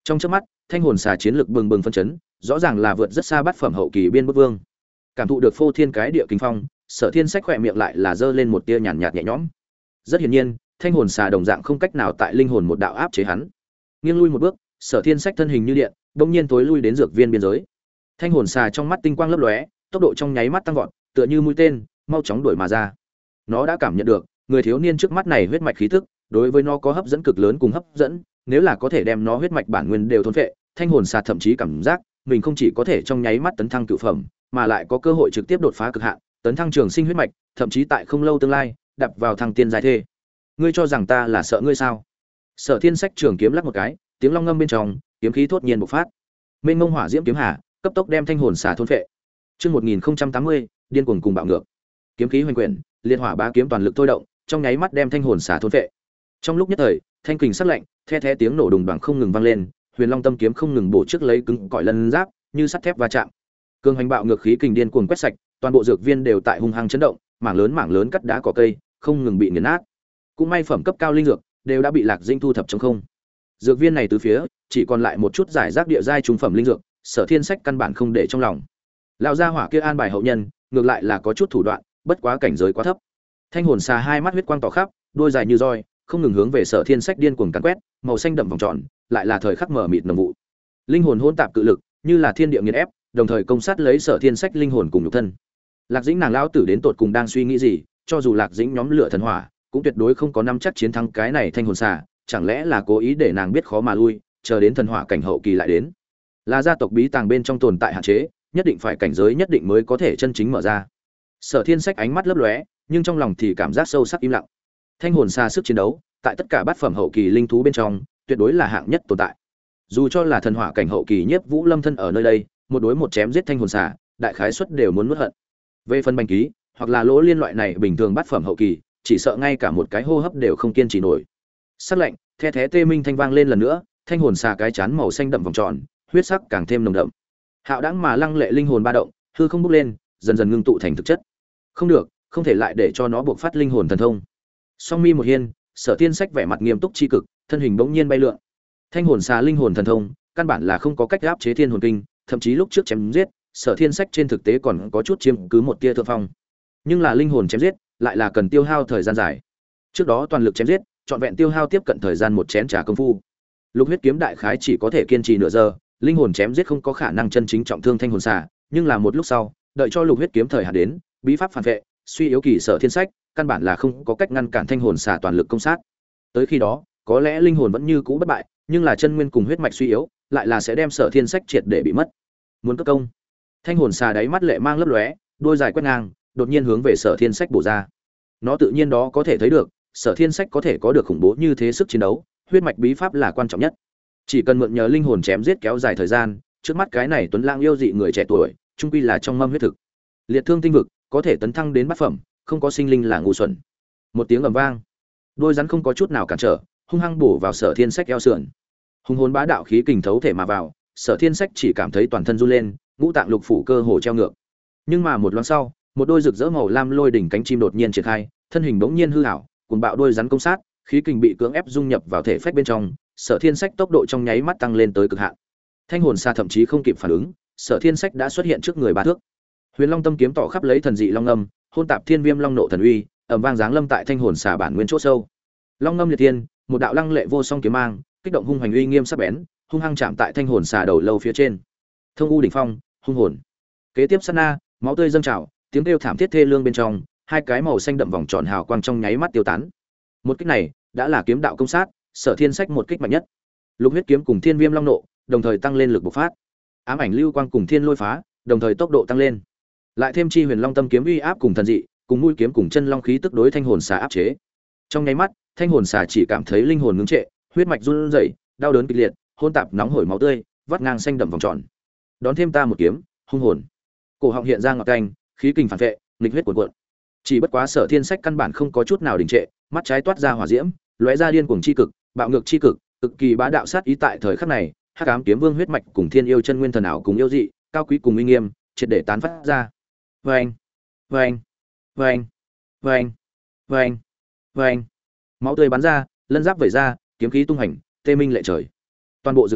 Trong chớp mắt, thanh hồn xà chiến lực bừng bừng phân chấn, rõ ràng là vượt rất xa bát phẩm hậu kỳ biên bức vương. Cảm thụ được phô thiên cái địa kinh phong, Sở Thiên Sách khỏe miệng lại là giơ lên một tia nhàn nhạt nhẹ nhõm. Rất hiển nhiên, thanh hồn xà đồng dạng không cách nào tại linh hồn một đạo áp chế hắn. Nghiêng lui một bước, Sở Thiên Sách thân hình như điện, bỗng nhiên tối lui đến dược viên biên giới. Thanh hồn xà trong mắt tinh quang lấp lóe, tốc độ trong nháy mắt tăng vọt, tựa như mũi tên, mau chóng đuổi mà ra. Nó đã cảm nhận được, người thiếu niên trước mắt này huyết mạch khí tức, đối với nó có hấp dẫn cực lớn cùng hấp dẫn, nếu là có thể đem nó huyết mạch bản nguyên đều thôn phệ, thanh hồn xà thậm chí cảm giác mình không chỉ có thể trong nháy mắt tấn thăng cửu phẩm, mà lại có cơ hội trực tiếp đột phá cực hạn, tấn thăng trường sinh huyết mạch, thậm chí tại không lâu tương lai, đạp vào thăng tiên giai thê. Ngươi cho rằng ta là sợ ngươi sao? Sở Thiên Sách trường kiếm lắc một cái, tiếng long ngâm bên trong, kiếm khí thốt nhiên bộc phát. Mênh mông hỏa diễm kiếm hà, cấp tốc đem thanh hồn xà thôn phệ. Chương 1080, điên cuồng cùng bạo ngược. Kiếm khí hoành quyển, liệt hỏa bá kiếm toàn lực thôi động, trong nháy mắt đem thanh hồn xà thôn phệ. Trong lúc nhất thời, thanh kình sắc lạnh, the thé tiếng nổ đùng đoàng không ngừng vang lên, Huyền Long Tâm kiếm không ngừng bổ trước lấy cứng cỏi lân giáp, như sắt thép va chạm. Cương hành bạo ngược khí kình điên cuồng quét sạch, toàn bộ dược viên đều tại hung hăng chấn động, mảng lớn cắt đá cỏ cây, không ngừng bị nghiền nát. Cũng may phẩm cấp cao linh dược đều đã bị Lạc Dĩnh thu thập trống không. Dược viên này tứ phía, chỉ còn lại một chút giải rác địa giai trung phẩm linh dược, Sở Thiên Sách căn bản không để trong lòng. Lão gia hỏa kia an bài hậu nhân, ngược lại là có chút thủ đoạn, bất quá cảnh giới quá thấp. Thanh hồn xà hai mắt huyết quang tỏ khắp, đôi dài như roi, không ngừng hướng về Sở Thiên Sách điên cuồng càn quét, màu xanh đậm vòng tròn, lại là thời khắc mở mịt nồng vụ. Linh hồn hỗn tạp cự lực, như là thiên địa nghiền ép, đồng thời công sát lấy Sở Thiên Sách linh hồn cùng nhục thân. Lạc Dĩnh nàng lão tử đến tột cùng đang suy nghĩ gì, cho dù Lạc Dĩnh nhóm lửa thần hỏa, cũng tuyệt đối không có nắm chắc chiến thắng cái này thanh hồn xà, chẳng lẽ là cố ý để nàng biết khó mà lui, chờ đến thần hỏa cảnh hậu kỳ lại đến. Là gia tộc bí tàng bên trong tồn tại hạn chế, nhất định phải cảnh giới nhất định mới có thể chân chính mở ra. Sở Thiên Sách ánh mắt lấp lóe, nhưng trong lòng thì cảm giác sâu sắc im lặng. Thanh hồn xà sức chiến đấu, tại tất cả bát phẩm hậu kỳ linh thú bên trong, tuyệt đối là hạng nhất tồn tại. Dù cho là thần hỏa cảnh hậu kỳ Nhiếp Vũ Lâm thân ở nơi đây, một đối một chém giết thanh hồn xà, đại khái suất đều muốn nuốt hận. Về phần bành ký, hoặc là lỗ liên loại này bình thường bát phẩm hậu kỳ, chỉ sợ ngay cả một cái hô hấp đều không kiên trì nổi. Sắc lạnh, the thé tê minh thanh vang lên lần nữa, thanh hồn xà cái chán màu xanh đậm vòng tròn, huyết sắc càng thêm nồng đậm. Hạo đãng mà lăng lệ linh hồn ba động, hư không bốc lên, dần dần ngưng tụ thành thực chất. Không được, không thể lại để cho nó buộc phát linh hồn thần thông. Song mi một hiên, Sở Thiên Sách vẻ mặt nghiêm túc chi cực, thân hình bỗng nhiên bay lượn. Thanh hồn xà linh hồn thần thông, căn bản là không có cách áp chế thiên hồn kinh, thậm chí lúc trước chém giết, Sở Thiên Sách trên thực tế còn có chút chiếm cứ một tia thượng phong. Nhưng là linh hồn chém giết, lại là cần tiêu hao thời gian dài. Trước đó toàn lực chém giết, trọn vẹn tiêu hao tiếp cận thời gian một chén trà công phu. Lục huyết kiếm đại khái chỉ có thể kiên trì nửa giờ, linh hồn chém giết không có khả năng chân chính trọng thương thanh hồn xà, nhưng là một lúc sau, đợi cho lục huyết kiếm thời hạn đến, bí pháp phản vệ, suy yếu kỳ Sở Thiên Sách, căn bản là không có cách ngăn cản thanh hồn xà toàn lực công sát. Tới khi đó, có lẽ linh hồn vẫn như cũ bất bại, nhưng là chân nguyên cùng huyết mạch suy yếu, lại là sẽ đem Sở Thiên Sách triệt để bị mất. Muốn cấp công. Thanh hồn xà đáy mắt lệ mang lấp lóe, đôi dài quét ngang, đột nhiên hướng về Sở Thiên Sách bổ ra. Nó tự nhiên đó có thể thấy được, Sở Thiên Sách có thể có được khủng bố như thế sức chiến đấu, huyết mạch bí pháp là quan trọng nhất. Chỉ cần mượn nhờ linh hồn chém giết kéo dài thời gian, trước mắt cái này tuấn lãng yêu dị người trẻ tuổi, trung quy là trong mâm huyết thực. Liệt thương tinh vực, có thể tấn thăng đến bát phẩm, không có sinh linh là ngu xuẩn. Một tiếng ầm vang, đôi rắn không có chút nào cản trở, hung hăng bổ vào Sở Thiên Sách eo sườn. Hung hồn bá đạo khí kình thấu thể mà vào, Sở Thiên Sách chỉ cảm thấy toàn thân run lên, ngũ tạng lục phủ cơ hồ treo ngược. Nhưng mà một loáng sau, một đôi rực rỡ màu lam lôi đỉnh cánh chim đột nhiên triển khai, thân hình bỗng nhiên hư ảo, cuồng bạo đôi rắn công sát, khí kình bị cưỡng ép dung nhập vào thể phách bên trong, Sở Thiên Sách tốc độ trong nháy mắt tăng lên tới cực hạn. Thanh hồn xà thậm chí không kịp phản ứng, Sở Thiên Sách đã xuất hiện trước người ba thước. Huyền Long Tâm kiếm tỏ khắp lấy thần dị long ngâm, hôn tạp thiên viêm long nộ thần uy, ầm vang giáng lâm tại thanh hồn xà bản nguyên chỗ sâu. Long ngâm liệt thiên, một đạo lăng lệ vô song kiếm mang, kích động hung hành uy nghiêm sắc bén, hung hăng chạm tại thanh hồn xà đầu lâu phía trên. Thông u đỉnh phong, hung hồn. Kế tiếp sát na, máu tươi dâng trào, tiếng kêu thảm thiết thê lương bên trong, hai cái màu xanh đậm vòng tròn hào quang trong nháy mắt tiêu tán. Một kích này đã là kiếm đạo công sát, Sở Thiên Sách một kích mạnh nhất. Lục huyết kiếm cùng thiên viêm long nộ đồng thời tăng lên lực bộc phát. Ám ảnh lưu quang cùng thiên lôi phá đồng thời tốc độ tăng lên. Lại thêm chi huyền long tâm kiếm uy áp cùng thần dị, cùng mũi kiếm cùng chân long khí tức đối thanh hồn xà áp chế. Trong nháy mắt, thanh hồn xà chỉ cảm thấy linh hồn ngưng trệ, huyết mạch run rẩy, đau đớn kịch liệt, hôn tạp nóng hổi máu tươi, vắt ngang xanh đậm vòng tròn. Đón thêm ta một kiếm, hung hồn. Cổ họng hiện ra ngọc canh, khí kình phản vệ, nghịch huyết cuộn cuộn. Chỉ bất quá Sở Thiên Sách căn bản không có chút nào đình trệ, mắt trái toát ra hỏa diễm, lóe ra điên cuồng chi cực, bạo ngược chi cực, cực kỳ bá đạo sát ý tại thời khắc này, Hắc Ám Kiếm Vương huyết mạch cùng Thiên Yêu Chân Nguyên Thần ảo cùng yêu dị, cao quý cùng uy nghiêm, triệt để tán phát ra. Oeng, oeng, oeng, oeng, oeng, oeng. Máu tươi bắn ra, lân giáp vẩy ra, kiếm khí tung hành, tê minh lệ trời. Toàn bộ dược viên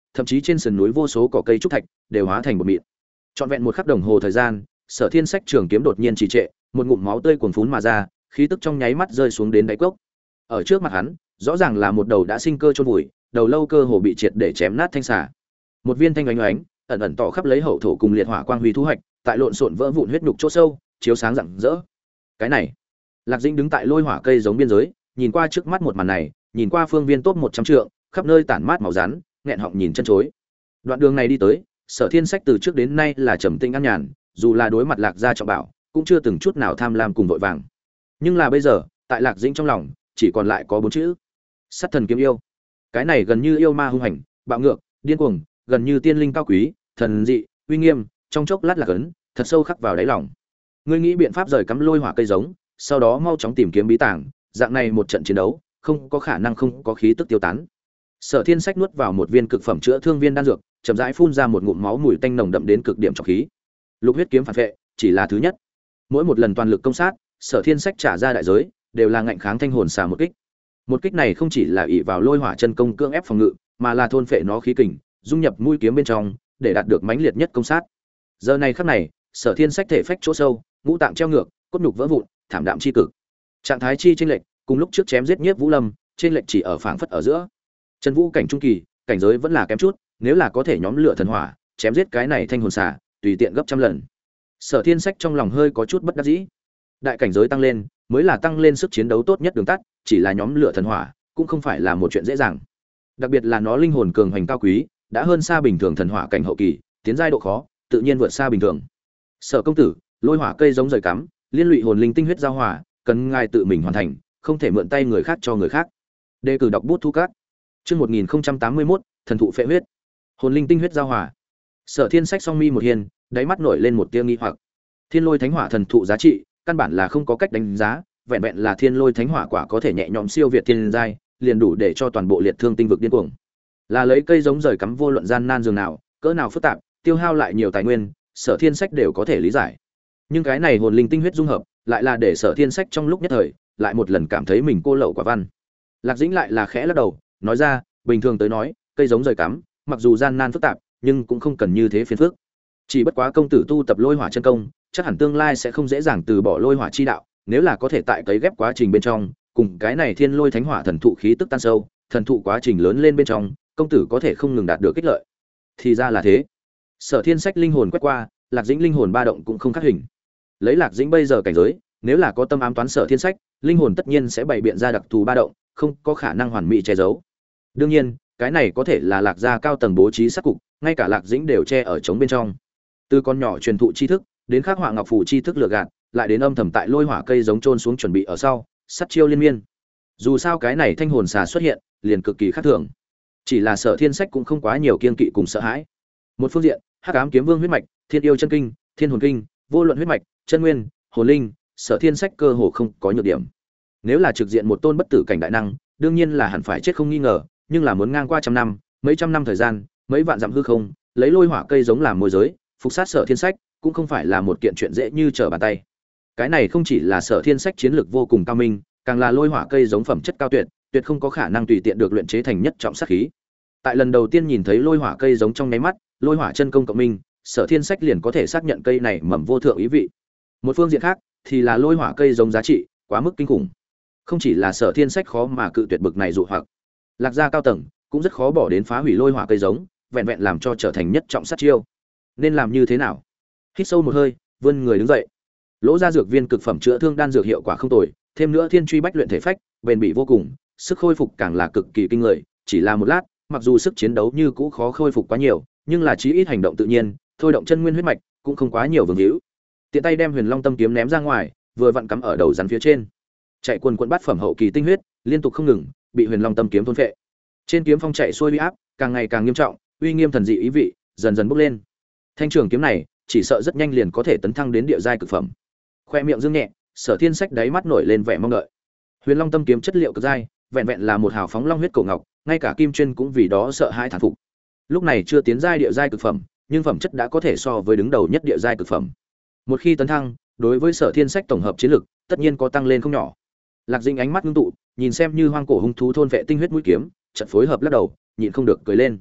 thậm chí trên sườn núi vô số cỏ cây trúc thạch đều hóa thành bột mịn. Trọn vẹn một khắc đồng hồ thời gian, Sở Thiên Sách trường kiếm đột nhiên trì trệ, một ngụm máu tươi cuồn phún mà ra, khí tức trong nháy mắt rơi xuống đến đáy cốc. Ở trước mặt hắn, rõ ràng là một đầu đã sinh cơ chôn vùi, đầu lâu cơ hồ bị triệt để chém nát thanh xà. Một viên thanh oánh oánh, ẩn ẩn tỏ khắp lấy hậu thổ cùng liệt hỏa quang huy thu hoạch, tại lộn xộn vỡ vụn huyết nhục chỗ sâu, chiếu sáng rạng rỡ. Cái này, Lạc Dĩnh đứng tại lôi hỏa cây giống biên giới, nhìn qua trước mắt một màn này, nhìn qua phương viên top 100 trượng, khắp nơi tản mát màu rắn, nghẹn họng nhìn chân chối. Đoạn đường này đi tới, Sở Thiên Sách từ trước đến nay là trầm tĩnh an nhàn, dù là đối mặt Lạc gia trọng bảo, cũng chưa từng chút nào tham lam cùng vội vàng. Nhưng là bây giờ, tại Lạc Dĩnh trong lòng, chỉ còn lại có 4 chữ: Sát thần kiếm yêu. Cái này gần như yêu ma hung hành, bạo ngược, điên cuồng, gần như tiên linh cao quý, thần dị, uy nghiêm, trong chốc lát là cấn, thật sâu khắc vào đáy lòng. Ngươi nghĩ biện pháp rời cắm lôi hỏa cây giống, sau đó mau chóng tìm kiếm bí tàng, dạng này một trận chiến đấu, không có khả năng không có khí tức tiêu tán. Sở Thiên Sách nuốt vào một viên cực phẩm chữa thương viên đan dược, chậm rãi phun ra một ngụm máu mùi tanh nồng đậm đến cực điểm trọng khí. Lục huyết kiếm phản vệ, chỉ là thứ nhất. Mỗi một lần toàn lực công sát, Sở Thiên Sách trả ra đại giới, đều là ngạnh kháng thanh hồn xà một kích. Một kích này không chỉ là ỷ vào lôi hỏa chân công cưỡng ép phòng ngự, mà là thôn phệ nó khí kình, dung nhập mũi kiếm bên trong, để đạt được mãnh liệt nhất công sát. Giờ này khắc này, Sở Thiên Sách thể phách chỗ sâu, ngũ tạng treo ngược, cốt nhục vỡ vụn, thảm đạm chi cực. Trạng thái chi chênh lệch, cùng lúc trước chém giết Nhiếp Vũ Lâm, chênh lệch chỉ ở phảng phất ở giữa. Chân Vũ cảnh trung kỳ, cảnh giới vẫn là kém chút, nếu là có thể nhóm lửa thần hỏa, chém giết cái này thanh hồn xà, tùy tiện gấp trăm lần. Sở Thiên Sách trong lòng hơi có chút bất đắc dĩ. Đại cảnh giới tăng lên, mới là tăng lên sức chiến đấu tốt nhất đường tắt, chỉ là nhóm lửa thần hỏa, cũng không phải là một chuyện dễ dàng. Đặc biệt là nó linh hồn cường hoành cao quý, đã hơn xa bình thường thần hỏa cảnh hậu kỳ, tiến giai độ khó, tự nhiên vượt xa bình thường. Sở công tử, lôi hỏa cây giống rời cắm, liên lụy hồn linh tinh huyết giao hỏa, cần ngài tự mình hoàn thành, không thể mượn tay người khác cho người khác. Đề cử đọc bút thu cát. Chương 1081, thần thụ phệ huyết. Hồn linh tinh huyết giao hỏa. Sở Thiên Sách song mi một hiền, đáy mắt nổi lên một tia nghi hoặc. Thiên lôi thánh hỏa thần thụ giá trị, căn bản là không có cách đánh giá, vẹn vẹn là thiên lôi thánh hỏa quả có thể nhẹ nhõm siêu việt thiên giai, liền đủ để cho toàn bộ liệt thương tinh vực điên cuồng. Là lấy cây giống rời cắm vô luận gian nan dường nào, cỡ nào phức tạp, tiêu hao lại nhiều tài nguyên, Sở Thiên Sách đều có thể lý giải. Nhưng cái này hồn linh tinh huyết dung hợp, lại là để Sở Thiên Sách trong lúc nhất thời, lại một lần cảm thấy mình cô lậu quả văn. Lạc Dĩnh lại là khẽ lắc đầu, nói ra, bình thường tới nói, cây giống rời cắm, mặc dù gian nan phức tạp, nhưng cũng không cần như thế phiền phức. Chỉ bất quá công tử tu tập lôi hỏa chân công, chắc hẳn tương lai sẽ không dễ dàng từ bỏ lôi hỏa chi đạo, nếu là có thể tại cấy ghép quá trình bên trong, cùng cái này thiên lôi thánh hỏa thần thụ khí tức tan sâu, thần thụ quá trình lớn lên bên trong, công tử có thể không ngừng đạt được kích lợi. Thì ra là thế. Sở Thiên Sách linh hồn quét qua, Lạc Dĩnh linh hồn ba động cũng không khác hình. Lấy Lạc Dĩnh bây giờ cảnh giới, nếu là có tâm ám toán Sở Thiên Sách, linh hồn tất nhiên sẽ bày biện ra đặc thù ba động, không có khả năng hoàn mỹ che giấu. Đương nhiên, cái này có thể là Lạc gia cao tầng bố trí sát cục, ngay cả Lạc Dĩnh đều che ở trống bên trong. Từ con nhỏ truyền thụ tri thức, đến khắc họa ngọc phù tri thức lừa gạt, lại đến âm thầm tại lôi hỏa cây giống trôn xuống chuẩn bị ở sau, sát chiêu liên miên. Dù sao cái này thanh hồn xà xuất hiện, liền cực kỳ khác thường. Chỉ là Sở Thiên Sách cũng không quá nhiều kiên kỵ cùng sợ hãi. Một phương diện, Hắc Ám Kiếm Vương huyết mạch, Thiên Yêu chân kinh, Thiên Hồn kinh, vô luận huyết mạch, chân nguyên, hồn linh, Sở Thiên Sách cơ hồ không có nhược điểm. Nếu là trực diện một tôn bất tử cảnh đại năng, đương nhiên là hẳn phải chết không nghi ngờ, nhưng là muốn ngang qua trăm năm, mấy trăm năm thời gian, mấy vạn dặm hư không, lấy lôi hỏa cây giống làm môi giới, phục sát Sở Thiên Sách, cũng không phải là một kiện chuyện dễ như trở bàn tay. Cái này không chỉ là Sở Thiên Sách chiến lược vô cùng cao minh, càng là lôi hỏa cây giống phẩm chất cao tuyệt, tuyệt không có khả năng tùy tiện được luyện chế thành nhất trọng sát khí. Tại lần đầu tiên nhìn thấy lôi hỏa cây giống trong nháy mắt, lôi hỏa chân công cộng minh, Sở Thiên Sách liền có thể xác nhận cây này mầm vô thượng ý vị. Một phương diện khác, thì là lôi hỏa cây giống giá trị quá mức kinh khủng. Không chỉ là Sở Thiên Sách khó mà cự tuyệt bực này dụ hoặc, Lạc gia cao tầng cũng rất khó bỏ đến phá hủy lôi hỏa cây giống, vẹn vẹn làm cho trở thành nhất trọng sát chiêu. Nên làm như thế nào? Hít sâu một hơi, vươn người đứng dậy. Lỗ ra dược viên cực phẩm chữa thương đan dược hiệu quả không tồi, thêm nữa thiên truy bách luyện thể phách, bền bỉ vô cùng, sức khôi phục càng là cực kỳ kinh người, chỉ là một lát, mặc dù sức chiến đấu như cũ khó khôi phục quá nhiều, nhưng là chí ít hành động tự nhiên, thôi động chân nguyên huyết mạch, cũng không quá nhiều vương hữu. Tiện tay đem Huyền Long Tâm kiếm ném ra ngoài, vừa vặn cắm ở đầu rắn phía trên. Chạy quần quần bát phẩm hậu kỳ tinh huyết, liên tục không ngừng, bị Huyền Long Tâm kiếm thôn phệ. Trên kiếm phong chạy xuôi uy áp, càng ngày càng nghiêm trọng, uy nghiêm thần dị ý vị, dần dần bốc lên. Thanh trường kiếm này, chỉ sợ rất nhanh liền có thể tấn thăng đến địa giai cực phẩm. Khoe miệng dương nhẹ, Sở Thiên Sách đáy mắt nổi lên vẻ mong đợi. Huyền Long Tâm kiếm chất liệu cực giai, vẹn vẹn là một hào phóng long huyết cổ ngọc, ngay cả Kim Chuyên cũng vì đó sợ hãi thán phục. Lúc này chưa tiến giai địa giai cực phẩm, nhưng phẩm chất đã có thể so với đứng đầu nhất địa giai cực phẩm. Một khi tấn thăng, đối với Sở Thiên Sách tổng hợp chiến lực, tất nhiên có tăng lên không nhỏ. Lạc Dĩnh ánh mắt ngưng tụ, nhìn xem như hoang cổ hung thú thôn vệ tinh huyết mũi kiếm, chợt phối hợp lắc đầu, nhịn không được cười lên.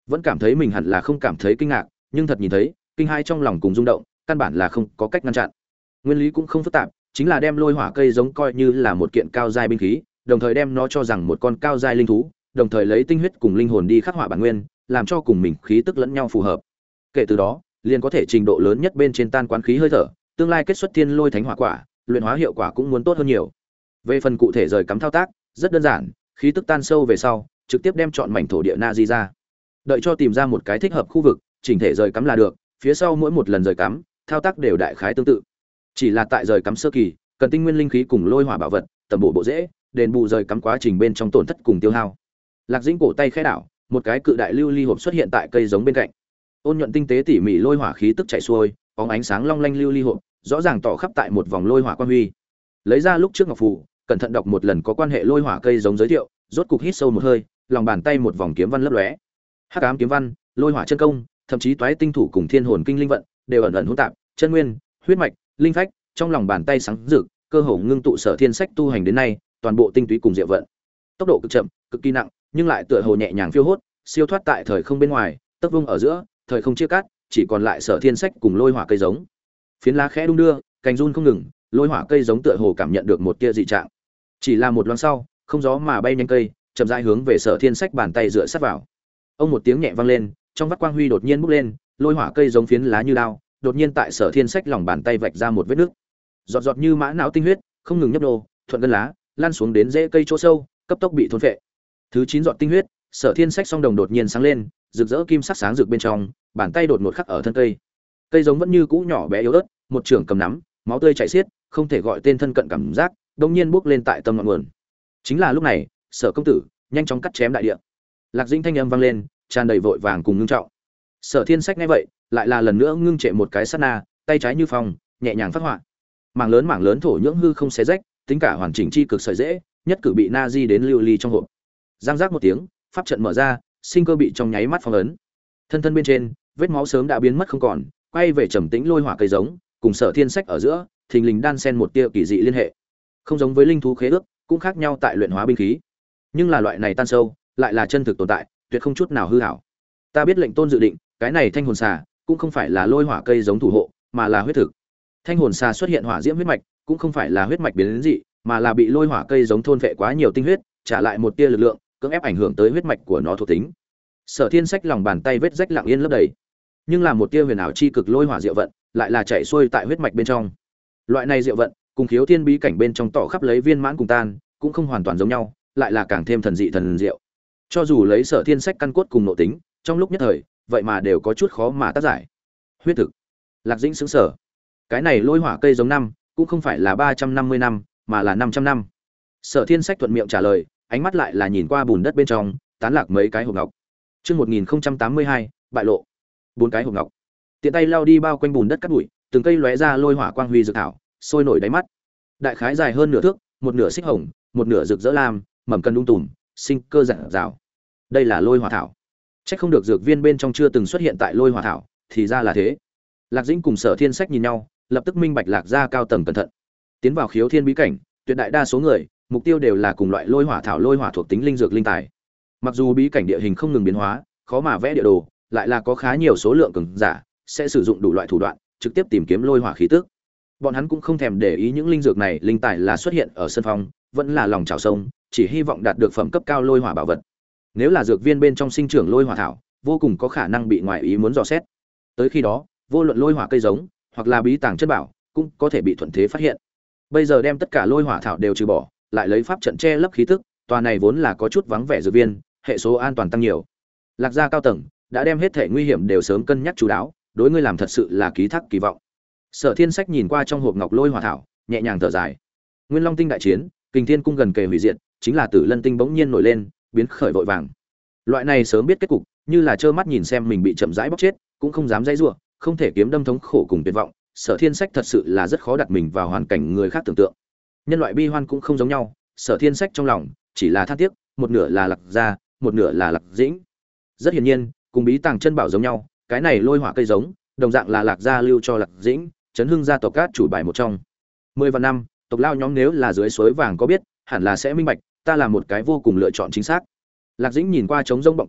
vẫn cảm thấy mình hẳn là không cảm thấy kinh ngạc, nhưng thật nhìn thấy, kinh hai trong lòng cùng rung động, căn bản là không có cách ngăn chặn. Nguyên lý cũng không phức tạp, chính là đem lôi hỏa cây giống coi như là một kiện cao giai binh khí, đồng thời đem nó cho rằng một con cao giai linh thú, đồng thời lấy tinh huyết cùng linh hồn đi khắc họa bản nguyên, làm cho cùng mình khí tức lẫn nhau phù hợp. Kể từ đó, liền có thể trình độ lớn nhất bên trên tan quán khí hơi thở, tương lai kết xuất thiên lôi thánh hỏa quả, luyện hóa hiệu quả cũng muốn tốt hơn nhiều. Về phần cụ thể rời cắm thao tác, rất đơn giản, khí tức tan sâu về sau, trực tiếp đem chọn mảnh thổ địa na di ra. Đợi cho tìm ra một cái thích hợp khu vực, chỉnh thể rời cắm là được, phía sau mỗi một lần rời cắm, thao tác đều đại khái tương tự. Chỉ là tại rời cắm sơ kỳ, cần tinh nguyên linh khí cùng lôi hỏa bảo vật, tầm bổ bộ dễ, đền bù rời cắm quá trình bên trong tổn thất cùng tiêu hao. Lạc Dĩnh cổ tay khẽ đảo, một cái cự đại lưu ly hộp xuất hiện tại cây giống bên cạnh. Ôn nhuận tinh tế tỉ mỉ lôi hỏa khí tức chảy xuôi, bóng ánh sáng long lanh lưu ly hộp, rõ ràng tỏ khắp tại một vòng lôi hỏa quan huy. Lấy ra lúc trước ngọc phù, cẩn thận đọc một lần có quan hệ lôi hỏa cây giống giới thiệu, rốt cục hít sâu một hơi, lòng bàn tay một vòng kiếm văn lấp lóe. Hắc ám kiếm văn, lôi hỏa chân công, thậm chí toái tinh thủ cùng thiên hồn kinh linh vận, đều ẩn ẩn hỗn tạp, chân nguyên, huyết mạch, linh phách, trong lòng bàn tay sáng rực, cơ hồ ngưng tụ Sở Thiên Sách tu hành đến nay, toàn bộ tinh túy cùng diệu vận. Tốc độ cực chậm, cực kỳ nặng, nhưng lại tựa hồ nhẹ nhàng phiêu hốt, siêu thoát tại thời không bên ngoài, tấc vung ở giữa, thời không chia cắt, chỉ còn lại Sở Thiên Sách cùng lôi hỏa cây giống. Phiến lá khẽ đung đưa, cành run không ngừng, lôi hỏa cây giống tựa hồ cảm nhận được một tia dị trạng. Chỉ là một loáng sau, không gió mà bay nhanh cây, chậm rãi hướng về Sở Thiên Sách bàn tay dựa sát vào. Ông một tiếng nhẹ vang lên, trong vắt quang huy đột nhiên bốc lên, lôi hỏa cây giống phiến lá như đao, đột nhiên tại Sở Thiên Sách lòng bàn tay vạch ra một vết nứt. Giọt giọt như mã não tinh huyết, không ngừng nhấp nhô, thuận gân lá, lan xuống đến rễ cây chỗ sâu, cấp tốc bị thôn phệ. Thứ 9 giọt tinh huyết, Sở Thiên Sách song đồng đột nhiên sáng lên, rực rỡ kim sắc sáng rực bên trong, bàn tay đột ngột khắc ở thân cây. Cây giống vẫn như cũ nhỏ bé yếu ớt, một trường cầm nắm, máu tươi chảy xiết, không thể gọi tên thân cận cảm giác, đột nhiên bốc lên tại tâm ngọn nguồn. Chính là lúc này, Sở công tử nhanh chóng cắt chém đại địa. Lạc Dĩnh thanh âm vang lên, tràn đầy vội vàng cùng ngưng trọng. Sở Thiên Sách nghe vậy, lại là lần nữa ngưng trệ một cái sát na, tay trái như phong, nhẹ nhàng phát họa. Mảng lớn thổ nhưỡng hư không xé rách, tính cả hoàn chỉnh chi cực sợi dễ, nhất cử bị na di đến lưu ly trong hộp. Giang giác một tiếng, pháp trận mở ra, sinh cơ bị trong nháy mắt phong ấn. Thân thân bên trên, vết máu sớm đã biến mất không còn, quay về trầm tĩnh lôi hỏa cây giống, cùng Sở Thiên Sách ở giữa, thình lình đan xen một tia kỳ dị liên hệ. Không giống với linh thú khế ước, cũng khác nhau tại luyện hóa binh khí. Nhưng là loại này tan sâu, lại là chân thực tồn tại, tuyệt không chút nào hư ảo. Ta biết lệnh tôn dự định, cái này thanh hồn xà cũng không phải là lôi hỏa cây giống thủ hộ, mà là huyết thực. Thanh hồn xà xuất hiện hỏa diễm huyết mạch, cũng không phải là huyết mạch biến đến dị, mà là bị lôi hỏa cây giống thôn phệ quá nhiều tinh huyết, trả lại một tia lực lượng, cưỡng ép ảnh hưởng tới huyết mạch của nó thuộc tính. Sở Thiên Sách lòng bàn tay vết rách lặng yên lấp đầy, nhưng là một tia huyền ảo chi cực lôi hỏa diệu vận, lại là chạy xuôi tại huyết mạch bên trong. Loại này diệu vận, cùng khiếu thiên bí cảnh bên trong tỏ khắp lấy viên mãn cùng tan, cũng không hoàn toàn giống nhau, lại là càng thêm thần dị thần diệu. Cho dù lấy Sở Thiên Sách căn cốt cùng nội tính, trong lúc nhất thời, vậy mà đều có chút khó mà tác giải. Huyết thực. Lạc Dĩnh sững sờ. Cái này lôi hỏa cây giống năm, cũng không phải là 350 năm, mà là 500 năm. Sở Thiên Sách thuận miệng trả lời, ánh mắt lại là nhìn qua bùn đất bên trong, tán lạc mấy cái hộp ngọc. Chương 1082, bại lộ. 4 cái hộp ngọc. Tiện tay lao đi bao quanh bùn đất cát bụi, từng cây lóe ra lôi hỏa quang huy rực thảo, sôi nổi đáy mắt. Đại khái dài hơn nửa thước, một nửa xích hồng, một nửa rực rỡ lam, mầm cân đung tùm, sinh cơ rạng rào. Đây là lôi hỏa thảo. Chắc không được dược viên bên trong chưa từng xuất hiện tại lôi hỏa thảo, thì ra là thế. Lạc Dĩnh cùng Sở Thiên Sách nhìn nhau, lập tức minh bạch Lạc gia cao tầng cẩn thận. Tiến vào khiếu thiên bí cảnh, tuyệt đại đa số người, mục tiêu đều là cùng loại lôi hỏa thảo lôi hỏa thuộc tính linh dược linh tài. Mặc dù bí cảnh địa hình không ngừng biến hóa, khó mà vẽ địa đồ, lại là có khá nhiều số lượng cường giả sẽ sử dụng đủ loại thủ đoạn, trực tiếp tìm kiếm lôi hỏa khí tức. Bọn hắn cũng không thèm để ý những linh dược này linh tài là xuất hiện ở sân phong, vẫn là lòng trào sông, chỉ hy vọng đạt được phẩm cấp cao lôi hỏa bảo vật. Nếu là dược viên bên trong sinh trưởng lôi hỏa thảo, vô cùng có khả năng bị ngoại ý muốn dò xét. Tới khi đó, vô luận lôi hỏa cây giống, hoặc là bí tàng chất bảo, cũng có thể bị thuận thế phát hiện. Bây giờ đem tất cả lôi hỏa thảo đều trừ bỏ, lại lấy pháp trận che lấp khí tức, tòa này vốn là có chút vắng vẻ dược viên, hệ số an toàn tăng nhiều. Lạc gia cao tầng đã đem hết thể nguy hiểm đều sớm cân nhắc chú đáo, đối ngươi làm thật sự là ký thác kỳ vọng. Sở Thiên Sách nhìn qua trong hộp ngọc lôi hỏa thảo, nhẹ nhàng thở dài. Nguyên Long tinh đại chiến, Kình Thiên cung gần kề hủy diệt, chính là Tử Lân tinh bỗng nhiên nổi lên, biến khởi vội vàng. Loại này sớm biết kết cục, như là trơ mắt nhìn xem mình bị chậm rãi bóc chết, cũng không dám dãy rủa, không thể kiếm đâm thống khổ cùng tuyệt vọng. Sở Thiên Sách thật sự là rất khó đặt mình vào hoàn cảnh người khác tưởng tượng. Nhân loại bi hoan cũng không giống nhau, Sở Thiên Sách trong lòng chỉ là than tiếc, một nửa là Lạc gia, một nửa là Lạc Dĩnh. Rất hiển nhiên, cùng bí tàng chân bảo giống nhau, cái này lôi hỏa cây giống, đồng dạng là Lạc gia lưu cho Lạc Dĩnh, chấn hưng gia tộc cát chủ bài một trong. 10 vạn năm, tộc lao nhóm nếu là dưới suối vàng có biết, hẳn là sẽ minh bạch, ta là một cái vô cùng lựa chọn chính xác. Lạc Dĩnh nhìn qua trống rỗng bọng cây,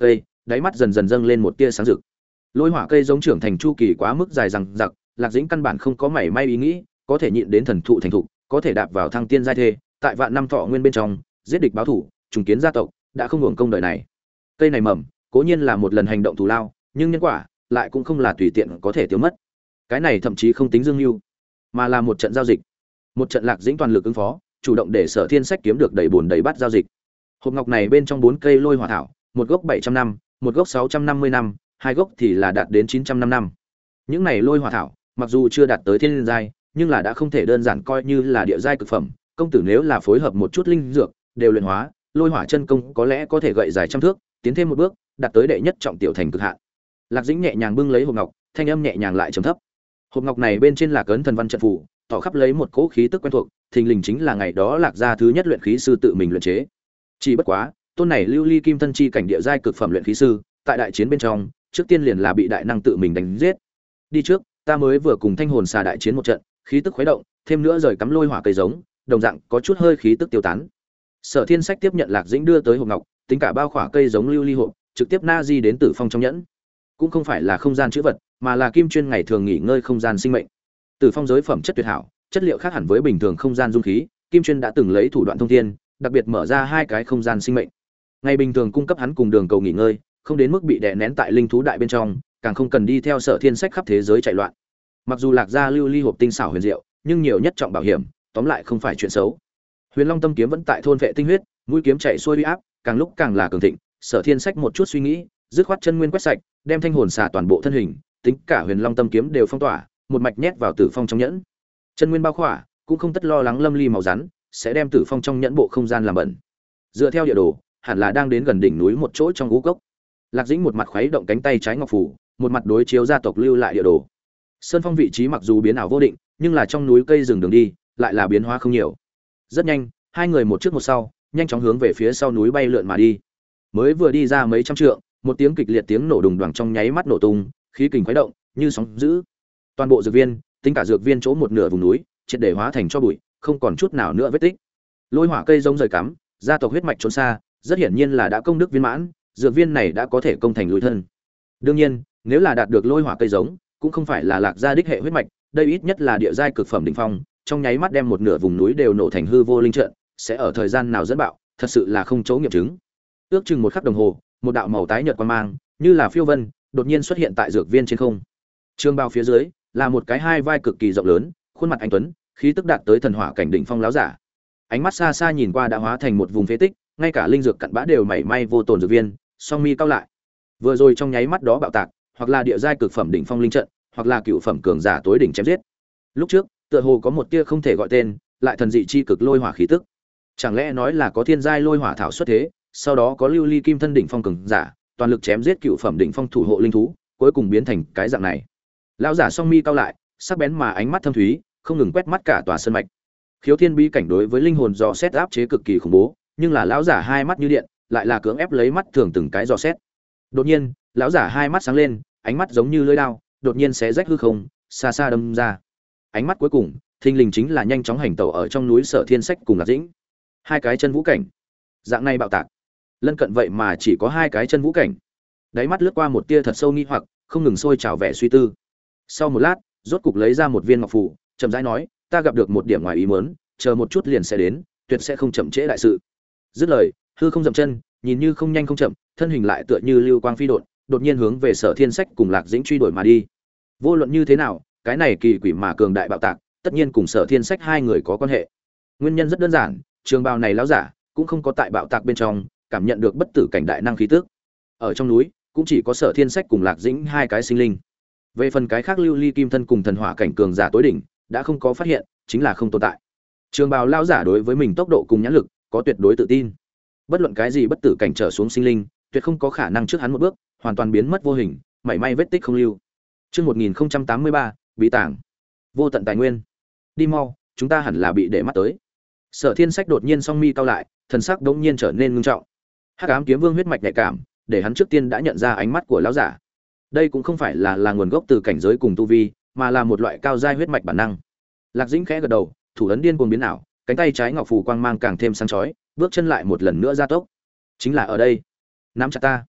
đáy mắt dần dần dâng lên một tia sáng rực. Lôi hỏa cây giống trưởng thành chu kỳ quá mức dài dằng dặc, Lạc Dĩnh căn bản không có mảy may ý nghĩ có thể nhịn đến thần thụ thành thụ, có thể đạp vào thăng tiên giai thê, tại vạn năm thọ nguyên bên trong, giết địch báo thủ, trùng kiến gia tộc, đã không hưởng công đời này. Cây này mầm, cố nhiên là một lần hành động thù lao, nhưng nhân quả lại cũng không là tùy tiện có thể tiêu mất. Cái này thậm chí không tính dương mưu, mà là một trận giao dịch. Một trận Lạc Dĩnh toàn lực ứng phó, chủ động để Sở Thiên Sách kiếm được đầy bồn đầy bát giao dịch. Hộp ngọc này bên trong 4 cây lôi hỏa thảo, một gốc 700 năm, một gốc 650 năm, hai gốc thì là đạt đến 905 năm. Những này lôi hỏa thảo, mặc dù chưa đạt tới thiên giai, nhưng là đã không thể đơn giản coi như là địa giai cực phẩm, công tử nếu là phối hợp một chút linh dược, đều luyện hóa, lôi hỏa chân công có lẽ có thể gậy dài trăm thước, tiến thêm một bước, đạt tới đệ nhất trọng tiểu thành cực hạn. Lạc Dĩnh nhẹ nhàng bưng lấy hộp ngọc, thanh âm nhẹ nhàng lại trầm thấp. Hộp ngọc này bên trên là cấn thần văn trận phù, tỏ khắp lấy một cỗ khí tức quen thuộc, thình lình chính là ngày đó Lạc gia thứ nhất luyện khí sư tự mình luyện chế. Chỉ bất quá, tôn này lưu ly kim thân chi cảnh địa giai cực phẩm luyện khí sư, tại đại chiến bên trong, trước tiên liền là bị đại năng tự mình đánh giết. Đi trước, ta mới vừa cùng thanh hồn xà đại chiến một trận, khí tức khuấy động, thêm nữa rời cắm lôi hỏa cây giống, đồng dạng có chút hơi khí tức tiêu tán. Sở Thiên Sách tiếp nhận Lạc Dĩnh đưa tới hộp ngọc, tính cả bao khỏa cây giống lưu ly hộp, trực tiếp na di đến Tử Phong trong nhẫn. Cũng không phải là không gian chữ vật, mà là kim chuyên ngày thường nghỉ ngơi không gian sinh mệnh. Tử Phong giới phẩm chất tuyệt hảo, chất liệu khác hẳn với bình thường không gian dung khí, kim chuyên đã từng lấy thủ đoạn thông thiên, đặc biệt mở ra 2 cái không gian sinh mệnh. Ngày bình thường cung cấp hắn cùng đường cầu nghỉ ngơi, không đến mức bị đè nén tại linh thú đại bên trong, càng không cần đi theo Sở Thiên Sách khắp thế giới chạy loạn. Mặc dù Lạc gia lưu ly hộp tinh xảo huyền diệu, nhưng nhiều nhất trọng bảo hiểm, tóm lại không phải chuyện xấu. Huyền Long tâm kiếm vẫn tại thôn vệ tinh huyết, mũi kiếm chạy xuôi uy áp, càng lúc càng là cường thịnh. Sở Thiên Sách một chút suy nghĩ, dứt khoát chân nguyên quét sạch, đem thanh hồn xà toàn bộ thân hình, tính cả Huyền Long tâm kiếm đều phong tỏa, một mạch nhét vào Tử Phong trong nhẫn. Chân nguyên bao khỏa, cũng không tất lo lắng lâm ly màu rắn sẽ đem Tử Phong trong nhẫn bộ không gian làm bẩn. Dựa theo địa đồ, hẳn là đang đến gần đỉnh núi một chỗ trong ngũ cốc. Lạc Dĩnh một mặt khuấy động cánh tay trái ngọc phủ, một mặt đối chiếu gia tộc lưu lại địa đồ. Sơn phong vị trí mặc dù biến ảo vô định, nhưng là trong núi cây rừng đường đi, lại là biến hóa không nhiều. Rất nhanh, hai người một trước một sau, nhanh chóng hướng về phía sau núi bay lượn mà đi. Mới vừa đi ra mấy trăm trượng, một tiếng kịch liệt tiếng nổ đùng đoàng trong nháy mắt nổ tung, khí kình khuấy động, như sóng dữ. Toàn bộ dược viên, tính cả dược viên chỗ một nửa vùng núi, triệt để hóa thành tro bụi, không còn chút nào nữa vết tích. Lôi hỏa cây giống rời cắm, gia tộc huyết mạch trốn xa, rất hiển nhiên là đã công đức viên mãn, dược viên này đã có thể công thành lùi thân. Đương nhiên, nếu là đạt được lôi hỏa cây giống, cũng không phải là Lạc gia đích hệ huyết mạch, đây ít nhất là địa giai cực phẩm đỉnh phong, trong nháy mắt đem một nửa vùng núi đều nổ thành hư vô linh trận, sẽ ở thời gian nào dẫn bạo, thật sự là không chỗ nghiệm chứng. Ước chừng một khắc đồng hồ, một đạo màu tái nhợt quang mang, như là phiêu vân, đột nhiên xuất hiện tại dược viên trên không. Trường bào phía dưới là một cái hai vai cực kỳ rộng lớn, khuôn mặt anh tuấn, khí tức đạt tới thần hỏa cảnh đỉnh phong láo giả. Ánh mắt xa xa nhìn qua đã hóa thành một vùng phế tích, ngay cả linh dược cặn bã đều mảy may vô tổn dược viên, song mi cao lại. Vừa rồi trong nháy mắt đó bạo tạc, hoặc là địa giai cực phẩm đỉnh phong linh trận, hoặc là cựu phẩm cường giả tối đỉnh chém giết. Lúc trước, tựa hồ có một tia không thể gọi tên, lại thần dị chi cực lôi hỏa khí tức. Chẳng lẽ nói là có thiên giai lôi hỏa thảo xuất thế, sau đó có lưu ly kim thân đỉnh phong cường giả, toàn lực chém giết cựu phẩm đỉnh phong thủ hộ linh thú, cuối cùng biến thành cái dạng này. Lão giả song mi cao lại, sắc bén mà ánh mắt thâm thúy, không ngừng quét mắt cả tòa sơn mạch. Khiếu thiên bí cảnh đối với linh hồn dò xét áp chế cực kỳ khủng bố, nhưng là lão giả hai mắt như điện, lại là cưỡng ép lấy mắt thường từng cái dò xét. Đột nhiên, lão giả hai mắt sáng lên, ánh mắt giống như lưỡi dao, đột nhiên xé rách hư không, xa xa đâm ra. Ánh mắt cuối cùng, thình lình chính là nhanh chóng hành tẩu ở trong núi Sở Thiên Sách cùng Lạc Dĩnh. Hai cái chân vũ cảnh. Dạng này bạo tạc. Lân cận vậy mà chỉ có hai cái chân vũ cảnh. Đáy mắt lướt qua một tia thật sâu nghi hoặc, không ngừng sôi trào vẻ suy tư. Sau một lát, rốt cục lấy ra một viên ngọc phù, chậm rãi nói, ta gặp được một điểm ngoài ý muốn, chờ một chút liền sẽ đến, tuyệt sẽ không chậm trễ đại sự. Dứt lời, hư không dậm chân, nhìn như không nhanh không chậm, thân hình lại tựa như lưu quang phi độn, đột nhiên hướng về Sở Thiên Sách cùng Lạc Dĩnh truy đuổi mà đi. Vô luận như thế nào, cái này kỳ quỷ mà cường đại bạo tạc, tất nhiên cùng Sở Thiên Sách hai người có quan hệ. Nguyên nhân rất đơn giản, trường bào này lão giả cũng không có tại bạo tạc bên trong cảm nhận được bất tử cảnh đại năng khí tức. Ở trong núi, cũng chỉ có Sở Thiên Sách cùng Lạc Dĩnh hai cái sinh linh. Về phần cái khác lưu ly kim thân cùng thần hỏa cảnh cường giả tối đỉnh, đã không có phát hiện, chính là không tồn tại. Trường bào lão giả đối với mình tốc độ cùng nhãn lực có tuyệt đối tự tin. Bất luận cái gì bất tử cảnh trở xuống sinh linh, tuyệt không có khả năng trước hắn một bước, hoàn toàn biến mất vô hình, mảy may vết tích không lưu. Chương 1083, bí tàng. Vô tận tài nguyên. Đi mau, chúng ta hẳn là bị để mắt tới. Sở Thiên Sách đột nhiên song mi cao lại, thần sắc đột nhiên trở nên ngưng trọng. Hắc ám kiếm vương huyết mạch nhạy cảm, để hắn trước tiên đã nhận ra ánh mắt của lão giả. Đây cũng không phải là nguồn gốc từ cảnh giới cùng tu vi, mà là một loại cao giai huyết mạch bản năng. Lạc Dĩnh khẽ gật đầu, thủ ấn điên cuồng biến ảo, cánh tay trái ngọc phù quang mang càng thêm sáng chói, bước chân lại một lần nữa gia tốc. Chính là ở đây. Nắm chặt ta.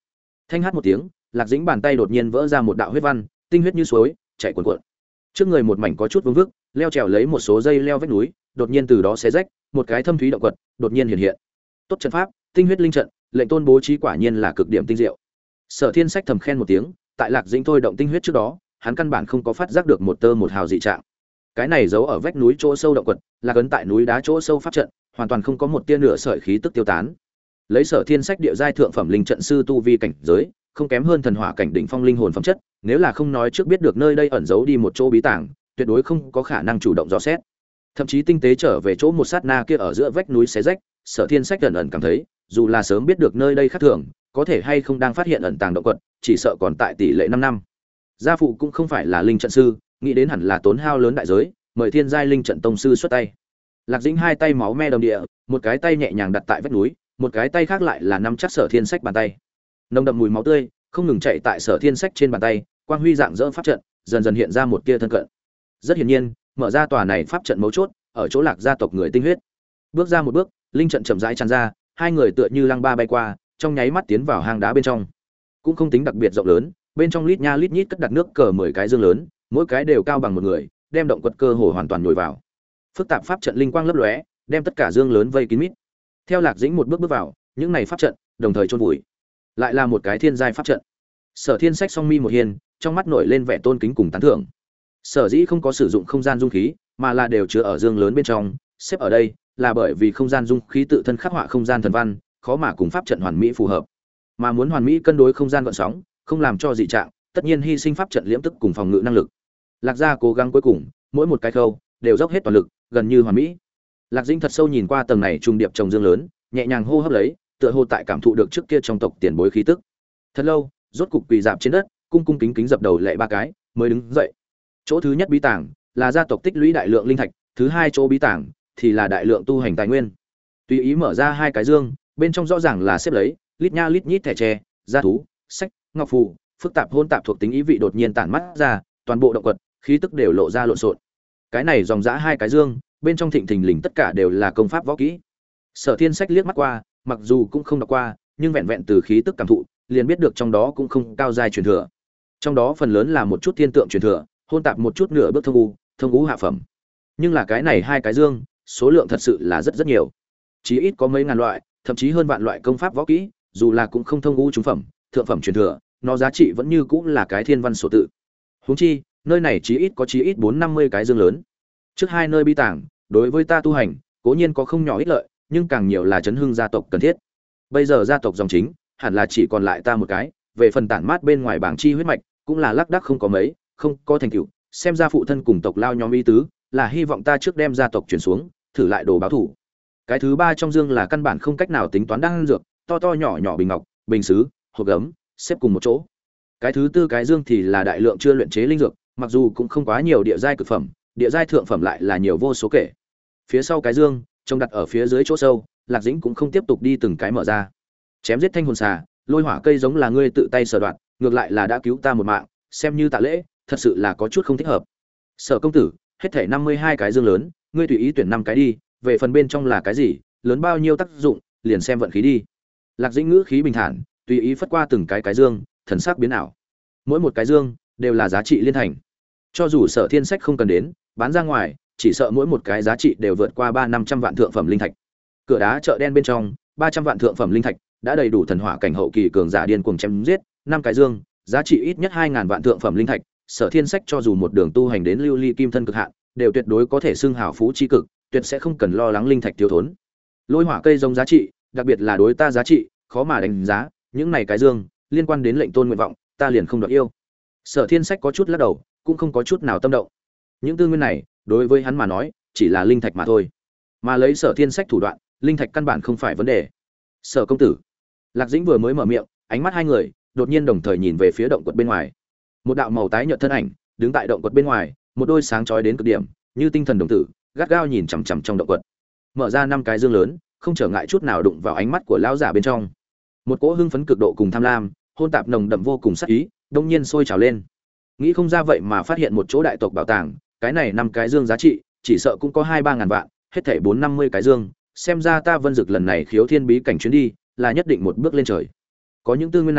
Thanh hát một tiếng, Lạc Dĩnh bàn tay đột nhiên vỡ ra một đạo huyết văn, tinh huyết như suối chảy cuồn cuộn. Trước người một mảnh có chút vương vức, leo trèo lấy một số dây leo vách núi, đột nhiên từ đó xé rách, một cái thâm thúy động quật đột nhiên hiện hiện. Tốt trận pháp, tinh huyết linh trận, lệnh tôn bố trí quả nhiên là cực điểm tinh diệu. Sở Thiên Sách thầm khen một tiếng, tại Lạc Dĩnh thôi động tinh huyết trước đó, hắn căn bản không có phát giác được một tơ một hào dị trạng. Cái này giấu ở vách núi chỗ sâu động quật, là ấn tại núi đá chỗ sâu pháp trận, hoàn toàn không có một tia nửa sợi khí tức tiêu tán. Lấy Sở Thiên Sách địa giai thượng phẩm linh trận sư tu vi cảnh giới, không kém hơn thần hỏa cảnh đỉnh phong linh hồn phẩm chất, nếu là không nói trước biết được nơi đây ẩn giấu đi một chỗ bí tàng, tuyệt đối không có khả năng chủ động dò xét. Thậm chí tinh tế trở về chỗ một sát na kia ở giữa vách núi xé rách, Sở Thiên Sách ẩn ẩn cảm thấy, dù là sớm biết được nơi đây khác thường, có thể hay không đang phát hiện ẩn tàng động quật, chỉ sợ còn tại tỷ lệ 5 năm. Gia phụ cũng không phải là linh trận sư, nghĩ đến hẳn là tốn hao lớn đại giới, mời thiên giai linh trận tông sư xuất tay. Lạc Dĩnh hai tay máu me đầm địa, một cái tay nhẹ nhàng đặt tại vách núi, một cái tay khác lại là nắm chắc Sở Thiên Sách bàn tay. Nồng đậm mùi máu tươi không ngừng chạy tại Sở Thiên Sách trên bàn tay, quang huy dạng dỡ pháp trận dần dần hiện ra một tia thân cận. Rất hiển nhiên, mở ra tòa này pháp trận mấu chốt ở chỗ Lạc gia tộc người tinh huyết. Bước ra một bước, linh trận chậm rãi tràn ra, hai người tựa như lăng ba bay qua, trong nháy mắt tiến vào hang đá bên trong. Cũng không tính đặc biệt rộng lớn, bên trong lít nha lít nhít cất đặt nước cờ 10 cái dương lớn, mỗi cái đều cao bằng một người, đem động quật cơ hồ hoàn toàn nhồi vào. Phức tạp pháp trận linh quang lấp lóe, đem tất cả dương lớn vây kín mít. Theo Lạc Dĩnh một bước bước vào, những này pháp trận đồng thời chôn vùi. Lại là một cái thiên giai pháp trận. Sở Thiên Sách song mi một hiền, trong mắt nổi lên vẻ tôn kính cùng tán thưởng. Sở dĩ không có sử dụng không gian dung khí, mà là đều chứa ở dương lớn bên trong, xếp ở đây, là bởi vì không gian dung khí tự thân khắc họa không gian thần văn, khó mà cùng pháp trận hoàn mỹ phù hợp. Mà muốn hoàn mỹ cân đối không gian gợn sóng, không làm cho dị trạng, tất nhiên hy sinh pháp trận liễm tức cùng phòng ngự năng lực. Lạc gia cố gắng cuối cùng, mỗi một cái khâu đều dốc hết toàn lực, gần như hoàn mỹ. Lạc Dĩnh thật sâu nhìn qua tầng này trung điệp trồng dương lớn, nhẹ nhàng hô hấp lấy, tựa hồ tại cảm thụ được trước kia trong tộc tiền bối khí tức. Thật lâu, rốt cục quỳ dạp trên đất, cung cung kính kính dập đầu lạy ba cái, mới đứng dậy. Chỗ thứ nhất bí tàng là gia tộc tích lũy đại lượng linh thạch, thứ hai chỗ bí tàng thì là đại lượng tu hành tài nguyên. Tùy ý mở ra hai cái dương, bên trong rõ ràng là xếp lấy lít nha lít nhít thẻ tre, gia thú, sách, ngọc phù, phức tạp hôn tạp thuộc tính ý vị đột nhiên tản mắt ra, toàn bộ động quật khí tức đều lộ ra lộn xộn. Cái này dòng dã hai cái dương, bên trong thịnh thình lình tất cả đều là công pháp võ kỹ. Sở Thiên Sách liếc mắt qua, mặc dù cũng không đọc qua, nhưng vẹn vẹn từ khí tức cảm thụ, liền biết được trong đó cũng không cao giai truyền thừa. Trong đó phần lớn là một chút thiên tượng truyền thừa, hôn tạp một chút nửa bước thông ngũ hạ phẩm. Nhưng là cái này hai cái dương, số lượng thật sự là rất nhiều. Chí ít có mấy ngàn loại, thậm chí hơn vạn loại công pháp võ kỹ, dù là cũng không thông ngũ trung phẩm, thượng phẩm truyền thừa, nó giá trị vẫn như cũng là cái thiên văn sổ tự. Huống chi, nơi này chí ít 450 cái dương lớn. Trước hai nơi bi tàng, đối với ta tu hành, cố nhiên có không nhỏ ích lợi, nhưng càng nhiều là chấn hưng gia tộc cần thiết. Bây giờ gia tộc dòng chính, hẳn là chỉ còn lại ta một cái, về phần tản mát bên ngoài bảng chi huyết mạch, cũng là lác đác không có mấy, không có thành tựu, xem ra phụ thân cùng tộc lao nhóm ý tứ, là hy vọng ta trước đem gia tộc chuyển xuống, thử lại đồ báo thủ. Cái thứ ba trong dương là căn bản không cách nào tính toán đan dược, to to nhỏ nhỏ bình ngọc, bình sứ, hộp gấm, xếp cùng một chỗ. Cái thứ tư cái dương thì là đại lượng chưa luyện chế linh dược, mặc dù cũng không quá nhiều địa giai cực phẩm, địa giai thượng phẩm lại là nhiều vô số kể. Phía sau cái dương, trông đặt ở phía dưới chỗ sâu, Lạc Dĩnh cũng không tiếp tục đi từng cái mở ra. Chém giết thanh hồn xà, lôi hỏa cây giống là ngươi tự tay sở đoạn, ngược lại là đã cứu ta một mạng, xem như tạ lễ, thật sự là có chút không thích hợp. Sở công tử, hết thảy 52 cái dương lớn, ngươi tùy ý tuyển 5 cái đi, về phần bên trong là cái gì, lớn bao nhiêu tác dụng, liền xem vận khí đi. Lạc Dĩnh ngữ khí bình thản, tùy ý phất qua từng cái dương, thần sắc biến ảo. Mỗi một cái dương đều là giá trị liên thành. Cho dù Sở Thiên Sách không cần đến, bán ra ngoài, chỉ sợ mỗi một cái giá trị đều vượt qua 3-500 vạn thượng phẩm linh thạch. Cửa đá chợ đen bên trong, 300 vạn thượng phẩm linh thạch đã đầy đủ thần hỏa cảnh hậu kỳ cường giả điên cuồng chém giết, 5 cái dương, giá trị ít nhất 2000 vạn thượng phẩm linh thạch, Sở Thiên Sách cho dù một đường tu hành đến lưu ly kim thân cực hạn, đều tuyệt đối có thể xưng hào phú chi cực, tuyệt sẽ không cần lo lắng linh thạch thiếu thốn. Lôi hỏa cây giống giá trị, đặc biệt là đối ta giá trị, khó mà đánh giá, những này cái dương, liên quan đến lệnh tôn nguyện vọng, ta liền không đoạt yêu. Sở Thiên Sách có chút lắc đầu, cũng không có chút nào tâm động. Những tư nguyên này, đối với hắn mà nói, chỉ là linh thạch mà thôi. Mà lấy Sở Thiên Sách thủ đoạn, linh thạch căn bản không phải vấn đề. Sở công tử. Lạc Dĩnh vừa mới mở miệng, ánh mắt hai người đột nhiên đồng thời nhìn về phía động quật bên ngoài. Một đạo màu tái nhợt thân ảnh, đứng tại động quật bên ngoài, một đôi sáng chói đến cực điểm, như tinh thần đồng tử, gắt gao nhìn chằm chằm trong động quật. Mở ra 5 cái dương lớn, không trở ngại chút nào đụng vào ánh mắt của lão giả bên trong. Một cỗ hưng phấn cực độ cùng tham lam, hôn tạp nồng đậm vô cùng sát ý, đông nhiên sôi trào lên. Nghĩ không ra vậy mà phát hiện một chỗ đại tộc bảo tàng, cái này 5 cái dương giá trị, chỉ sợ cũng có 2-3 ngàn vạn, hết thảy 450 cái dương, xem ra ta Vân Dực lần này khiếu thiên bí cảnh chuyến đi, là nhất định một bước lên trời. Có những tư nguyên này,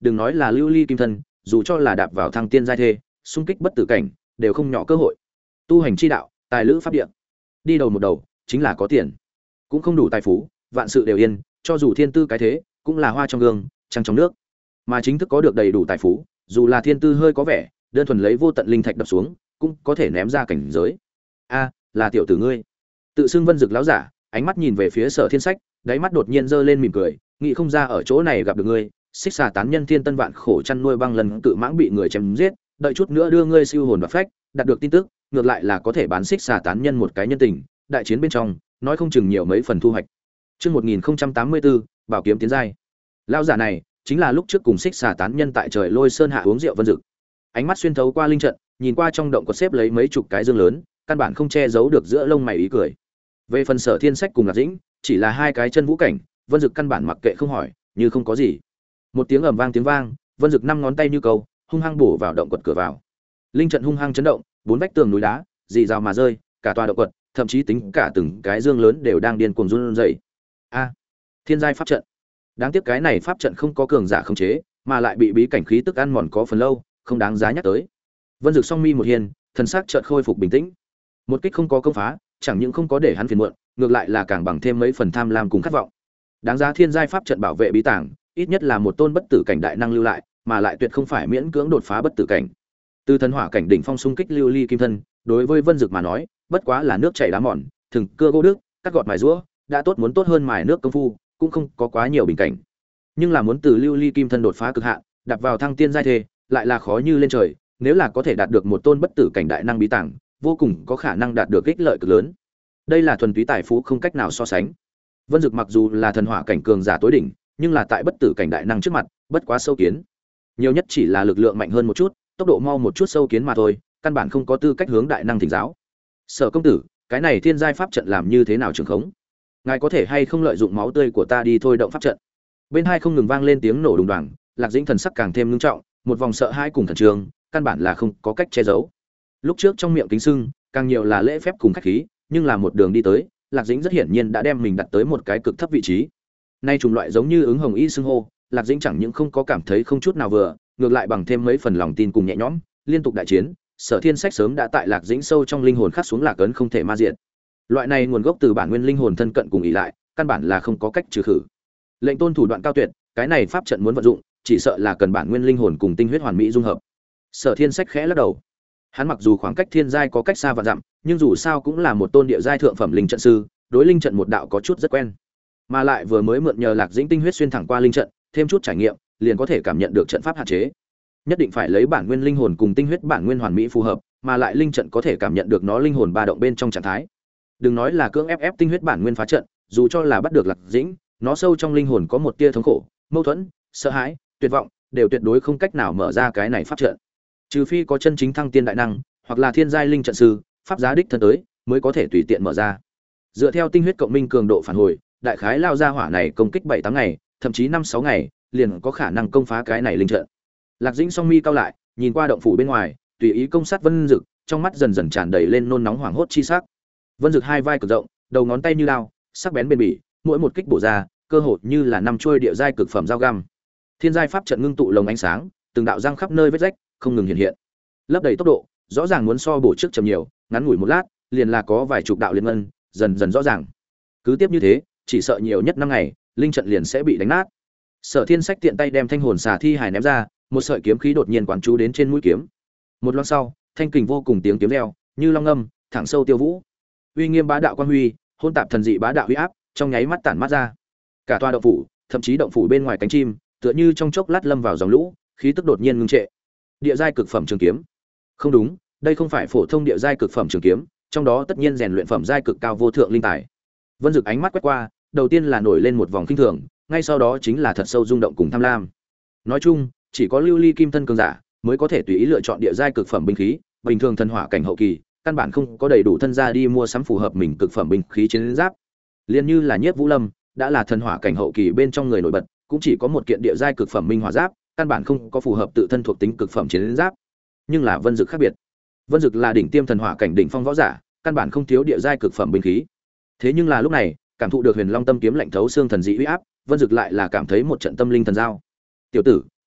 đừng nói là lưu ly kim thân, dù cho là đạp vào thăng tiên giai thê, xung kích bất tử cảnh, đều không nhỏ cơ hội. Tu hành chi đạo, tài lữ pháp địa. Đi đầu một đầu, chính là có tiền. Cũng không đủ tài phú, vạn sự đều yên, cho dù thiên tư cái thế, cũng là hoa trong gương, trăng trong nước. Mà chính thức có được đầy đủ tài phú, dù là thiên tư hơi có vẻ, đơn thuần lấy vô tận linh thạch đập xuống, cũng có thể ném ra cảnh giới. A, là tiểu tử ngươi. Tự xưng Vân Dực lão giả, ánh mắt nhìn về phía Sở Thiên Sách, đáy mắt đột nhiên giơ lên mỉm cười, nghĩ không ra ở chỗ này gặp được ngươi, Xích Xà tán nhân thiên tân vạn khổ chăn nuôi băng lần tự mãng bị người chém giết, đợi chút nữa đưa ngươi siêu hồn và phách, đạt được tin tức, ngược lại là có thể bán Xích Xà tán nhân một cái nhân tình, đại chiến bên trong, nói không chừng nhiều mấy phần thu hoạch. Chương 1084, bảo kiếm tiến giai. Lão giả này chính là lúc trước cùng Xích Xà tán nhân tại Trời Lôi Sơn hạ uống rượu Vân Dực. Ánh mắt xuyên thấu qua linh trận, nhìn qua trong động có xếp lấy mấy chục cái dương lớn, căn bản không che giấu được giữa lông mày ý cười. Về phần Sở Thiên Sách cùng Lạc Dĩnh, chỉ là hai cái chân vũ cảnh, Vân Dực căn bản mặc kệ không hỏi, như không có gì. Một tiếng ầm vang tiếng vang, Vân Dực năm ngón tay như câu, hung hăng bổ vào động quật cửa vào. Linh trận hung hăng chấn động, bốn vách tường núi đá, rì rào mà rơi, cả tòa động quật, thậm chí tính cả từng cái dương lớn đều đang điên cuồng run rẩy. A, thiên giai pháp trận. Đáng tiếc cái này pháp trận không có cường giả khống chế, mà lại bị bí cảnh khí tức ăn mòn có phần lâu, không đáng giá nhắc tới. Vân Dực song mi một hiền, thần sắc chợt khôi phục bình tĩnh. Một kích không có công phá, chẳng những không có để hắn phiền muộn, ngược lại là càng bằng thêm mấy phần tham lam cùng khát vọng. Đáng giá thiên giai pháp trận bảo vệ bí tàng, ít nhất là một tôn bất tử cảnh đại năng lưu lại, mà lại tuyệt không phải miễn cưỡng đột phá bất tử cảnh. Từ thần hỏa cảnh đỉnh phong xung kích lưu ly kim thân, đối với Vân Dực mà nói, bất quá là nước chảy đá mòn, thừng cưa gỗ đức, cắt gọt mài rũa, đã tốt muốn tốt hơn mài nước công phu, cũng không có quá nhiều bình cảnh. Nhưng là muốn từ lưu ly kim thân đột phá cực hạn, đạp vào thăng tiên giai thê, lại là khó như lên trời, nếu là có thể đạt được một tôn bất tử cảnh đại năng bí tàng, vô cùng có khả năng đạt được ích lợi cực lớn. Đây là thuần túy tài phú không cách nào so sánh. Vân Dực mặc dù là thần hỏa cảnh cường giả tối đỉnh, nhưng là tại bất tử cảnh đại năng trước mặt, bất quá sâu kiến. Nhiều nhất chỉ là lực lượng mạnh hơn một chút, tốc độ mau một chút sâu kiến mà thôi, căn bản không có tư cách hướng đại năng thỉnh giáo. Sở công tử, cái này thiên giai pháp trận làm như thế nào trường khống? Ngài có thể hay không lợi dụng máu tươi của ta đi thôi động pháp trận? Bên hai không ngừng vang lên tiếng nổ đùng đoàng, Lạc Dĩnh thần sắc càng thêm nghiêm trọng, một vòng sợ hãi cùng thần trường, căn bản là không có cách che giấu. Lúc trước trong miệng kính sưng, càng nhiều là lễ phép cùng khách khí, nhưng là một đường đi tới, Lạc Dĩnh rất hiển nhiên đã đem mình đặt tới một cái cực thấp vị trí. Nay trùng loại giống như ứng hồng y xưng hô, Lạc Dĩnh chẳng những không có cảm thấy không chút nào vừa, ngược lại bằng thêm mấy phần lòng tin cùng nhẹ nhõm, liên tục đại chiến, Sở Thiên Sách sớm đã tại Lạc Dĩnh sâu trong linh hồn khắc xuống lạc ấn không thể ma diệt. Loại này nguồn gốc từ bản nguyên linh hồn thân cận cùng ỷ lại, căn bản là không có cách trừ khử. Lệnh tôn thủ đoạn cao tuyệt, cái này pháp trận muốn vận dụng, chỉ sợ là cần bản nguyên linh hồn cùng tinh huyết hoàn mỹ dung hợp. Sở Thiên Sách khẽ lắc đầu. Hắn mặc dù khoảng cách thiên giai có cách xa vạn dặm, nhưng dù sao cũng là một tôn địa giai thượng phẩm linh trận sư, đối linh trận một đạo có chút rất quen. Mà lại vừa mới mượn nhờ Lạc Dĩnh tinh huyết xuyên thẳng qua linh trận, thêm chút trải nghiệm, liền có thể cảm nhận được trận pháp hạn chế. Nhất định phải lấy bản nguyên linh hồn cùng tinh huyết bản nguyên hoàn mỹ phù hợp, mà lại linh trận có thể cảm nhận được nó linh hồn ba động bên trong trạng thái. Đừng nói là cưỡng ép tinh huyết bản nguyên phá trận, dù cho là bắt được Lạc Dĩnh, nó sâu trong linh hồn có một tia thống khổ, mâu thuẫn, sợ hãi, tuyệt vọng, đều tuyệt đối không cách nào mở ra cái này pháp trận. Trừ phi có chân chính thăng tiên đại năng, hoặc là thiên giai linh trận sư, pháp giá đích thân tới, mới có thể tùy tiện mở ra. Dựa theo tinh huyết cộng minh cường độ phản hồi, đại khái lao ra hỏa này công kích 7-8 ngày, thậm chí 5-6 ngày, liền có khả năng công phá cái này linh trận. Lạc Dĩnh song mi cao lại, nhìn qua động phủ bên ngoài, tùy ý công sát Vân Dực, trong mắt dần dần tràn đầy lên nôn nóng hoảng hốt chi sắc. Vân Dực hai vai cực rộng, đầu ngón tay như dao, sắc bén bền bỉ, mỗi một kích bổ ra, cơ hồ như là năm chuôi địa giai cực phẩm dao găm. Thiên giai pháp trận ngưng tụ lồng ánh sáng, từng đạo răng khắp nơi vết rách, không ngừng hiện hiện. Lấp đầy tốc độ, rõ ràng muốn so bổ trước chậm nhiều, ngắn ngủi một lát, liền là có vài chục đạo liên ngân, dần dần rõ ràng. Cứ tiếp như thế, chỉ sợ nhiều nhất 5 ngày, linh trận liền sẽ bị đánh nát. Sở Thiên Sách tiện tay đem thanh hồn xà thi hài ném ra, một sợi kiếm khí đột nhiên quán chú đến trên mũi kiếm. Một loáng sau, thanh kình vô cùng tiếng kiếm reo, như long ngâm, thẳng sâu tiêu vũ. Uy nghiêm bá đạo quang huy, hôn tạp thần dị bá đạo uy áp, trong nháy mắt tản mát ra. Cả tòa động phủ, thậm chí động phủ bên ngoài cánh chim, tựa như trong chốc lát lâm vào dòng lũ, khí tức đột nhiên ngưng trệ. Địa giai cực phẩm trường kiếm. Không đúng, đây không phải phổ thông địa giai cực phẩm trường kiếm, trong đó tất nhiên rèn luyện phẩm giai cực cao vô thượng linh tài. Vân Dực ánh mắt quét qua, đầu tiên là nổi lên một vòng kinh thường, ngay sau đó chính là thật sâu rung động cùng tham lam. Nói chung, chỉ có lưu ly kim thân cường giả mới có thể tùy ý lựa chọn địa giai cực phẩm binh khí, bình thường thần hỏa cảnh hậu kỳ, căn bản không có đầy đủ thân gia đi mua sắm phù hợp mình cực phẩm binh khí chiến giáp. Liên như là Nhiếp Vũ Lâm, đã là thần hỏa cảnh hậu kỳ bên trong người nổi bật, cũng chỉ có một kiện địa giai cực phẩm minh hỏa giáp, căn bản không có phù hợp tự thân thuộc tính cực phẩm chiến giáp. Nhưng là Vân Dực khác biệt. Vân Dực là đỉnh tiêm thần hỏa cảnh đỉnh phong võ giả, căn bản không thiếu địa giai cực phẩm binh khí. Thế nhưng là lúc này, cảm thụ được Huyền Long Tâm kiếm lạnh thấu xương thần dị uy áp, Vân Dực lại là cảm thấy một trận tâm linh thần giao. "Tiểu tử,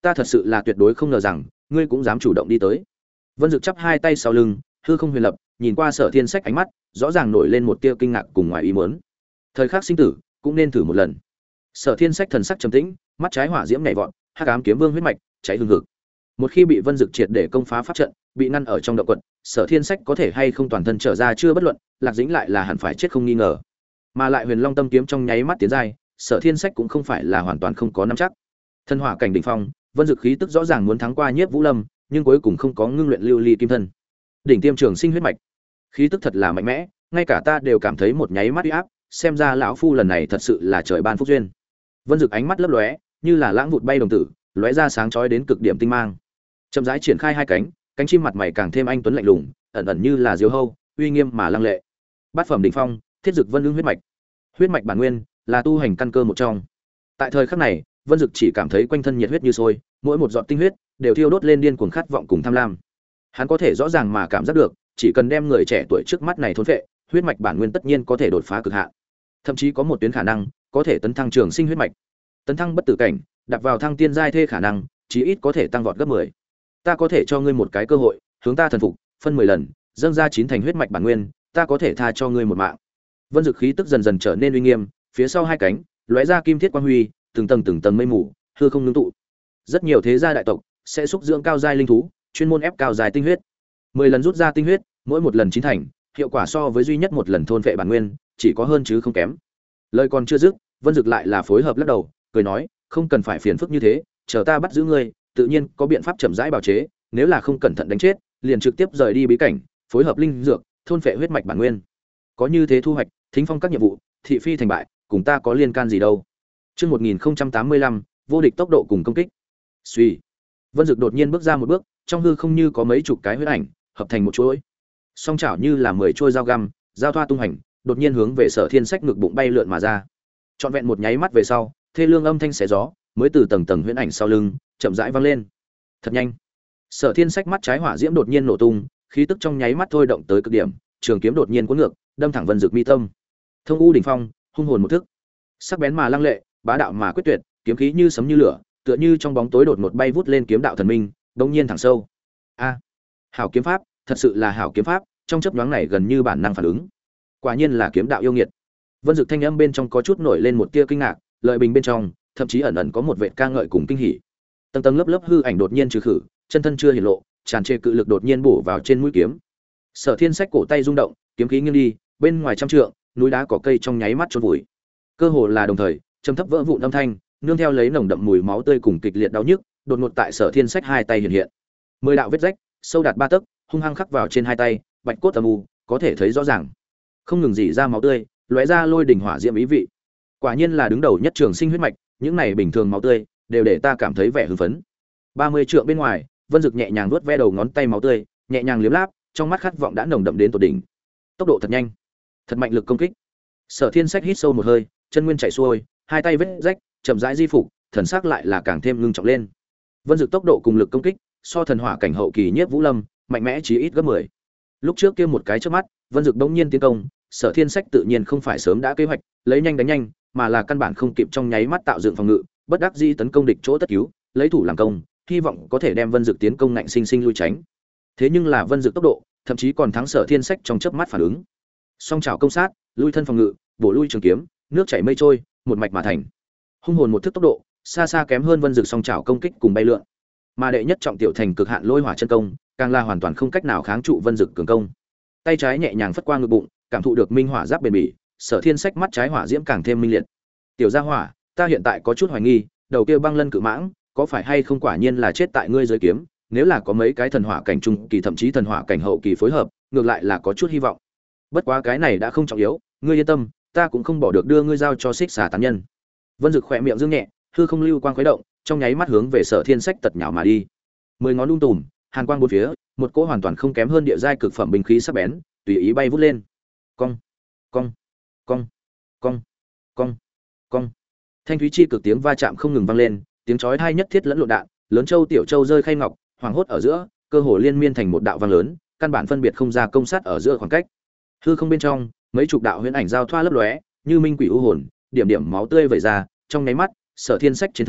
ta thật sự là tuyệt đối không ngờ rằng ngươi cũng dám chủ động đi tới. Vân Dực chắp hai tay sau lưng, hư không huyền lập, nhìn qua Sở Thiên Sách ánh mắt, rõ ràng nổi lên một tia kinh ngạc cùng ngoài ý muốn. Thời khắc sinh tử, cũng nên thử một lần. Sở Thiên Sách thần sắc trầm tĩnh, mắt trái hỏa diễm nhảy vọt, Hắc Ám Kiếm Vương huyết mạch cháy hừng hực. Một khi bị Vân Dực triệt để công phá pháp trận, bị ngăn ở trong động quật, Sở Thiên Sách có thể hay không toàn thân trở ra chưa bất luận, Lạc Dĩnh lại là hẳn phải chết không nghi ngờ. Mà lại Huyền Long Tâm kiếm trong nháy mắt tiến giai, Sở Thiên Sách cũng không phải là hoàn toàn không có nắm chắc. Thân hỏa cảnh đỉnh phong, Vân Dực khí tức rõ ràng muốn thắng qua Nhiếp Vũ Lâm, nhưng cuối cùng không có ngưng luyện lưu ly kim thân. Đỉnh tiêm trường sinh huyết mạch, khí tức thật là mạnh mẽ, ngay cả ta đều cảm thấy một nháy mắt uy áp, xem ra lão phu lần này thật sự là trời ban phúc duyên. Vân Dực ánh mắt lấp lóe, như là lãng vụt bay đồng tử, lóe ra sáng chói đến cực điểm tinh mang. Chậm rãi triển khai hai cánh, cánh chim mặt mày càng thêm anh tuấn lạnh lùng, ẩn ẩn như là diều hâu, uy nghiêm mà lăng lệ. Bát phẩm đỉnh phong, Thiết Dực Vân Ưng huyết mạch. Huyết mạch bản nguyên là tu hành căn cơ một trong. Tại thời khắc này, Vân Dực chỉ cảm thấy quanh thân nhiệt huyết như sôi, mỗi một giọt tinh huyết đều thiêu đốt lên điên cuồng khát vọng cùng tham lam. Hắn có thể rõ ràng mà cảm giác được, chỉ cần đem người trẻ tuổi trước mắt này thôn phệ, huyết mạch bản nguyên tất nhiên có thể đột phá cực hạn. Thậm chí có một tuyến khả năng, có thể tấn thăng trường sinh huyết mạch. Tấn thăng bất tử cảnh, đặt vào thăng tiên giai thê khả năng, chí ít có thể tăng vọt gấp 10. Ta có thể cho ngươi một cái cơ hội, hướng ta thần phục, phân 10 lần, dâng ra 9 thành huyết mạch bản nguyên, ta có thể tha cho ngươi một mạng. Vân Dực khí tức dần dần trở nên uy nghiêm, phía sau hai cánh lóe ra kim thiết quang huy, từng tầng mây mù, hư không ngưng tụ. Rất nhiều thế gia đại tộc sẽ xúc dưỡng cao giai linh thú, chuyên môn ép cao giai tinh huyết. 10 lần rút ra tinh huyết, mỗi một lần 9 thành, hiệu quả so với duy nhất một lần thôn vệ bản nguyên, chỉ có hơn chứ không kém. Lời còn chưa dứt, Vân Dực lại là phối hợp lắc đầu, cười nói, không cần phải phiền phức như thế, chờ ta bắt giữ ngươi, tự nhiên có biện pháp chậm rãi bào chế, nếu là không cẩn thận đánh chết, liền trực tiếp rời đi bí cảnh, phối hợp linh dược, thôn phệ huyết mạch bản nguyên. Có như thế thu hoạch, thính phong các nhiệm vụ, thị phi thành bại, cùng ta có liên can gì đâu. Chương 1085, vô địch tốc độ cùng công kích. Suy. Vân Dực đột nhiên bước ra một bước, trong hư không như có mấy chục cái huyết ảnh, hợp thành một chuỗi. Song chảo như là 10 chuôi dao găm, giao thoa tung hành, đột nhiên hướng về Sở Thiên Sách ngực bụng bay lượn mà ra. Trọn vẹn một nháy mắt về sau, thê lương âm thanh xé gió, mới từ tầng huyễn ảnh sau lưng chậm rãi vang lên. Thật nhanh. Sở Thiên Sách mắt trái hỏa diễm đột nhiên nổ tung, khí tức trong nháy mắt thôi động tới cực điểm, trường kiếm đột nhiên cuốn ngược, đâm thẳng Vân Dực mi tâm. Thông U đỉnh phong, hung hồn một thức. Sắc bén mà lăng lệ, bá đạo mà quyết tuyệt, kiếm khí như sấm như lửa, tựa như trong bóng tối đột ngột bay vút lên kiếm đạo thần minh, đột nhiên thẳng sâu. A, hảo kiếm pháp, thật sự là hảo kiếm pháp, trong chớp nhoáng này gần như bản năng phản ứng. Quả nhiên là kiếm đạo yêu nghiệt. Vân Dực thanh âm bên trong có chút nổi lên một tia kinh ngạc, lợi bình bên trong, thậm chí ẩn ẩn có một vệt ca ngợi cùng kinh hỉ. Tầng lớp hư ảnh đột nhiên trừ khử, chân thân chưa hiển lộ, tràn trề cự lực đột nhiên bổ vào trên mũi kiếm. Sở Thiên Sách cổ tay rung động, kiếm khí nghiêng đi, bên ngoài trăm trượng, núi đá cỏ cây trong nháy mắt chôn vùi. Cơ hồ là đồng thời, trầm thấp vỡ vụn âm thanh, nương theo lấy nồng đậm mùi máu tươi cùng kịch liệt đau nhức, đột ngột tại Sở Thiên Sách hai tay hiện hiện. 10 đạo vết rách, sâu đạt 3 tấc, hung hăng khắc vào trên hai tay, bạch cốt âm u, có thể thấy rõ ràng. Không ngừng rỉ ra máu tươi, lóe ra lôi đỉnh hỏa diễm ý vị. Quả nhiên là đứng đầu nhất trường sinh huyết mạch, những này bình thường máu tươi đều để ta cảm thấy vẻ hưng phấn. 30 trượng bên ngoài, Vân Dực nhẹ nhàng vuốt ve đầu ngón tay máu tươi, nhẹ nhàng liếm láp, trong mắt khát vọng đã nồng đậm đến tột đỉnh. Tốc độ thật nhanh, thật mạnh lực công kích. Sở Thiên Sách hít sâu một hơi, chân nguyên chảy xuôi, hai tay vết rách, chậm rãi di phục, thần sắc lại là càng thêm ngưng trọng lên. Vân Dực tốc độ cùng lực công kích, so thần hỏa cảnh hậu kỳ Nhiếp Vũ Lâm, mạnh mẽ chí ít gấp 10. Lúc trước kia một cái chớp mắt, Vân Dực bỗng nhiên tiến công, Sở Thiên Sách tự nhiên không phải sớm đã kế hoạch, lấy nhanh đánh nhanh, mà là căn bản không kịp trong nháy mắt tạo dựng phòng ngự, bất đắc dĩ tấn công địch chỗ tất cứu, lấy thủ làm công, hy vọng có thể đem Vân Dực tiến công ngạnh sinh lui tránh. Thế nhưng là Vân Dực tốc độ, thậm chí còn thắng Sở Thiên Sách trong chớp mắt phản ứng. Song chảo công sát, lui thân phòng ngự, bổ lui trường kiếm, nước chảy mây trôi, một mạch mà thành. Hung hồn một thức tốc độ, xa xa kém hơn Vân Dực song chảo công kích cùng bay lượn. Mà đệ nhất trọng tiểu thành cực hạn lôi hỏa chân công, càng là hoàn toàn không cách nào kháng trụ Vân Dực cường công. Tay trái nhẹ nhàng phất qua ngực bụng, cảm thụ được minh hỏa giáp bền bỉ, Sở Thiên Sách mắt trái hỏa diễm càng thêm minh liệt. Tiểu gia hỏa, ta hiện tại có chút hoài nghi, đầu kia băng lân cự mãng, có phải hay không quả nhiên là chết tại ngươi dưới kiếm, nếu là có mấy cái thần hỏa cảnh trung kỳ thậm chí thần hỏa cảnh hậu kỳ phối hợp, ngược lại là có chút hy vọng. Bất quá cái này đã không trọng yếu, ngươi yên tâm, ta cũng không bỏ được đưa ngươi giao cho Xích Xà tán nhân. Vân Dực khẽ miệng dương nhẹ, hư không lưu quang khuấy động, trong nháy mắt hướng về Sở Thiên Sách tật nhào mà đi. 10 ngón lung tùm, hàn quang bốn phía, một cỗ hoàn toàn không kém hơn địa giai cực phẩm binh khí sắc bén, tùy ý bay vút lên. Cong, cong, cong, cong, cong, cong. Thanh thúy chi cực tiếng va chạm không ngừng vang lên, tiếng chói tai nhất thiết lẫn lộn đạn, lớn châu tiểu châu rơi khay ngọc, hoàng hốt ở giữa, cơ hồ liên miên thành một đạo vang lớn, căn bản phân biệt không ra công sát ở giữa khoảng cách. Hư không bên trong, mấy chục đạo huyễn ảnh giao thoa lấp lóe, như minh quỷ u hồn, điểm điểm máu tươi vẩy ra, trong nháy mắt, Sở Thiên Sách trên thân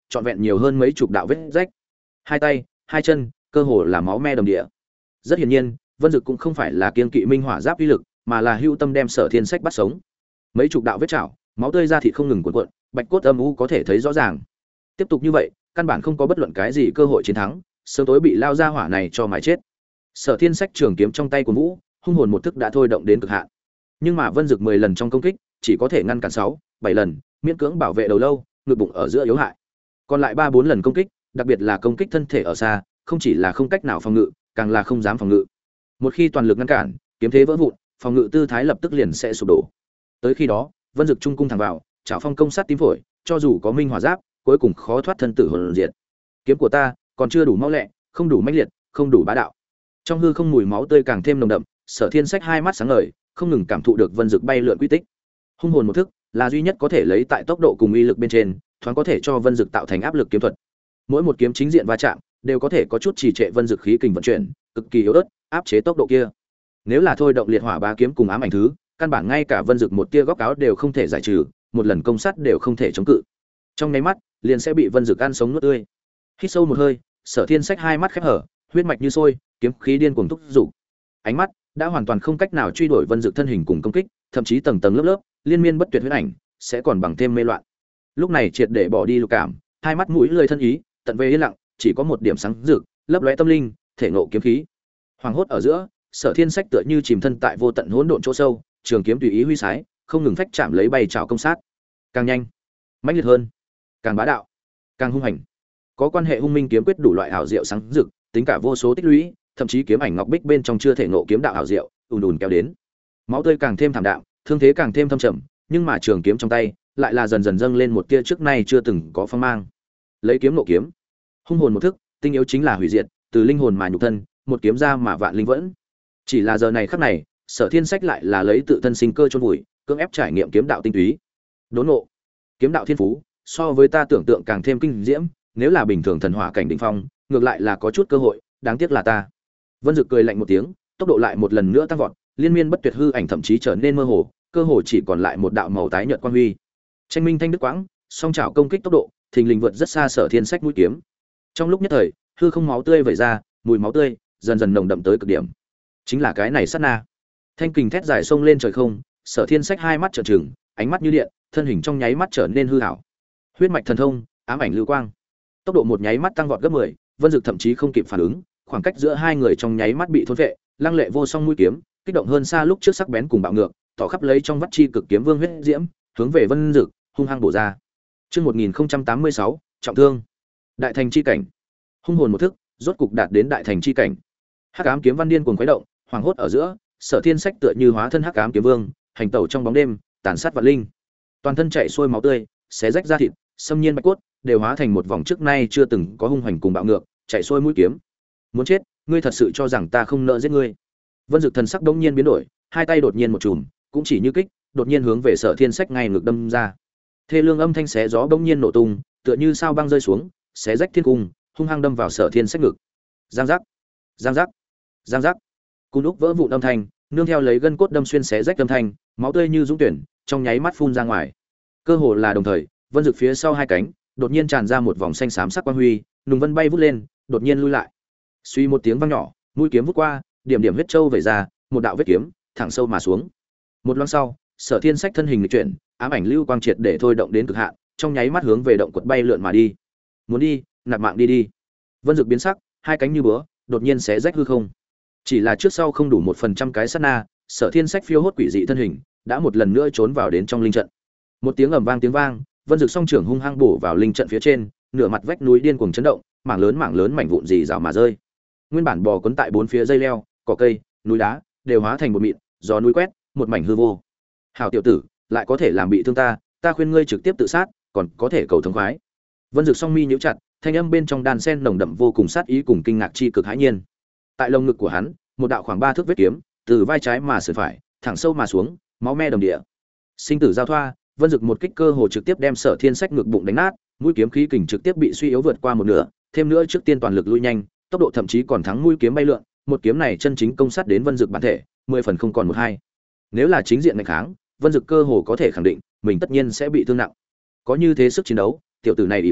trọn vẹn nhiều hơn mấy chục đạo vết rách. Hai tay, hai chân, cơ hồ là máu me đầm địa. Rất hiển nhiên, Vân Dực cũng không phải là kiên kỵ minh hỏa giáp uy lực, mà là hữu tâm đem Sở Thiên Sách bắt sống. Mấy chục đạo vết chảo, máu tươi ra thịt không ngừng cuộn cuộn, bạch cốt âm u có thể thấy rõ ràng. Tiếp tục như vậy, căn bản không có bất luận cái gì cơ hội chiến thắng, sớm tối bị lao ra hỏa này cho mài chết. Sở Thiên Sách trường kiếm trong tay của Vũ, hung hồn một thức đã thôi động đến cực hạn. Nhưng mà Vân Dực 10 lần trong công kích, chỉ có thể ngăn cản 6, 7 lần, miễn cưỡng bảo vệ đầu lâu, ngực bụng ở giữa yếu hại. Còn lại 3, 4 lần công kích, đặc biệt là công kích thân thể ở xa, không chỉ là không cách nào phòng ngự, càng là không dám phòng ngự. Một khi toàn lực ngăn cản, kiếm thế vỡ vụn, phòng ngự tư thái lập tức liền sẽ sụp đổ. Tới khi đó, Vân Dực trung cung thẳng vào, chảo phong công sát tím phổi, cho dù có minh hỏa giáp, cuối cùng khó thoát thân tử hồn diệt. Kiếm của ta còn chưa đủ mau lẹ, không đủ mãnh liệt, không đủ bá đạo. Trong hư không mùi máu tươi càng thêm nồng đậm, Sở Thiên Sách hai mắt sáng ngời, không ngừng cảm thụ được Vân Dực bay lượn quy tích. Hung hồn một thức là duy nhất có thể lấy tại tốc độ cùng uy lực bên trên, thoáng có thể cho Vân Dực tạo thành áp lực kiếm thuật. Mỗi một kiếm chính diện va chạm, đều có thể có chút trì trệ Vân Dực khí kình vận chuyển, cực kỳ yếu ớt, áp chế tốc độ kia. Nếu là thôi động liệt hỏa ba kiếm cùng ám ảnh thứ, căn bản ngay cả Vân Dực một tia góc áo đều không thể giải trừ, một lần công sát đều không thể chống cự. Trong nháy mắt, liền sẽ bị Vân Dực ăn sống nuốt tươi. Hít sâu một hơi, Sở Thiên Sách hai mắt khép hở, huyết mạch như sôi, kiếm khí điên cuồng thúc dục. Ánh mắt đã hoàn toàn không cách nào truy đuổi Vân Dực thân hình cùng công kích, thậm chí tầng tầng lớp lớp, liên miên bất tuyệt huyết ảnh, sẽ còn bằng thêm mê loạn. Lúc này triệt để bỏ đi lục cảm, hai mắt mũi lười thân ý, tận về yên lặng, chỉ có một điểm sáng rực, lấp lóe tâm linh, thể ngộ kiếm khí. Hoàng hốt ở giữa, Sở Thiên Sách tựa như chìm thân tại vô tận hỗn độn chỗ sâu, trường kiếm tùy ý huy sái, không ngừng phách chạm lấy bay trào công sát. Càng nhanh, mãnh liệt hơn, càng bá đạo, càng hung hành. Có quan hệ hung minh kiếm quyết đủ loại ảo diệu sáng rực, tính cả vô số tích lũy, thậm chí kiếm ảnh ngọc bích bên trong chưa thể ngộ kiếm đạo ảo diệu, ùn ùn kéo đến. Máu tươi càng thêm thảm đạm, thương thế càng thêm thâm trầm, nhưng mà trường kiếm trong tay lại là dần dần dâng lên một tia trước nay chưa từng có phong mang. Lấy kiếm nộ kiếm, hung hồn một thức, tinh yếu chính là hủy diệt, từ linh hồn mà nhục thân, một kiếm ra mà vạn linh vẫn. Chỉ là giờ này khắc này, Sở Thiên Sách lại là lấy tự thân sinh cơ chôn vùi, cưỡng ép trải nghiệm kiếm đạo tinh túy. Đốn ngộ, kiếm đạo thiên phú, so với ta tưởng tượng càng thêm kinh diễm, nếu là bình thường thần hỏa cảnh đỉnh phong, ngược lại là có chút cơ hội, đáng tiếc là ta. Vân Dực cười lạnh một tiếng, tốc độ lại một lần nữa tăng vọt, liên miên bất tuyệt hư ảnh thậm chí trở nên mơ hồ, cơ hồ chỉ còn lại một đạo màu tái nhợt quang huy. Tranh minh thanh đức quãng, song chảo công kích tốc độ, thình lình vượt rất xa Sở Thiên Sách mũi kiếm. Trong lúc nhất thời, hư không máu tươi vẩy ra, mùi máu tươi dần dần nồng đậm tới cực điểm. Chính là cái này sát na, thanh kình thét dài xông lên trời không, Sở Thiên Sách hai mắt trợn trừng, ánh mắt như điện, thân hình trong nháy mắt trở nên hư ảo. Huyết mạch thần thông, ám ảnh lưu quang, tốc độ một nháy mắt tăng vọt gấp 10, Vân Dực thậm chí không kịp phản ứng, khoảng cách giữa hai người trong nháy mắt bị thôn vệ, lăng lệ vô song mũi kiếm, kích động hơn xa lúc trước sắc bén cùng bạo ngược, tỏ khắp lấy trong vắt chi cực kiếm vương huyết diễm, hướng về Vân Dực hung hăng bổ ra. Chương 1086, trọng thương. Đại thành chi cảnh. Hung hồn một thức, rốt cục đạt đến đại thành chi cảnh. Hắc ám kiếm văn điên cuồng khuấy động, hoàng hốt ở giữa, Sở Thiên Sách tựa như hóa thân hắc ám kiếm vương, hành tẩu trong bóng đêm, tàn sát vạn linh. Toàn thân chảy xuôi máu tươi, xé rách da thịt, xâm nhiên bạch cốt, đều hóa thành một vòng trước nay chưa từng có hung hành cùng bạo ngược, chảy xuôi mũi kiếm. Muốn chết, ngươi thật sự cho rằng ta không nỡ giết ngươi? Vân Dực thần sắc đống nhiên biến đổi, hai tay đột nhiên một chùm, cũng chỉ như kích, đột nhiên hướng về Sở Thiên Sách ngay ngực đâm ra. Thê lương âm thanh xé gió đống nhiên nổ tung, tựa như sao băng rơi xuống, xé rách thiên cung, hung hăng đâm vào Sở Thiên Sách ngực. Giang giác, giang giác, giang giác. Cú lúc vỡ vụn âm thanh, nương theo lấy gân cốt đâm xuyên xé rách âm thanh, máu tươi như dũng tuyển, trong nháy mắt phun ra ngoài. Cơ hồ là đồng thời, Vân Dực phía sau hai cánh đột nhiên tràn ra một vòng xanh xám sắc quang huy, nùng vân bay vút lên, đột nhiên lui lại. Suy một tiếng vang nhỏ, mũi kiếm vút qua, điểm điểm huyết châu vẩy ra, một đạo vết kiếm thẳng sâu mà xuống. Một loáng sau, Sở Thiên Sách thân hình nghịch chuyển, ám ảnh lưu quang triệt để thôi động đến cực hạn, trong nháy mắt hướng về động quật bay lượn mà đi. Muốn đi, nạp mạng đi đi. Vân Dực biến sắc, hai cánh như búa, đột nhiên xé rách hư không. Chỉ là trước sau không đủ 1% cái sát na, Sở Thiên Sách phiêu hốt quỷ dị thân hình, đã một lần nữa trốn vào đến trong linh trận. Một tiếng ầm vang tiếng vang, Vân Dực song trưởng hung hăng bổ vào linh trận phía trên, nửa mặt vách núi điên cuồng chấn động, mảng lớn mảnh vụn rì rào mà rơi. Nguyên bản bò cuốn tại bốn phía dây leo, cỏ cây, núi đá đều hóa thành một mịn, gió núi quét, một mảnh hư vô. Hảo tiểu tử, lại có thể làm bị thương ta, ta khuyên ngươi trực tiếp tự sát, còn có thể cầu thống khoái. Vân Dực song mi nhíu chặt, thanh âm bên trong đàn sen nồng đậm vô cùng sát ý cùng kinh ngạc chi cực hãi nhiên. Tại lồng ngực của hắn, một đạo khoảng 3 thước vết kiếm, từ vai trái mà sườn phải, thẳng sâu mà xuống, máu me đồng địa. Sinh tử giao thoa, Vân Dực một kích cơ hồ trực tiếp đem Sở Thiên Sách ngực bụng đánh nát, mũi kiếm khí kình trực tiếp bị suy yếu vượt qua một nửa, thêm nữa trước tiên toàn lực lui nhanh, tốc độ thậm chí còn thắng mũi kiếm bay lượn, một kiếm này chân chính công sát đến Vân Dực bản thể, 10 phần không còn một hai. Nếu là chính diện nghịch kháng, Vân Dực cơ hồ có thể khẳng định, mình tất nhiên sẽ bị thương nặng. Có như thế sức chiến đấu, tiểu tử này ỷ vào,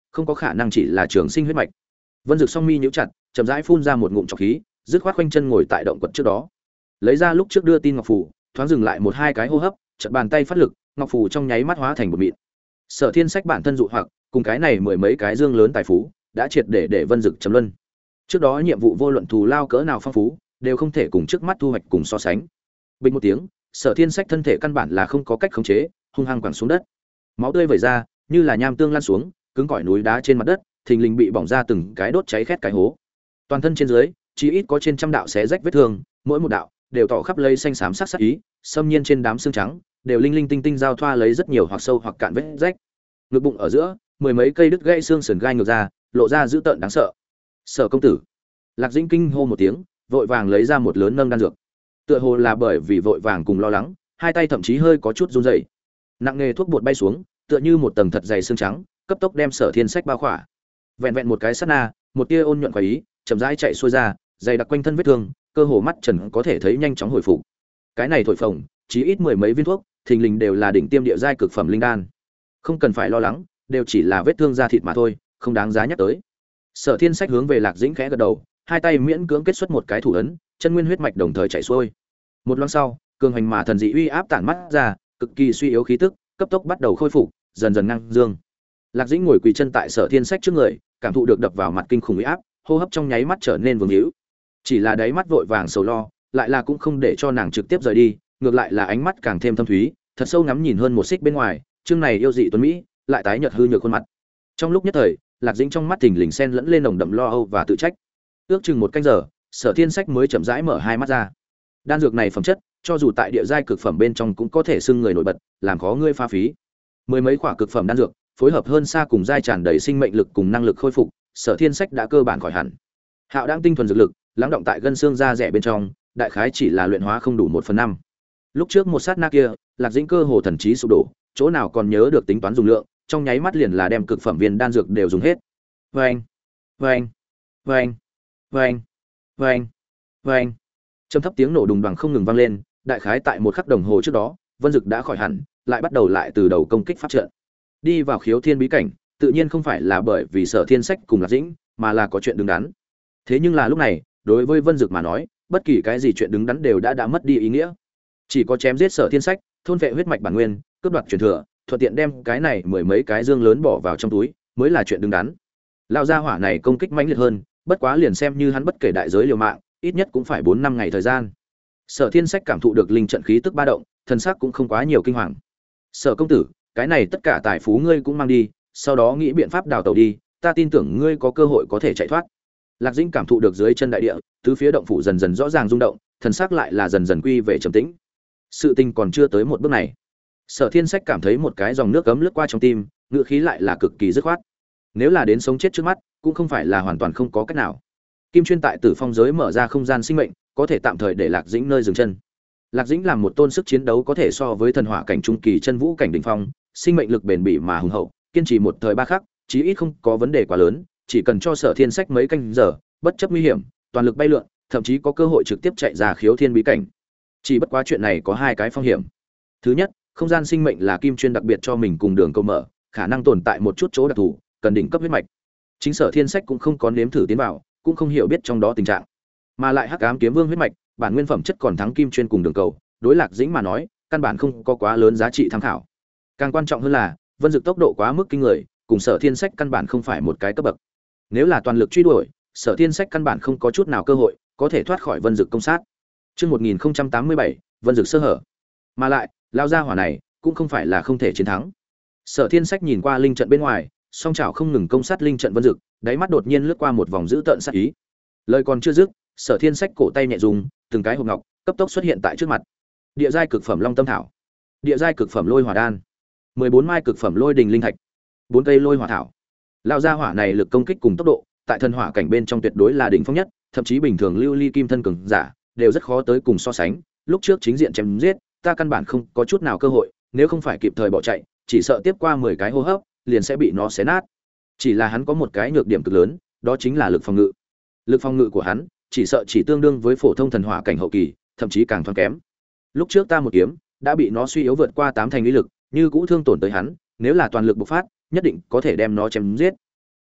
không có khả năng chỉ là trường sinh huyết mạch. Vân Dực song mi nhíu chặt, chậm rãi phun ra một ngụm trọc khí, dứt khoát khoanh chân ngồi tại động quật trước đó. Lấy ra lúc trước đưa tin ngọc phù, thoáng dừng lại một hai cái hô hấp, chợt bàn tay phát lực, ngọc phù trong nháy mắt hóa thành một mịn. Sở Thiên Sách bản thân dụ hoặc, cùng cái này mười mấy cái dương lớn tài phú, đã triệt để Vân Dực trầm luân. Trước đó nhiệm vụ vô luận thù lao cỡ nào phong phú, đều không thể cùng trước mắt thu hoạch cùng so sánh. Bình một tiếng, Sở Thiên Sách thân thể căn bản là không có cách khống chế, hung hăng quẳng xuống đất. Máu tươi vẩy ra, như là nham tương lan xuống, cứng cỏi núi đá trên mặt đất, thình lình bị bỏng ra từng cái đốt cháy khét cái hố. Toàn thân trên dưới, chỉ ít có trên trăm đạo xé rách vết thương, mỗi một đạo đều tỏ khắp lây xanh xám sắc sắc ý, xâm nhiên trên đám xương trắng, đều linh linh tinh tinh giao thoa lấy rất nhiều hoặc sâu hoặc cạn vết rách. Ngực bụng ở giữa, mười mấy cây đứt gãy xương sườn gai ngược ra, lộ ra dữ tợn đáng sợ. Sở công tử. Lạc Dĩnh kinh hô một tiếng, vội vàng lấy ra một lớn nâng đan dược. Tựa hồ là bởi vì vội vàng cùng lo lắng, hai tay thậm chí hơi có chút run rẩy. Nặng nghề thuốc bột bay xuống, tựa như một tầng thật dày xương trắng, cấp tốc đem Sở Thiên Sách bao khỏa. Vẹn vẹn một cái sát na, một tia ôn nhuận khoái ý, chậm rãi chạy xuôi ra, dày đặc quanh thân vết thương, cơ hồ mắt trần có thể thấy nhanh chóng hồi phục. Cái này thổi phồng, chí ít mười mấy viên thuốc, thình lình đều là đỉnh tiêm địa giai cực phẩm linh đan. Không cần phải lo lắng, đều chỉ là vết thương da thịt mà thôi, không đáng giá nhắc tới. Sở Thiên Sách hướng về Lạc Dĩnh khẽ gật đầu, hai tay miễn cưỡng kết xuất một cái thủ ấn, chân nguyên huyết mạch đồng thời chảy xuôi. Một loáng sau, cường hành mà thần dị uy áp tản mắt ra, cực kỳ suy yếu khí tức, cấp tốc bắt đầu khôi phục, dần dần ngang dương. Lạc Dĩnh ngồi quỳ chân tại Sở Thiên Sách trước người, cảm thụ được đập vào mặt kinh khủng uy áp, hô hấp trong nháy mắt trở nên vương hữu. Chỉ là đáy mắt vội vàng sầu lo, lại là cũng không để cho nàng trực tiếp rời đi, ngược lại là ánh mắt càng thêm thâm thúy, thật sâu ngắm nhìn hơn một xích bên ngoài, chương này yêu dị tuấn mỹ, lại tái nhợt hư nhược khuôn mặt. Trong lúc nhất thời, Lạc Dĩnh trong mắt thình lình xen lẫn lên nồng đậm lo âu và tự trách. Ước chừng một canh giờ, Sở Thiên Sách mới chậm rãi mở hai mắt ra. Đan dược này phẩm chất, cho dù tại địa giai cực phẩm bên trong cũng có thể xưng người nổi bật, làm khó ngươi pha phí. Mười mấy quả cực phẩm đan dược, phối hợp hơn xa cùng giai tràn đầy sinh mệnh lực cùng năng lực khôi phục, Sở Thiên Sách đã cơ bản khỏi hẳn. Hạo đang tinh thuần dược lực, lắng động tại gân xương da rẻ bên trong, đại khái chỉ là luyện hóa không đủ 1/5. Lúc trước một sát na kia, Lạc Dĩnh cơ hồ thần trí sụp đổ, chỗ nào còn nhớ được tính toán dùng lượng, trong nháy mắt liền là đem cực phẩm viên đan dược đều dùng hết. Oeng, oeng, oeng, oeng, oeng, oeng. Trầm thấp tiếng nổ đùng đoàng không ngừng vang lên, đại khái tại một khắc đồng hồ trước đó, Vân Dực đã khỏi hẳn, lại bắt đầu lại từ đầu công kích pháp trận. Đi vào khiếu thiên bí cảnh, tự nhiên không phải là bởi vì Sở Thiên Sách cùng Lạc Dĩnh, mà là có chuyện đứng đắn. Thế nhưng là lúc này, đối với Vân Dực mà nói, bất kỳ cái gì chuyện đứng đắn đều đã mất đi ý nghĩa. Chỉ có chém giết Sở Thiên Sách, thôn vệ huyết mạch bản nguyên, cướp đoạt truyền thừa, thuận tiện đem cái này mười mấy cái dương lớn bỏ vào trong túi, mới là chuyện đứng đắn. Lão gia hỏa này công kích mãnh liệt hơn, bất quá liền xem như hắn bất kể đại giới liều mạng, ít nhất cũng phải 4 năm ngày thời gian. Sở Thiên Sách cảm thụ được linh trận khí tức ba động, thần sắc cũng không quá nhiều kinh hoàng. Sở công tử, cái này tất cả tài phú ngươi cũng mang đi, sau đó nghĩ biện pháp đào tẩu đi, ta tin tưởng ngươi có cơ hội có thể chạy thoát. Lạc Dĩnh cảm thụ được dưới chân đại địa, tứ phía động phủ dần dần rõ ràng rung động, thần sắc lại là dần dần quy về trầm tĩnh. Sự tình còn chưa tới một bước này. Sở Thiên Sách cảm thấy một cái dòng nước ấm lướt qua trong tim, ngựa khí lại là cực kỳ dứt khoát. Nếu là đến sống chết trước mắt, cũng không phải là hoàn toàn không có cách nào. Kim Chuyên tại Tử Phong giới mở ra không gian sinh mệnh, có thể tạm thời để Lạc Dĩnh nơi dừng chân. Lạc Dĩnh làm một tôn sức chiến đấu có thể so với thần hỏa cảnh trung kỳ chân vũ cảnh đỉnh phong, sinh mệnh lực bền bỉ mà hùng hậu, kiên trì một thời ba khắc, chí ít không có vấn đề quá lớn, chỉ cần cho Sở Thiên Sách mấy canh giờ, bất chấp nguy hiểm, toàn lực bay lượn, thậm chí có cơ hội trực tiếp chạy ra khiếu thiên bí cảnh. Chỉ bất quá chuyện này có hai cái phong hiểm. Thứ nhất, không gian sinh mệnh là Kim Chuyên đặc biệt cho mình cùng đường câu mở, khả năng tồn tại một chút chỗ đặc thù, cần đỉnh cấp huyết mạch. Chính Sở Thiên Sách cũng không có nếm thử tiến vào, cũng không hiểu biết trong đó tình trạng. Mà lại Hắc Ám Kiếm Vương huyết mạch, bản nguyên phẩm chất còn thắng Kim Chuyên cùng đường cầu, đối Lạc Dĩnh mà nói, căn bản không có quá lớn giá trị tham khảo. Càng quan trọng hơn là, Vân Dực tốc độ quá mức kinh người, cùng Sở Thiên Sách căn bản không phải một cái cấp bậc. Nếu là toàn lực truy đuổi, Sở Thiên Sách căn bản không có chút nào cơ hội có thể thoát khỏi Vân Dực công sát. Chương 1087, Vân Dực sơ hở. Mà lại, lao ra hỏa này cũng không phải là không thể chiến thắng. Sở Thiên Sách nhìn qua linh trận bên ngoài, song chảo không ngừng công sát linh trận Vân Dực, đáy mắt đột nhiên lướt qua một vòng dữ tợn sát ý. Lời còn chưa dứt, Sở Thiên Sách cổ tay nhẹ dùng, từng cái hộp ngọc cấp tốc xuất hiện tại trước mặt. Địa giai cực phẩm Long Tâm Thảo, địa giai cực phẩm Lôi Hỏa Đan, 14 mai cực phẩm Lôi Đình Linh Thạch, 4 cây Lôi Hỏa Thảo. Lao ra hỏa này lực công kích cùng tốc độ, tại thần hỏa cảnh bên trong tuyệt đối là đỉnh phong nhất, thậm chí bình thường lưu ly kim thân cường giả đều rất khó tới cùng so sánh. Lúc trước chính diện chém giết, ta căn bản không có chút nào cơ hội, nếu không phải kịp thời bỏ chạy, chỉ sợ tiếp qua 10 cái hô hấp, liền sẽ bị nó xé nát. Chỉ là hắn có một cái nhược điểm cực lớn, đó chính là lực phòng ngự. Lực phòng ngự của hắn, chỉ sợ chỉ tương đương với phổ thông thần hỏa cảnh hậu kỳ, thậm chí càng thoáng kém. Lúc trước ta một kiếm đã bị nó suy yếu vượt qua 8 thành uy lực, như cũ thương tổn tới hắn, nếu là toàn lực bộc phát, nhất định có thể đem nó chém giết.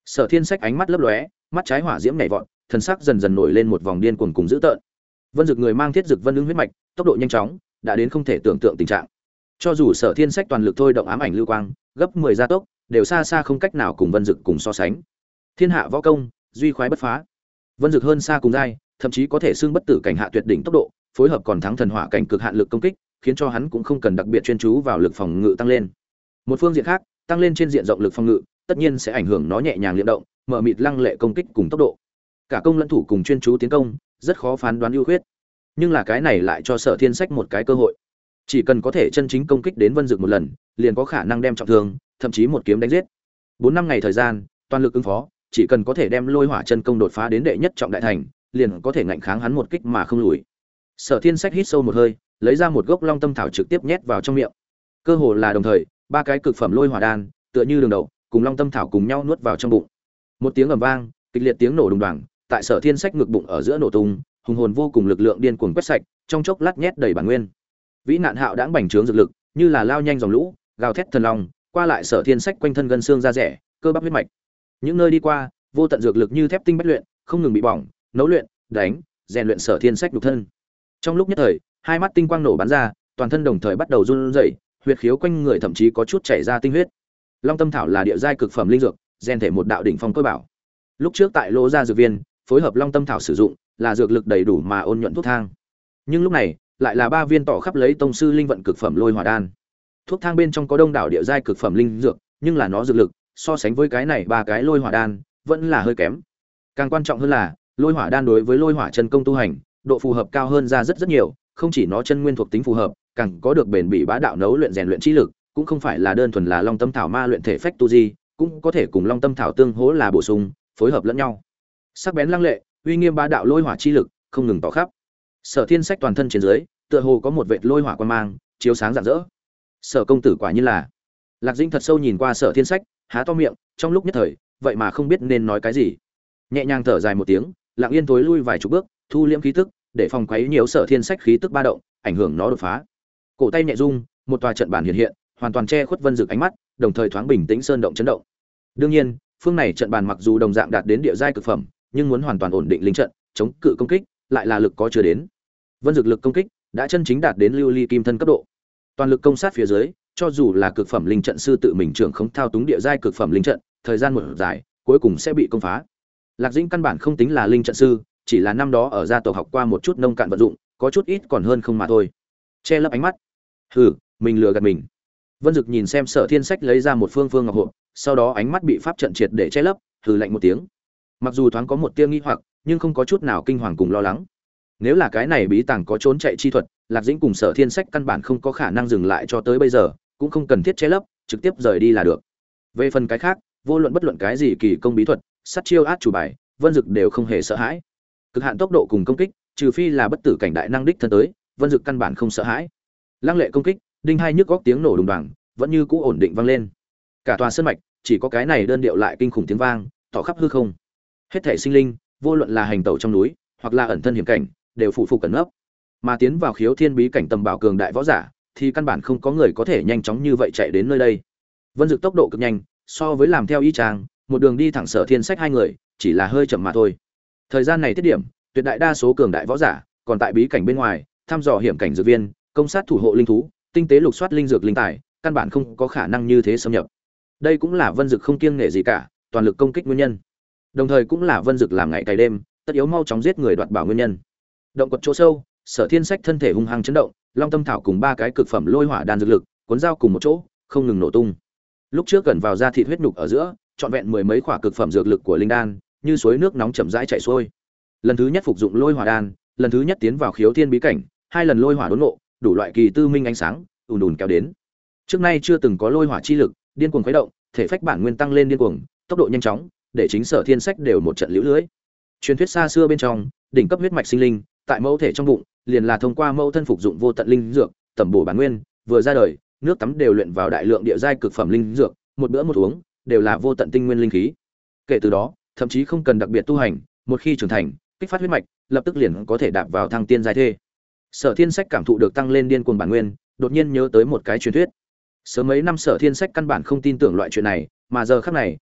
Sở Thiên Sách ánh mắt lấp lóe, mắt trái hỏa diễm nhảy vọt, thần sắc dần dần nổi lên một vòng điên cuồng cùng dữ tợn. Vân Dực người mang thiết dực vân ưng huyết mạch, tốc độ nhanh chóng, đã đến không thể tưởng tượng tình trạng. Cho dù Sở Thiên Sách toàn lực thôi động ám ảnh lưu quang, gấp 10 gia tốc, đều xa xa không cách nào cùng Vân Dực cùng so sánh. Thiên hạ võ công, duy khoái bất phá. Vân Dực hơn xa cùng giai, thậm chí có thể xưng bất tử cảnh hạ tuyệt đỉnh tốc độ, phối hợp còn thắng thần hỏa cảnh cực hạn lực công kích, khiến cho hắn cũng không cần đặc biệt chuyên chú vào lực phòng ngự tăng lên. Một phương diện khác, tăng lên trên diện rộng lực phòng ngự, tất nhiên sẽ ảnh hưởng nó nhẹ nhàng liệm động, mở mịt lăng lệ công kích cùng tốc độ. Cả công lẫn thủ cùng chuyên chú tiến công, rất khó phán đoán ưu khuyết. Nhưng là cái này lại cho Sở Thiên Sách một cái cơ hội. Chỉ cần có thể chân chính công kích đến Vân Dực một lần, liền có khả năng đem trọng thương, thậm chí một kiếm đánh giết. 4 năm ngày thời gian, toàn lực ứng phó, chỉ cần có thể đem Lôi Hỏa chân công đột phá đến đệ nhất trọng đại thành, liền có thể ngạnh kháng hắn một kích mà không lùi. Sở Thiên Sách hít sâu một hơi, lấy ra một gốc Long Tâm thảo trực tiếp nhét vào trong miệng. Cơ hồ là đồng thời, ba cái cực phẩm Lôi Hỏa đan, tựa như đường đầu, cùng Long Tâm thảo cùng nhau nuốt vào trong bụng. Một tiếng ầm vang, kịch liệt tiếng nổ đùng đoàng, tại Sở Thiên Sách ngực bụng ở giữa nổ tung, hùng hồn vô cùng lực lượng điên cuồng quét sạch, trong chốc lát nhét đầy bản nguyên. Vĩ nạn hạo đãng bành trướng dược lực, như là lao nhanh dòng lũ, gào thét thần long, qua lại Sở Thiên Sách quanh thân gân xương da rẻ, cơ bắp huyết mạch. Những nơi đi qua, vô tận dược lực như thép tinh bách luyện, không ngừng bị bỏng, nấu luyện, đánh, rèn luyện Sở Thiên Sách nhục thân. Trong lúc nhất thời, hai mắt tinh quang nổ bắn ra, toàn thân đồng thời bắt đầu run rẩy, huyết khiếu quanh người thậm chí có chút chảy ra tinh huyết. Long Tâm thảo là địa giai cực phẩm linh dược, rèn thể một đạo đỉnh phong cơ bảo. Lúc trước tại Lô gia dược viên, phối hợp Long Tâm thảo sử dụng, là dược lực đầy đủ mà ôn nhuận thuốc thang. Nhưng lúc này, lại là 3 viên tỏ khắp lấy tông sư linh vận cực phẩm Lôi Hỏa đan. Thuốc thang bên trong có đông đảo địa giai cực phẩm linh dược, nhưng là nó dược lực, so sánh với cái này 3 cái Lôi Hỏa đan, vẫn là hơi kém. Càng quan trọng hơn là, Lôi Hỏa đan đối với Lôi Hỏa chân công tu hành, độ phù hợp cao hơn ra rất nhiều, không chỉ nó chân nguyên thuộc tính phù hợp, càng có được bền bỉ bá đạo nấu luyện rèn luyện trí lực, cũng không phải là đơn thuần là Long Tâm thảo ma luyện thể phách tu di, cũng có thể cùng Long Tâm thảo tương hỗ là bổ sung, phối hợp lẫn nhau. Sắc bén lăng lệ, uy nghiêm bá đạo lôi hỏa chi lực, không ngừng tỏ khắp. Sở Thiên Sách toàn thân trên dưới, tựa hồ có một vệt lôi hỏa quang mang, chiếu sáng rạng rỡ. Sở công tử quả nhiên là. Lạc Dĩnh thật sâu nhìn qua Sở Thiên Sách, há to miệng, trong lúc nhất thời, vậy mà không biết nên nói cái gì. Nhẹ nhàng thở dài một tiếng, Lặng Yên tối lui vài chục bước, thu liễm khí tức, để phòng quấy nhiễu Sở Thiên Sách khí tức ba động, ảnh hưởng nó đột phá. Cổ tay nhẹ rung, một tòa trận bản hiện hiện, hoàn toàn che khuất Vân Dực ánh mắt, đồng thời thoáng bình tĩnh sơn động chấn động. Đương nhiên, phương này trận bàn mặc dù đồng dạng đạt đến địa giai cực phẩm, nhưng muốn hoàn toàn ổn định linh trận, chống cự công kích, lại là lực có chưa đến. Vân Dực lực công kích đã chân chính đạt đến lưu ly kim thân cấp độ. Toàn lực công sát phía dưới, cho dù là cực phẩm linh trận sư tự mình trưởng không thao túng địa giai cực phẩm linh trận, thời gian một dài, cuối cùng sẽ bị công phá. Lạc Dĩnh căn bản không tính là linh trận sư, chỉ là năm đó ở gia tộc học qua một chút nông cạn vận dụng, có chút ít còn hơn không mà thôi. Che lấp ánh mắt. Hừ, mình lừa gạt mình. Vân Dực nhìn xem Sở Thiên Sách lấy ra một phương phương ngọc hộp, sau đó ánh mắt bị pháp trận triệt để che lấp, hừ lạnh một tiếng. Mặc dù thoáng có một tia nghi hoặc, nhưng không có chút nào kinh hoàng cùng lo lắng. Nếu là cái này bí tàng có trốn chạy chi thuật, Lạc Dĩnh cùng Sở Thiên Sách căn bản không có khả năng dừng lại cho tới bây giờ, cũng không cần thiết che lấp, trực tiếp rời đi là được. Về phần cái khác, vô luận bất luận cái gì kỳ công bí thuật, sát chiêu át chủ bài, Vân Dực đều không hề sợ hãi. Cực hạn tốc độ cùng công kích, trừ phi là bất tử cảnh đại năng đích thân tới, Vân Dực căn bản không sợ hãi. Lăng lệ công kích, đinh hai nhức góc tiếng nổ đùng đoàng, vẫn như cũ ổn định vang lên. Cả tòa sơn mạch, chỉ có cái này đơn điệu lại kinh khủng tiếng vang, tỏ khắp hư không. Hết thảy sinh linh, vô luận là hành tẩu trong núi, hoặc là ẩn thân hiểm cảnh, đều phụ phục cẩn nấp. Mà tiến vào khiếu thiên bí cảnh tầm bảo cường đại võ giả, thì căn bản không có người có thể nhanh chóng như vậy chạy đến nơi đây. Vân Dực tốc độ cực nhanh, so với làm theo y chang, một đường đi thẳng Sở Thiên Sách hai người, chỉ là hơi chậm mà thôi. Thời gian này tiết điểm, tuyệt đại đa số cường đại võ giả, còn tại bí cảnh bên ngoài, thăm dò hiểm cảnh dược viên, công sát thủ hộ linh thú, tinh tế lục soát linh dược linh tài, căn bản không có khả năng như thế xâm nhập. Đây cũng là Vân Dực không kiêng nể gì cả, toàn lực công kích nguyên nhân. Đồng thời cũng là Vân Dực làm ngày cày đêm, tất yếu mau chóng giết người đoạt bảo nguyên nhân. Động quật chỗ sâu, Sở Thiên Sách thân thể hung hăng chấn động, Long Tâm thảo cùng ba cái cực phẩm lôi hỏa đan dược lực, cuốn dao cùng một chỗ, không ngừng nổ tung. Lúc trước gần vào da thịt huyết nhục ở giữa, trọn vẹn mười mấy khỏa cực phẩm dược lực của linh đan, như suối nước nóng chậm rãi chảy xuôi. Lần thứ nhất phục dụng lôi hỏa đan, lần thứ nhất tiến vào khiếu thiên bí cảnh, hai lần lôi hỏa đốn ngộ, đủ loại kỳ tư minh ánh sáng, ùn ùn kéo đến. Trước nay chưa từng có lôi hỏa chi lực, điên cuồng khuấy động, thể phách bản nguyên tăng lên điên cuồng, tốc độ nhanh chóng, để chính Sở Thiên Sách đều một trận liễu lưới. Truyền thuyết xa xưa bên trong, đỉnh cấp huyết mạch sinh linh, tại mẫu thể trong bụng, liền là thông qua mẫu thân phục dụng vô tận linh dược, tẩm bổ bản nguyên, vừa ra đời, nước tắm đều luyện vào đại lượng địa giai cực phẩm linh dược, một bữa một uống, đều là vô tận tinh nguyên linh khí. Kể từ đó, thậm chí không cần đặc biệt tu hành, một khi trưởng thành, kích phát huyết mạch, lập tức liền có thể đạp vào thăng tiên giai thê. Sở Thiên Sách cảm thụ được tăng lên điên cuồng bản nguyên, đột nhiên nhớ tới một cái truyền thuyết. Sớm mấy năm Sở Thiên Sách căn bản không tin tưởng loại chuyện này, mà giờ khắc này,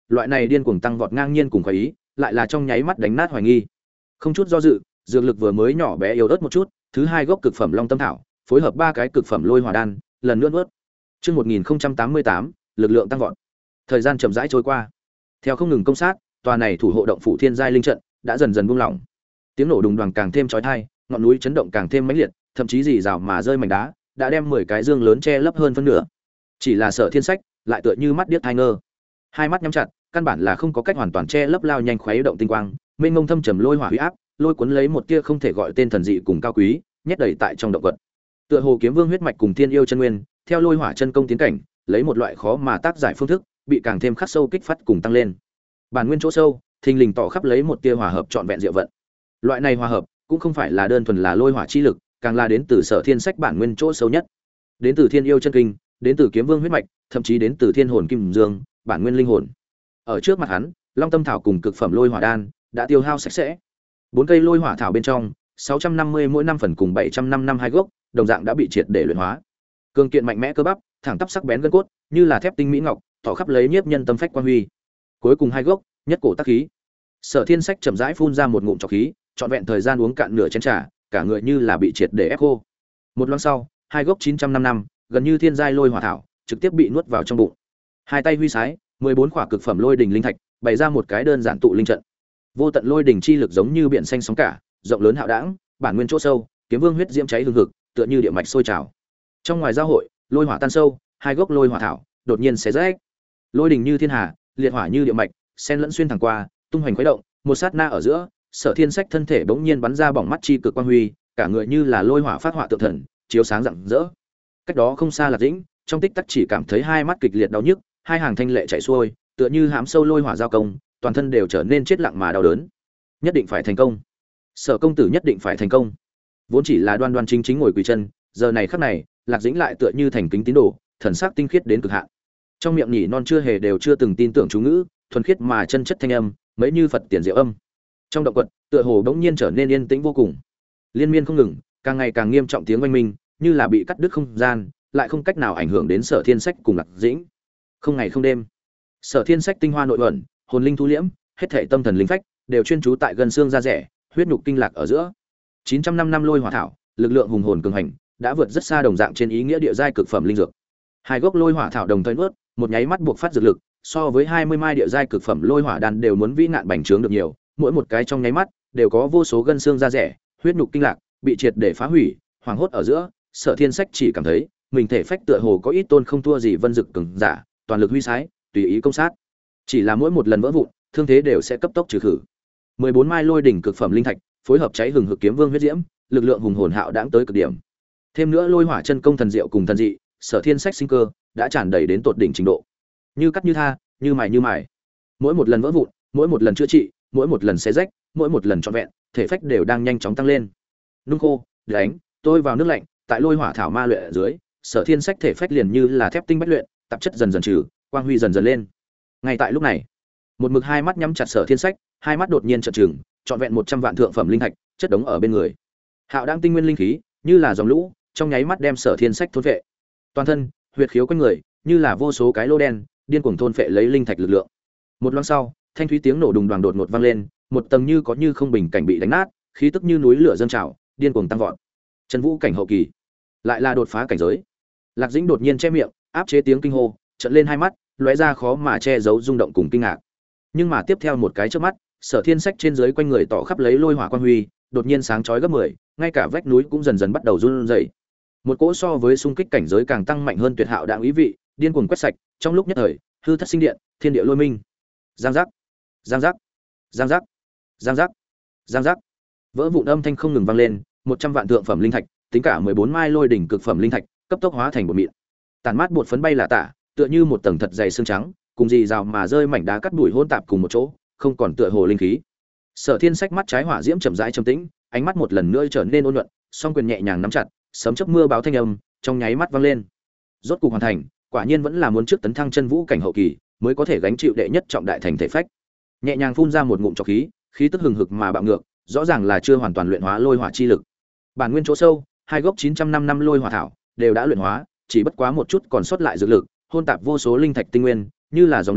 loại này điên cuồng tăng vọt ngang nhiên cùng khoái ý, lại là trong nháy mắt đánh nát hoài nghi. Không chút do dự, dược lực vừa mới nhỏ bé yếu ớt một chút, thứ hai gốc cực phẩm long tâm thảo, phối hợp ba cái cực phẩm lôi hỏa đan, lần nữa nuốt. Chương 1088, lực lượng tăng vọt. Thời gian chậm rãi trôi qua. Theo không ngừng công sát, tòa này thủ hộ động phủ thiên giai linh trận đã dần dần buông lỏng. Tiếng nổ đùng đoàng càng thêm chói tai, ngọn núi chấn động càng thêm mãnh liệt, thậm chí rì rào mà rơi mảnh đá, đã đem 10 cái dương lớn che lấp hơn phân nửa. Chỉ là Sở Thiên Sách lại tựa như mắt điếc tai ngơ. Hai mắt nhắm chặt, căn bản là không có cách hoàn toàn che lấp lao nhanh khuấy động tinh quang, mênh mông thâm trầm lôi hỏa uy áp, lôi cuốn lấy một tia không thể gọi tên thần dị cùng cao quý, nhét đầy tại trong động vật. Tựa hồ kiếm vương huyết mạch cùng thiên yêu chân nguyên, theo lôi hỏa chân công tiến cảnh, lấy một loại khó mà tác giải phương thức, bị càng thêm khắc sâu kích phát cùng tăng lên. Bản nguyên chỗ sâu, thình lình tỏ khắp lấy một tia hòa hợp trọn vẹn diệu vận. Loại này hòa hợp cũng không phải là đơn thuần là lôi hỏa chi lực, càng là đến từ Sở Thiên Sách bản nguyên chỗ sâu nhất, đến từ thiên yêu chân kinh, đến từ kiếm vương huyết mạch, thậm chí đến từ thiên hồn kim dương, bản nguyên linh hồn. Ở trước mặt hắn, long tâm thảo cùng cực phẩm lôi hỏa đan đã tiêu hao sạch sẽ. 4 cây lôi hỏa thảo bên trong, 650 mỗi năm phần cùng 705 năm hai gốc, đồng dạng đã bị triệt để luyện hóa. Cường kiện mạnh mẽ cơ bắp, thẳng tắp sắc bén gân cốt, như là thép tinh mỹ ngọc, tỏ khắp lấy nhiếp nhân tâm phách quan huy. Cuối cùng hai gốc, nhất cổ tác khí. Sở Thiên Sách chậm rãi phun ra một ngụm trọc khí, trọn vẹn thời gian uống cạn nửa chén trà, cả người như là bị triệt để ép khô. Một loang sau, hai gốc 905 năm, gần như thiên giai lôi hỏa thảo, trực tiếp bị nuốt vào trong bụng. Hai tay huy sái, 14 quả cực phẩm lôi đỉnh linh thạch, bày ra một cái đơn giản tụ linh trận. Vô tận lôi đỉnh chi lực giống như biển xanh sóng cả, rộng lớn hạo đãng, bản nguyên chỗ sâu, kiếm vương huyết diễm cháy hừng hực, tựa như địa mạch sôi trào. Trong ngoài giao hội, lôi hỏa tan sâu, hai gốc lôi hỏa thảo đột nhiên xé rách. Lôi đỉnh như thiên hà, liệt hỏa như địa mạch, xen lẫn xuyên thẳng qua, tung hoành khuấy động, một sát na ở giữa, Sở Thiên Sách thân thể bỗng nhiên bắn ra bỏng mắt chi cực quang huy, cả người như là lôi hỏa phát họa tượng thần, chiếu sáng rạng rỡ. Cách đó không xa là Dĩnh, trong tích tắc chỉ cảm thấy hai mắt kịch liệt đau nhức, hai hàng thanh lệ chảy xuôi, tựa như hãm sâu lôi hỏa giao công, toàn thân đều trở nên chết lặng mà đau đớn. Nhất định phải thành công. Sở công tử nhất định phải thành công. Vốn chỉ là đoan đoan chính chính ngồi quỳ chân, giờ này khắc này, Lạc Dĩnh lại tựa như thành kính tín đồ, thần sắc tinh khiết đến cực hạn. Trong miệng nhỉ non chưa hề đều chưa từng tin tưởng chú ngữ, thuần khiết mà chân chất thanh âm, mấy như Phật tiền diệu âm. Trong động quật, tựa hồ bỗng nhiên trở nên yên tĩnh vô cùng. Liên miên không ngừng, càng ngày càng nghiêm trọng tiếng oanh minh, như là bị cắt đứt không gian, lại không cách nào ảnh hưởng đến Sở Thiên Sách cùng Lạc Dĩnh. Không ngày không đêm, Sở Thiên Sách tinh hoa nội ẩn, hồn linh thu liễm, hết thảy tâm thần linh phách đều chuyên trú tại gần xương da rẻ, huyết nhục kinh lạc ở giữa. 905 năm lôi hỏa thảo, lực lượng hùng hồn cường hành, đã vượt rất xa đồng dạng trên ý nghĩa địa giai cực phẩm linh dược. Hai gốc lôi hỏa thảo đồng thời nuốt, một nháy mắt buộc phát dược lực, so với 20 mai địa giai cực phẩm lôi hỏa đan đều muốn vĩ nạn bành trướng được nhiều, mỗi một cái trong nháy mắt đều có vô số gân xương da rẻ, huyết nhục kinh lạc bị triệt để phá hủy, hoàng hốt ở giữa, Sở Thiên Sách chỉ cảm thấy mình thể phách tựa hồ có ít tôn không thua gì vân dực cường giả, toàn lực huy sái, tùy ý công sát. Chỉ là mỗi một lần vỡ vụn, thương thế đều sẽ cấp tốc trừ khử. 14 mai lôi đỉnh cực phẩm linh thạch, phối hợp cháy hừng hực kiếm vương huyết diễm, lực lượng hùng hồn hạo đãng tới cực điểm. Thêm nữa lôi hỏa chân công thần diệu cùng thần dị, Sở Thiên Sách sinh cơ đã tràn đầy đến tột đỉnh trình độ. Như cắt như tha, như mài. Mỗi một lần vỡ vụn, mỗi một lần chữa trị, mỗi một lần xé rách, mỗi một lần trọn vẹn, thể phách đều đang nhanh chóng tăng lên. Nung khô, đánh, tôi vào nước lạnh, tại lôi hỏa thảo ma luyện ở dưới, Sở Thiên Sách thể phách liền như là thép tinh bách luyện, tạp chất dần dần trừ, quang huy dần dần lên. Ngay tại lúc này, một mực hai mắt nhắm chặt Sở Thiên Sách, hai mắt đột nhiên trợn trừng, trọn vẹn 100 vạn thượng phẩm linh thạch chất đống ở bên người. Hạo đang tinh nguyên linh khí, như là dòng lũ, trong nháy mắt đem Sở Thiên Sách thôn phệ. Toàn thân, huyệt khiếu quanh người, như là vô số cái lô đen, điên cuồng thôn phệ lấy linh thạch lực lượng. Một loáng sau, thanh thúy tiếng nổ đùng đoàng đột ngột vang lên, một tầng như có như không bình cảnh bị đánh nát, khí tức như núi lửa dâng trào, điên cuồng tăng vọt. Chân vũ cảnh hậu kỳ, lại là đột phá cảnh giới. Lạc Dĩnh đột nhiên che miệng, áp chế tiếng kinh hô, trợn lên hai mắt, lóe ra khó mà che giấu rung động cùng kinh ngạc. Nhưng mà tiếp theo một cái chớp mắt, Sở Thiên Sách trên dưới quanh người tỏ khắp lấy lôi hỏa quang huy, đột nhiên sáng chói gấp 10, ngay cả vách núi cũng dần dần bắt đầu run rẩy. Một cỗ so với xung kích cảnh giới càng tăng mạnh hơn tuyệt hạo đạn ý vị, điên cuồng quét sạch, trong lúc nhất thời, hư thất sinh điện, thiên địa lôi minh. Giang giác, giang giác, giang giác, giang giác, giang giác. Vỡ vụn âm thanh không ngừng vang lên, 100 vạn thượng phẩm linh thạch, tính cả 14 mai lôi đỉnh cực phẩm linh thạch, cấp tốc hóa thành bột mịn. Tàn mát bột phấn bay là tả, tựa như một tầng thật dày xương trắng, cùng dì rào mà rơi mảnh đá cắt đuổi hỗn tạp cùng một chỗ, không còn tựa hồ linh khí. Sở Thiên Sách mắt trái hỏa diễm chậm rãi trầm tĩnh, ánh mắt một lần nữa trở nên ôn nhuận, song quyền nhẹ nhàng nắm chặt, sấm chớp mưa báo thanh âm trong nháy mắt vang lên. Rốt cục hoàn thành, quả nhiên vẫn là muốn trước tấn thăng chân vũ cảnh hậu kỳ, mới có thể gánh chịu đệ nhất trọng đại thành thể phách. Nhẹ nhàng phun ra một ngụm trọc khí, khí tức hừng hực mà bạo ngược, rõ ràng là chưa hoàn toàn luyện hóa lôi hỏa chi lực. Bản nguyên chỗ sâu, hai gốc 905 năm lôi hỏa thảo đều đã luyện hóa, chỉ bất quá một chút còn sót lại dược lực, hôn tạp vô số linh thạch tinh nguyên, như là dòng lũ,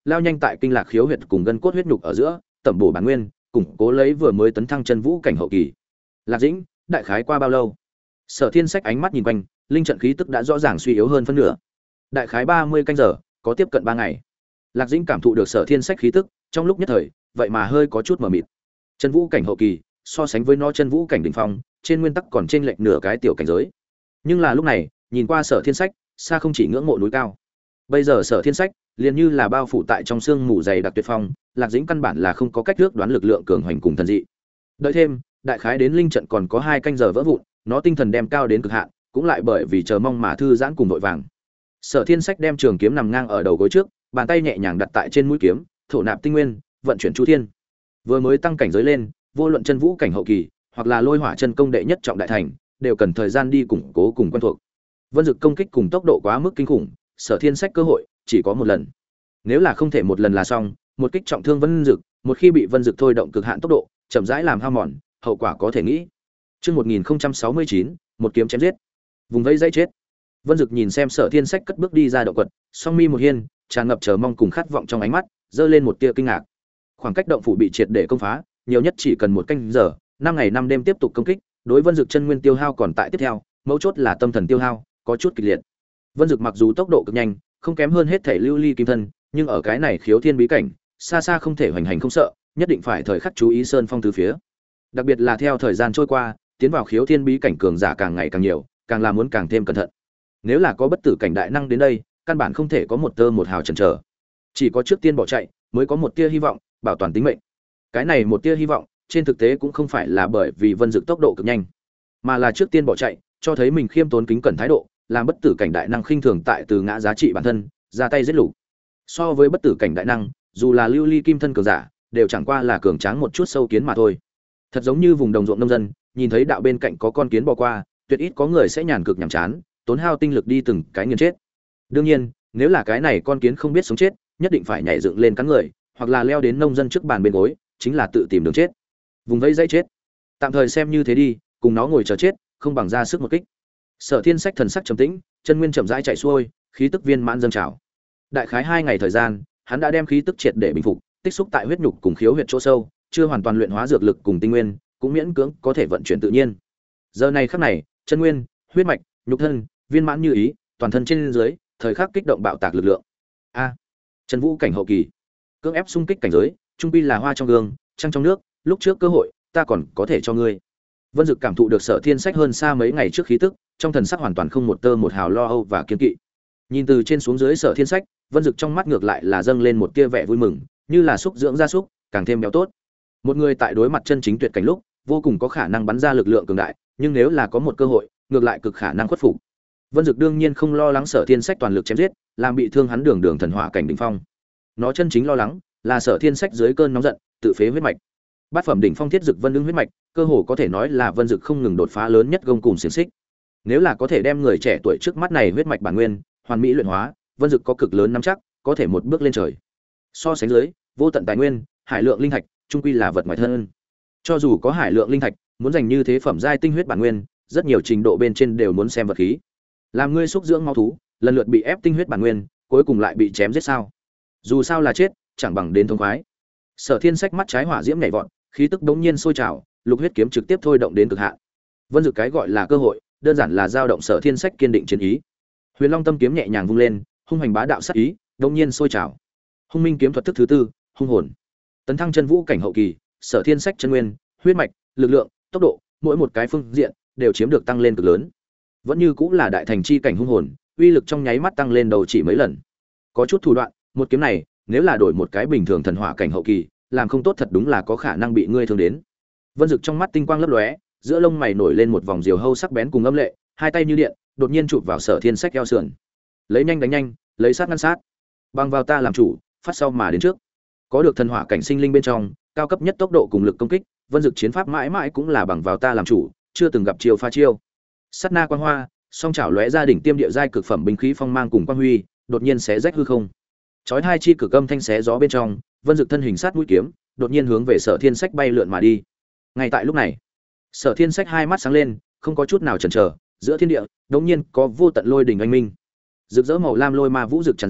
lao nhanh tại kinh lạc khiếu huyệt cùng gân cốt huyết nhục ở giữa tẩm bổ bản nguyên, củng cố lấy vừa mới tấn thăng chân vũ cảnh hậu kỳ. Lạc Dĩnh, đại khái qua bao lâu? Sở Thiên Sách ánh mắt nhìn quanh, linh trận khí tức đã rõ ràng suy yếu hơn phân nửa. Đại khái 30 canh giờ, có tiếp cận 3 ngày. Lạc Dĩnh cảm thụ được Sở Thiên Sách khí tức, trong lúc nhất thời, vậy mà hơi có chút mờ mịt. Chân vũ cảnh hậu kỳ, so sánh với nó chân vũ cảnh đỉnh phong, trên nguyên tắc còn chênh lệch nửa cái tiểu cảnh giới. Nhưng là lúc này, nhìn qua Sở Thiên Sách, xa không chỉ ngưỡng mộ núi cao. Bây giờ Sở Thiên Sách, liền như là bao phủ tại trong sương mù dày đặc tuyệt phong, Lạc Dĩnh căn bản là không có cách ước đoán lực lượng cường hoành cùng thần dị. Đợi thêm, đại khái đến linh trận còn có 2 canh giờ vỡ vụn, nó tinh thần đem cao đến cực hạn, cũng lại bởi vì chờ mong mà thư giãn cùng vội vàng. Sở Thiên Sách đem trường kiếm nằm ngang ở đầu gối trước, bàn tay nhẹ nhàng đặt tại trên mũi kiếm, thổ nạp tinh nguyên, vận chuyển chu thiên. Vừa mới tăng cảnh giới lên, vô luận chân vũ cảnh hậu kỳ, hoặc là lôi hỏa chân công đệ nhất trọng đại thành, đều cần thời gian đi củng cố cùng quen thuộc. Vân Dực công kích cùng tốc độ quá mức kinh khủng, Sở Thiên Sách cơ hội chỉ có một lần. Nếu là không thể một lần là xong, một kích trọng thương Vân Dực, một khi bị Vân Dực thôi động cực hạn tốc độ, chậm rãi làm hao mòn, hậu quả có thể nghĩ. Chương 1069, một kiếm chém giết. Vùng vây dây chết. Vân Dực nhìn xem Sở Thiên Sách cất bước đi ra động quật, song mi một hiên, tràn ngập chờ mong cùng khát vọng trong ánh mắt, giơ lên một tia kinh ngạc. Khoảng cách động phủ bị triệt để công phá, nhiều nhất chỉ cần 1 canh giờ, 5 ngày 5 đêm tiếp tục công kích, đối Vân Dực chân nguyên tiêu hao còn tại tiếp theo, mấu chốt là tâm thần tiêu hao, có chút kịch liệt. Vân Dực mặc dù tốc độ cực nhanh, không kém hơn hết thể lưu ly kim thân, nhưng ở cái này khiếu thiên bí cảnh, xa xa không thể hoành hành không sợ, nhất định phải thời khắc chú ý sơn phong tứ phía. Đặc biệt là theo thời gian trôi qua, tiến vào khiếu thiên bí cảnh cường giả càng ngày càng nhiều, càng là muốn càng thêm cẩn thận. Nếu là có bất tử cảnh đại năng đến đây, căn bản không thể có một tơ một hào chần chờ. Chỉ có trước tiên bỏ chạy, mới có một tia hy vọng bảo toàn tính mệnh. Cái này một tia hy vọng, trên thực tế cũng không phải là bởi vì Vân Dực tốc độ cực nhanh, mà là trước tiên bỏ chạy, cho thấy mình khiêm tốn kính cẩn thái độ, làm bất tử cảnh đại năng khinh thường tại từ ngã giá trị bản thân, ra tay giết lục. So với bất tử cảnh đại năng, dù là lưu ly kim thân cường giả, đều chẳng qua là cường tráng một chút sâu kiến mà thôi. Thật giống như vùng đồng ruộng nông dân, nhìn thấy đạo bên cạnh có con kiến bò qua, tuyệt ít có người sẽ nhàn cực nhàm chán, tốn hao tinh lực đi từng cái nghiền chết. Đương nhiên, nếu là cái này con kiến không biết sống chết, nhất định phải nhảy dựng lên cắn người, hoặc là leo đến nông dân trước bàn bên gối, chính là tự tìm đường chết. Vùng vẫy dây chết. Tạm thời xem như thế đi, cùng nó ngồi chờ chết, không bằng ra sức một kích. Sở Thiên Sách thần sắc trầm tĩnh, chân nguyên chậm rãi chạy xuôi, khí tức viên mãn dâng trào. Đại khái 2 ngày thời gian, hắn đã đem khí tức triệt để bình phục, tích xúc tại huyết nhục cùng khiếu huyệt chỗ sâu, chưa hoàn toàn luyện hóa dược lực cùng tinh nguyên, cũng miễn cưỡng có thể vận chuyển tự nhiên. Giờ này khắc này, chân nguyên, huyết mạch, nhục thân, viên mãn như ý, toàn thân trên dưới, thời khắc kích động bạo tạc lực lượng. A, chân vũ cảnh hậu kỳ, cưỡng ép xung kích cảnh giới, trung quy là hoa trong gương, trăng trong nước, lúc trước cơ hội, ta còn có thể cho ngươi. Vân Dực cảm thụ được Sở Thiên Sách hơn xa mấy ngày trước khí tức, trong thần sắc hoàn toàn không một tơ một hào lo âu và kiên kỵ. Nhìn từ trên xuống dưới Sở Thiên Sách, Vân Dực trong mắt ngược lại là dâng lên một tia vẻ vui mừng, như là xúc dưỡng gia súc, càng thêm béo tốt. Một người tại đối mặt chân chính tuyệt cảnh lúc, vô cùng có khả năng bắn ra lực lượng cường đại, nhưng nếu là có một cơ hội, ngược lại cực khả năng khuất phục. Vân Dực đương nhiên không lo lắng Sở Thiên Sách toàn lực chém giết, làm bị thương hắn đường đường thần hỏa cảnh đỉnh phong. Nó chân chính lo lắng là Sở Thiên Sách dưới cơn nóng giận, tự phế huyết mạch. Bát phẩm đỉnh phong thiết dực vân ứng huyết mạch, cơ hồ có thể nói là Vân Dực không ngừng đột phá lớn nhất gông cùng xiển xích. Nếu là có thể đem người trẻ tuổi trước mắt này huyết mạch bản nguyên hoàn mỹ luyện hóa, Vân Dực có cực lớn nắm chắc, có thể một bước lên trời. So sánh dưới, vô tận tài nguyên, hải lượng linh thạch, trung quy là vật ngoài thân. Cho dù có hải lượng linh thạch, muốn giành như thế phẩm giai tinh huyết bản nguyên, rất nhiều trình độ bên trên đều muốn xem vật khí. Làm ngươi xúc dưỡng máu thú, lần lượt bị ép tinh huyết bản nguyên, cuối cùng lại bị chém giết sao? Dù sao là chết, chẳng bằng đến thống khoái. Sở Thiên Sách mắt trái hỏa diễm nhảy vọt, khí tức đống nhiên sôi trào, lục huyết kiếm trực tiếp thôi động đến cực hạn. Vân Dực cái gọi là cơ hội, đơn giản là dao động Sở Thiên Sách kiên định chiến ý. Huyền Long tâm kiếm nhẹ nhàng vung lên, hung hành bá đạo sát ý, đống nhiên sôi trào. Hung Minh kiếm thuật thức thứ tư, hung hồn. Tấn thăng chân vũ cảnh hậu kỳ, Sở Thiên Sách chân nguyên, huyết mạch, lực lượng, tốc độ, mỗi một cái phương diện đều chiếm được tăng lên cực lớn. Vẫn như cũng là đại thành chi cảnh hung hồn, uy lực trong nháy mắt tăng lên đầu chỉ mấy lần. Có chút thủ đoạn, một kiếm này, nếu là đổi một cái bình thường thần hỏa cảnh hậu kỳ, làm không tốt thật đúng là có khả năng bị ngươi thương đến. Vân Dực trong mắt tinh quang lấp lóe, giữa lông mày nổi lên một vòng diều hâu sắc bén cùng âm lệ, hai tay như điện, đột nhiên chụp vào Sở Thiên Sách eo sườn. Lấy nhanh đánh nhanh, lấy sát ngăn sát. Bằng vào ta làm chủ, phát sau mà đến trước. Có được thần hỏa cảnh sinh linh bên trong, cao cấp nhất tốc độ cùng lực công kích, Vân Dực chiến pháp mãi mãi cũng là bằng vào ta làm chủ, chưa từng gặp chiêu pha chiêu. Sát na quang hoa, song chảo lóe ra đỉnh tiêm địa giai cực phẩm binh khí phong mang cùng quang huy, đột nhiên xé rách hư không. Chói hai chi cực âm thanh xé gió bên trong, Vân Dực thân hình sát mũi kiếm, đột nhiên hướng về Sở Thiên Sách bay lượn mà đi. Ngay tại lúc này, Sở Thiên Sách hai mắt sáng lên, không có chút nào chần chờ, giữa thiên địa, đột nhiên có vô tận lôi đỉnh anh minh. Rực rỡ màu lam lôi ma vũ rực tràn ra,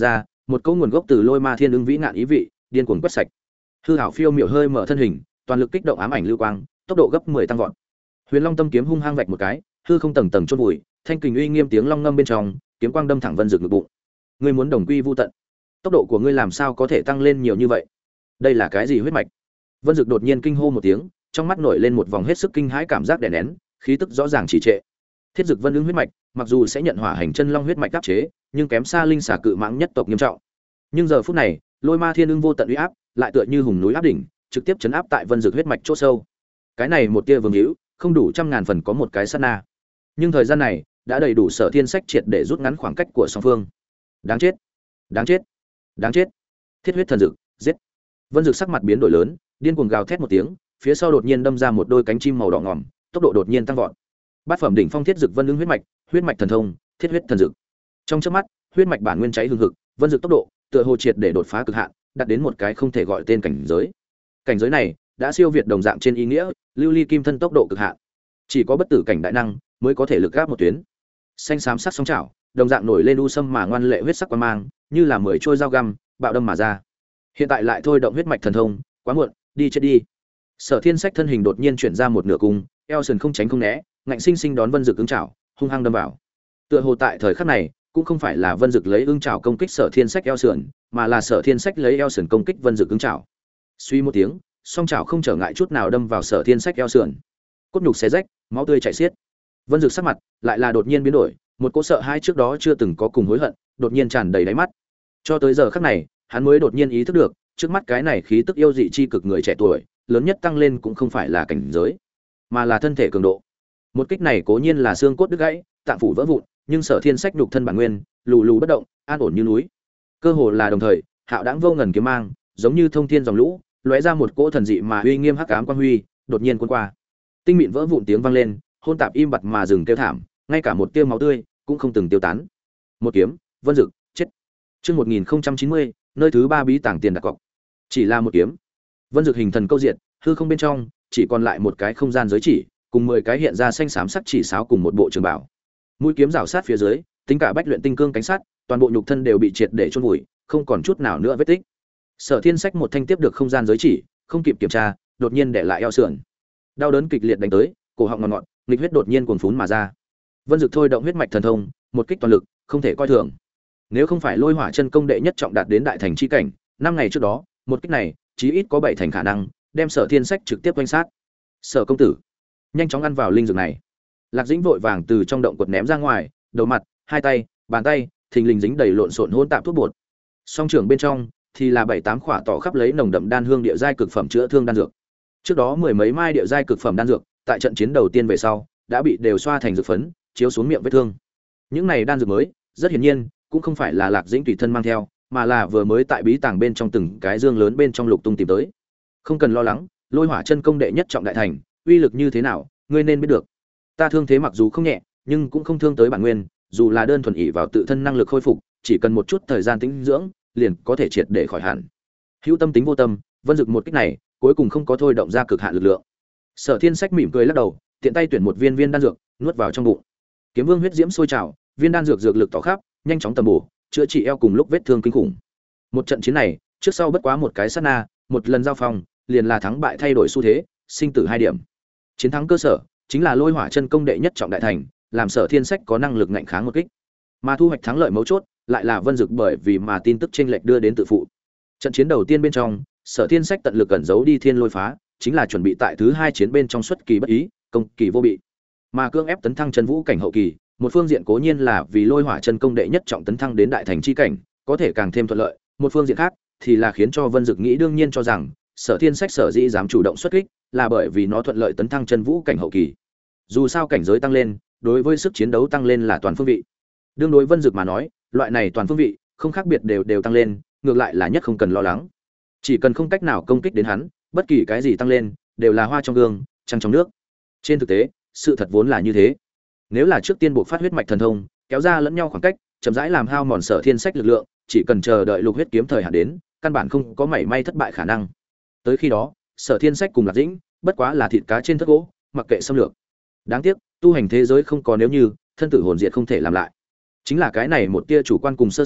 một cỗ nguồn gốc từ lôi ma thiên ưng vĩ nạn ý vị điên cuồng quét sạch. Hư hảo phiêu miểu hơi mở thân hình, toàn lực kích động ám ảnh lưu quang, tốc độ gấp 10 tăng vọt. Huyền Long tâm kiếm hung hăng vạch một cái, hư không tầng tầng chôn vùi, thanh kình uy nghiêm tiếng long ngâm bên trong, kiếm quang đâm thẳng Vân Dực ngực bụng. Ngươi muốn đồng quy vu tận? Tốc độ của ngươi làm sao có thể tăng lên nhiều như vậy? Đây là cái gì huyết mạch? Vân Dực đột nhiên kinh hô một tiếng, trong mắt nổi lên một vòng hết sức kinh hãi cảm giác đè nén, khí tức rõ ràng trì trệ. Thiết Dực Vân Ưng huyết mạch, mặc dù sẽ nhận hỏa hành chân long huyết mạch áp chế, nhưng kém xa linh xà cự mãng nhất tộc nghiêm trọng. Nhưng giờ phút này, Lôi Ma Thiên Ưng vô tận uy áp, lại tựa như hùng núi áp đỉnh, trực tiếp chấn áp tại Vân Dực huyết mạch chỗ sâu. Cái này một tia vương hữu, không đủ trăm ngàn phần có một cái sát na. Nhưng thời gian này đã đầy đủ Sở Thiên Sách triệt để rút ngắn khoảng cách của song phương. Đáng chết, đáng chết, đáng chết! Thiết huyết thần dực, giết! Vân Dực sắc mặt biến đổi lớn, điên cuồng gào thét một tiếng, phía sau đột nhiên đâm ra một đôi cánh chim màu đỏ ngòm, tốc độ đột nhiên tăng vọt. Bát phẩm đỉnh phong Thiết Dực Vân Ưng huyết mạch thần thông, thiết huyết thần dực. Trong chớp mắt, huyết mạch bản nguyên cháy hừng hực, Vân Dực tốc độ tựa hồ triệt để đột phá cực hạn, đạt đến một cái không thể gọi tên cảnh giới. Cảnh giới này đã siêu việt đồng dạng trên ý nghĩa, lưu ly kim thân tốc độ cực hạn. Chỉ có bất tử cảnh đại năng mới có thể lực gáp một tuyến. Xanh xám sắc sóng chảo, đồng dạng nổi lên u sâm mà ngoan lệ huyết sắc quang mang, như là 10 trôi dao găm, bạo đâm mà ra. Hiện tại lại thôi động huyết mạch thần thông, quá muộn, đi chết đi. Sở Thiên Sách thân hình đột nhiên chuyển ra một nửa cung, eo sườn không tránh không né, ngạnh sinh sinh đón Vân Dực ứng chảo, hung hăng đâm vào. Tựa hồ tại thời khắc này, cũng không phải là Vân Dực lấy ưng chảo công kích Sở Thiên Sách eo sườn, mà là Sở Thiên Sách lấy eo sườn công kích Vân Dực ứng chảo. Suy một tiếng, song chảo không trở ngại chút nào đâm vào Sở Thiên Sách eo sườn. Cốt nhục xé rách, máu tươi chảy xiết. Vân Dực sắc mặt lại là đột nhiên biến đổi, một cỗ sợ hãi trước đó chưa từng có cùng hối hận, đột nhiên tràn đầy đáy mắt. Cho tới giờ khắc này, hắn mới đột nhiên ý thức được, trước mắt cái này khí tức yêu dị chi cực người trẻ tuổi, lớn nhất tăng lên cũng không phải là cảnh giới, mà là thân thể cường độ. Một kích này cố nhiên là xương cốt đứt gãy, tạng phủ vỡ vụn, nhưng Sở Thiên Sách nhục thân bản nguyên, lù lù bất động, an ổn như núi. Cơ hồ là đồng thời, hạo đãng vô ngần kiếm mang, giống như thông thiên dòng lũ, lóe ra một cỗ thần dị mà uy nghiêm hắc ám quang huy, đột nhiên cuốn qua. Tinh mịn vỡ vụn tiếng vang lên, hôn tạp im bặt mà dừng kêu thảm, ngay cả một tia máu tươi cũng không từng tiêu tán. Một kiếm, Vân Dực, chết. Chương 1090, nơi thứ 3 bí tàng tiền đặt cọc. Chỉ là một kiếm. Vân Dực hình thần câu diện, hư không bên trong chỉ còn lại một cái không gian giới chỉ, cùng 10 cái hiện ra xanh xám sắc chỉ sáo cùng một bộ trường bảo. Mũi kiếm rảo sát phía dưới, tính cả bách luyện tinh cương cánh sắt, toàn bộ nhục thân đều bị triệt để chôn vùi, không còn chút nào nữa vết tích. Sở Thiên Sách một thanh tiếp được không gian giới chỉ, không kịp kiểm tra, đột nhiên để lại eo sườn. Đau đớn kịch liệt đánh tới, cổ họng ngọt ngọt, nghịch huyết đột nhiên cuồn phún mà ra. Vân Dực thôi động huyết mạch thần thông, một kích toàn lực, không thể coi thường. Nếu không phải Lôi Hỏa chân công đệ nhất trọng đạt đến đại thành chi cảnh, 5 ngày trước đó, một kích này, chí ít có 7 thành khả năng đem Sở Thiên Sách trực tiếp quanh sát. Sở công tử, nhanh chóng ăn vào linh dược này. Lạc Dĩnh vội vàng từ trong động quật ném ra ngoài, đầu mặt, hai tay, bàn tay, thình lình dính đầy lộn xộn hỗn tạp thuốc bột. Song trưởng bên trong thì là 7-8 khỏa tỏ khắp lấy nồng đậm đan hương địa giai cực phẩm chữa thương đan dược. Trước đó 10 mấy mai địa giai cực phẩm đan dược, tại trận chiến đầu tiên về sau, đã bị đều xoa thành dược phấn, chiếu xuống miệng vết thương. Những này đan dược mới, rất hiển nhiên, cũng không phải là Lạc Dĩnh tùy thân mang theo, mà là vừa mới tại bí tàng bên trong từng cái dương lớn bên trong lục tung tìm tới. Không cần lo lắng, Lôi Hỏa chân công đệ nhất trọng đại thành, uy lực như thế nào, ngươi nên biết được. Ta thương thế mặc dù không nhẹ, nhưng cũng không thương tới bản nguyên, dù là đơn thuần ỷ vào tự thân năng lực khôi phục, chỉ cần một chút thời gian tĩnh dưỡng, liền có thể triệt để khỏi hẳn. Hữu tâm tính vô tâm, Vân Dực một kích này, cuối cùng không có thôi động ra cực hạn lực lượng. Sở Thiên Sách mỉm cười lắc đầu, tiện tay tuyển một viên đan dược, nuốt vào trong bụng. Kiếm Vương huyết diễm sôi trào, viên đan dược dược lực tỏ khắp, nhanh chóng tầm bổ, chữa trị eo cùng lúc vết thương kinh khủng. Một trận chiến này, trước sau bất quá một cái sát na, một lần giao phong, liền là thắng bại thay đổi xu thế, sinh tử 2 điểm. Chiến thắng cơ sở chính là Lôi Hỏa chân công đệ nhất trọng đại thành, làm Sở Thiên Sách có năng lực ngạnh kháng một kích. Mà thu hoạch thắng lợi mấu chốt, lại là Vân Dực bởi vì mà tin tức chênh lệch đưa đến tự phụ. Trận chiến đầu tiên bên trong, Sở Thiên Sách tận lực cẩn giấu đi thiên lôi phá, chính là chuẩn bị tại thứ 2 chiến bên trong xuất kỳ bất ý, công kỳ vô bị. Mà cương ép tấn thăng chân vũ cảnh hậu kỳ, một phương diện cố nhiên là vì Lôi Hỏa chân công đệ nhất trọng tấn thăng đến đại thành chi cảnh, có thể càng thêm thuận lợi, một phương diện khác thì là khiến cho Vân Dực nghĩ đương nhiên cho rằng, Sở Thiên Sách sở dĩ dám chủ động xuất kích, là bởi vì nó thuận lợi tấn thăng chân vũ cảnh hậu kỳ. Dù sao cảnh giới tăng lên, đối với sức chiến đấu tăng lên là toàn phương vị. Đương đối Vân Dực mà nói, loại này toàn phương vị, không khác biệt đều tăng lên, ngược lại là nhất không cần lo lắng. Chỉ cần không cách nào công kích đến hắn, bất kỳ cái gì tăng lên, đều là hoa trong gương, trăng trong nước. Trên thực tế, sự thật vốn là như thế. Nếu là trước tiên buộc phát huyết mạch thần thông, kéo ra lẫn nhau khoảng cách, chậm rãi làm hao mòn Sở Thiên Sách lực lượng, chỉ cần chờ đợi lục huyết kiếm thời hạn đến, căn bản không có mảy may thất bại khả năng. Tới khi đó, Sở Thiên Sách cùng Lạc Dĩnh, bất quá là thịt cá trên thớt gỗ, mặc kệ xâm lược. Đáng tiếc, tu hành thế giới không có nếu như, thân tử hồn diệt không thể làm lại. Chính là cái này một tia chủ quan cùng sơ sẩy,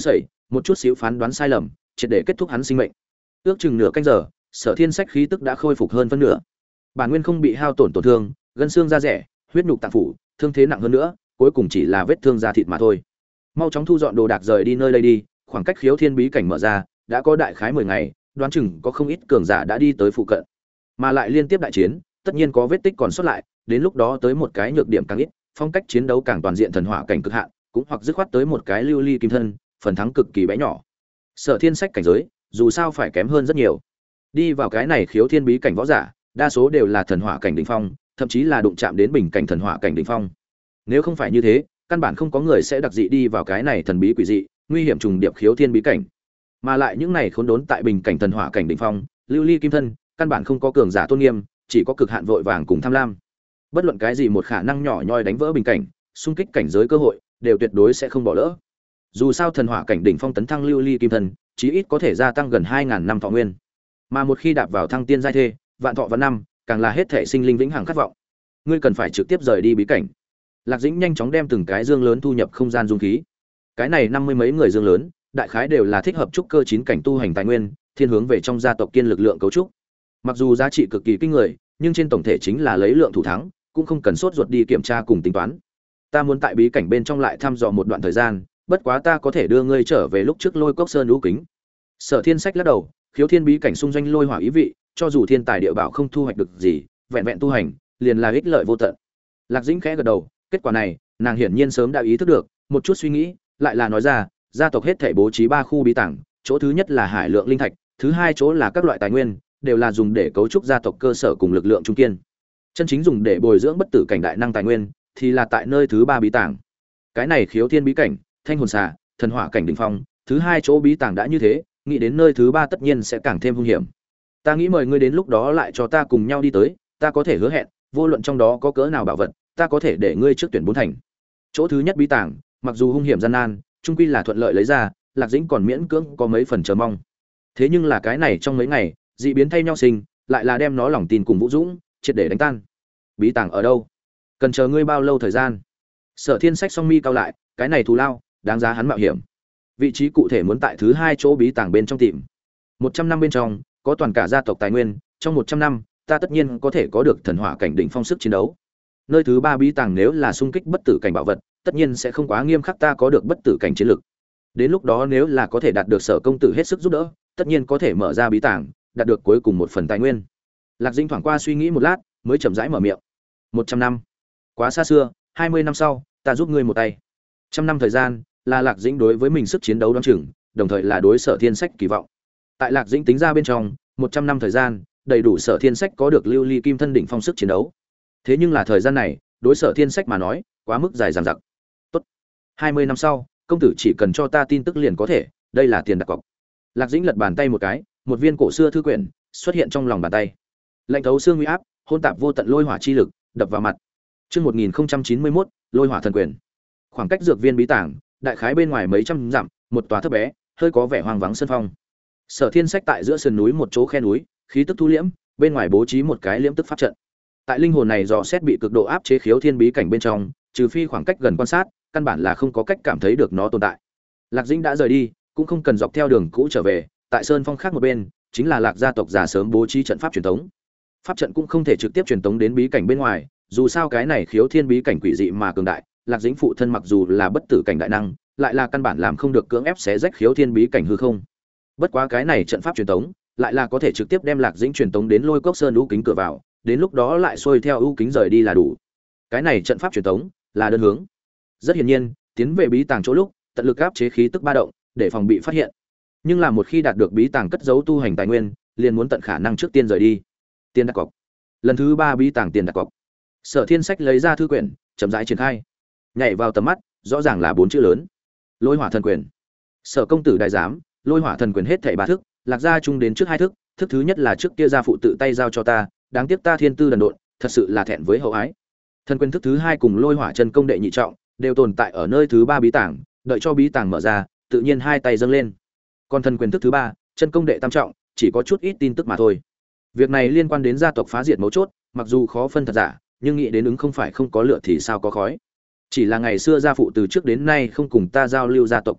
một chút xíu phán đoán sai lầm triệt để kết thúc hắn sinh mệnh. Ước chừng nửa canh giờ, Sở Thiên Sách khí tức đã khôi phục hơn phân nửa. Bản nguyên không bị hao tổn tổn thương, gân xương da rẻ, huyết nhục tạng phủ, thương thế nặng hơn nữa, cuối cùng chỉ là vết thương da thịt mà thôi. Mau chóng thu dọn đồ đạc rời đi nơi đây đi, khoảng cách khiếu thiên bí cảnh mở ra, đã có đại khái 10 ngày, đoán chừng có không ít cường giả đã đi tới phụ cận. Mà lại liên tiếp đại chiến, tất nhiên có vết tích còn sót lại, đến lúc đó tới một cái nhược điểm càng ít, phong cách chiến đấu càng toàn diện thần hỏa cảnh cực hạn, cũng hoặc dứt khoát tới một cái lưu ly kim thân, phần thắng cực kỳ bé nhỏ. Sở Thiên Sách cảnh giới, dù sao phải kém hơn rất nhiều. Đi vào cái này khiếu thiên bí cảnh võ giả, đa số đều là thần hỏa cảnh đỉnh phong, thậm chí là đụng chạm đến bình cảnh thần hỏa cảnh đỉnh phong. Nếu không phải như thế, căn bản không có người sẽ đặc dị đi vào cái này thần bí quỷ dị, nguy hiểm trùng điệp khiếu thiên bí cảnh. Mà lại những này khốn đốn tại bình cảnh thần hỏa cảnh đỉnh phong, lưu ly kim thân, căn bản không có cường giả tôn nghiêm, chỉ có cực hạn vội vàng cùng tham lam. Bất luận cái gì một khả năng nhỏ nhoi đánh vỡ bình cảnh, xung kích cảnh giới cơ hội, đều tuyệt đối sẽ không bỏ lỡ. Dù sao thần hỏa cảnh đỉnh phong tấn thăng lưu ly kim thân, chí ít có thể gia tăng gần 2000 năm thọ nguyên. Mà một khi đạp vào thăng tiên giai thê, vạn thọ vạn năm, càng là hết thể sinh linh vĩnh hằng khát vọng. Ngươi cần phải trực tiếp rời đi bí cảnh. Lạc Dĩnh nhanh chóng đem từng cái dương lớn thu nhập không gian dung khí. Cái này 50 mấy người dương lớn, đại khái đều là thích hợp trúc cơ 9 cảnh tu hành tài nguyên, thiên hướng về trong gia tộc kiên lực lượng cấu trúc. Mặc dù giá trị cực kỳ kinh người, nhưng trên tổng thể chính là lấy lượng thủ thắng, cũng không cần sốt ruột đi kiểm tra cùng tính toán. Ta muốn tại bí cảnh bên trong lại thăm dò một đoạn thời gian, bất quá ta có thể đưa ngươi trở về lúc trước Lôi Cốc Sơn lũ kính. Sở Thiên Sách lắc đầu, khiếu thiên bí cảnh xung doanh lôi hỏa ý vị, cho dù thiên tài địa bảo không thu hoạch được gì, vẹn vẹn tu hành, liền là ích lợi vô tận. Lạc Dĩnh khẽ gật đầu, kết quả này, nàng hiển nhiên sớm đã ý thức được, một chút suy nghĩ, lại là nói ra, gia tộc hết thảy bố trí 3 khu bí tàng, chỗ thứ nhất là hải lượng linh thạch, thứ hai chỗ là các loại tài nguyên, đều là dùng để cấu trúc gia tộc cơ sở cùng lực lượng trung kiên. Chân chính dùng để bồi dưỡng bất tử cảnh đại năng tài nguyên, thì là tại nơi thứ 3 bí tàng. Cái này khiếu thiên bí cảnh, thanh hồn xà, thần hỏa cảnh đỉnh phong, thứ hai chỗ bí tàng đã như thế, nghĩ đến nơi thứ 3 tất nhiên sẽ càng thêm hung hiểm. Ta nghĩ mời ngươi đến lúc đó lại cho ta cùng nhau đi tới, ta có thể hứa hẹn, vô luận trong đó có cỡ nào bảo vật, ta có thể để ngươi trước tuyển 4 thành. Chỗ thứ nhất bí tàng, mặc dù hung hiểm gian nan, chung quy là thuận lợi lấy ra, Lạc Dĩnh còn miễn cưỡng có mấy phần chờ mong. Thế nhưng là cái này trong mấy ngày, dị biến thay nhau sinh, lại là đem nó lòng tin cùng Vũ Dũng triệt để đánh tan. Bí tàng ở đâu? Cần chờ ngươi bao lâu thời gian? Sở Thiên Sách song mi cao lại, cái này thù lao, đáng giá hắn mạo hiểm. Vị trí cụ thể muốn tại thứ hai chỗ bí tàng bên trong tìm. 100 năm bên trong, có toàn cả gia tộc tài nguyên, trong 100 năm, ta tất nhiên có thể có được thần hỏa cảnh đỉnh phong sức chiến đấu. Nơi thứ 3 bí tàng nếu là xung kích bất tử cảnh bảo vật, tất nhiên sẽ không quá nghiêm khắc ta có được bất tử cảnh chiến lực. Đến lúc đó nếu là có thể đạt được Sở công tử hết sức giúp đỡ, tất nhiên có thể mở ra bí tàng, đạt được cuối cùng một phần tài nguyên. Lạc Dĩnh thoáng qua suy nghĩ một lát, mới chậm rãi mở miệng. 100 năm, quá xa xưa, 20 năm sau, ta giúp ngươi một tay. 100 năm thời gian, là Lạc Dĩnh đối với mình sức chiến đấu đoán chừng, đồng thời là đối Sở Thiên Sách kỳ vọng. Tại Lạc Dĩnh tính ra bên trong, 100 năm thời gian, đầy đủ Sở Thiên Sách có được lưu ly kim thân đỉnh phong sức chiến đấu. Thế nhưng là thời gian này, đối Sở Thiên Sách mà nói, quá mức dài dằng dặc. Tốt, 20 năm sau, công tử chỉ cần cho ta tin tức liền có thể, đây là tiền đặt cọc. Lạc Dĩnh lật bàn tay một cái, một viên cổ xưa thư quyển xuất hiện trong lòng bàn tay. Lạnh thấu xương uy áp, hôn tạp vô tận lôi hỏa chi lực, đập vào mặt. Chương 1091, Lôi Hỏa Thần Quyền. Khoảng cách dược viên bí tàng, đại khái bên ngoài mấy trăm dặm, một tòa thấp bé, hơi có vẻ hoang vắng sân phong. Sở Thiên Sách tại giữa sườn núi một chỗ khe núi, khí tức thu liễm, bên ngoài bố trí một cái liễm tức pháp trận. Tại linh hồn này dò xét bị cực độ áp chế khiếu thiên bí cảnh bên trong, trừ phi khoảng cách gần quan sát, căn bản là không có cách cảm thấy được nó tồn tại. Lạc Dĩnh đã rời đi, cũng không cần dọc theo đường cũ trở về, tại sơn phong khác một bên, chính là Lạc gia tộc già sớm bố trí trận pháp truyền tống. Pháp trận cũng không thể trực tiếp truyền tống đến bí cảnh bên ngoài, dù sao cái này khiếu thiên bí cảnh quỷ dị mà cường đại, Lạc Dĩnh phụ thân mặc dù là bất tử cảnh đại năng, lại là căn bản làm không được cưỡng ép xé rách khiếu thiên bí cảnh hư không. Bất quá cái này trận pháp truyền tống, lại là có thể trực tiếp đem Lạc Dĩnh truyền tống đến Lôi Cốc Sơn u kính cửa vào, đến lúc đó lại xuôi theo u kính rời đi là đủ. Cái này trận pháp truyền tống là đơn hướng. Rất hiển nhiên, tiến về bí tàng chỗ lúc, tận lực áp chế khí tức ba động, để phòng bị phát hiện. Nhưng là một khi đạt được bí tàng cất giấu tu hành tài nguyên, liền muốn tận khả năng trước tiên rời đi. Tiền đặt cọc. Lần thứ 3 bí tàng tiền đặt cọc. Sở Thiên Sách lấy ra thư quyển, chậm rãi triển khai. Nhảy vào tầm mắt, rõ ràng là 4 chữ lớn. Lôi Hỏa Thần Quyền. Sở công tử đại giám, Lôi Hỏa Thần Quyền hết thảy 3 thức, Lạc gia chung đến trước 2 thức, thức thứ nhất là trước kia gia phụ tự tay giao cho ta, đáng tiếc ta thiên tư đần độn, thật sự là thẹn với hậu ái. Thần quyền thức thứ 2 cùng Lôi Hỏa chân công đệ nhị trọng, đều tồn tại ở nơi thứ 3 bí tàng, đợi cho bí tàng mở ra, tự nhiên hai tay dâng lên. Còn thần quyền thức thứ 3, chân công đệ tam trọng, chỉ có chút ít tin tức mà thôi. Việc này liên quan đến gia tộc phá diệt mấu chốt, mặc dù khó phân thật giả, nhưng nghĩ đến ứng không phải không có lửa thì sao có khói. Chỉ là ngày xưa gia phụ từ trước đến nay không cùng ta giao lưu gia tộc cơ mật,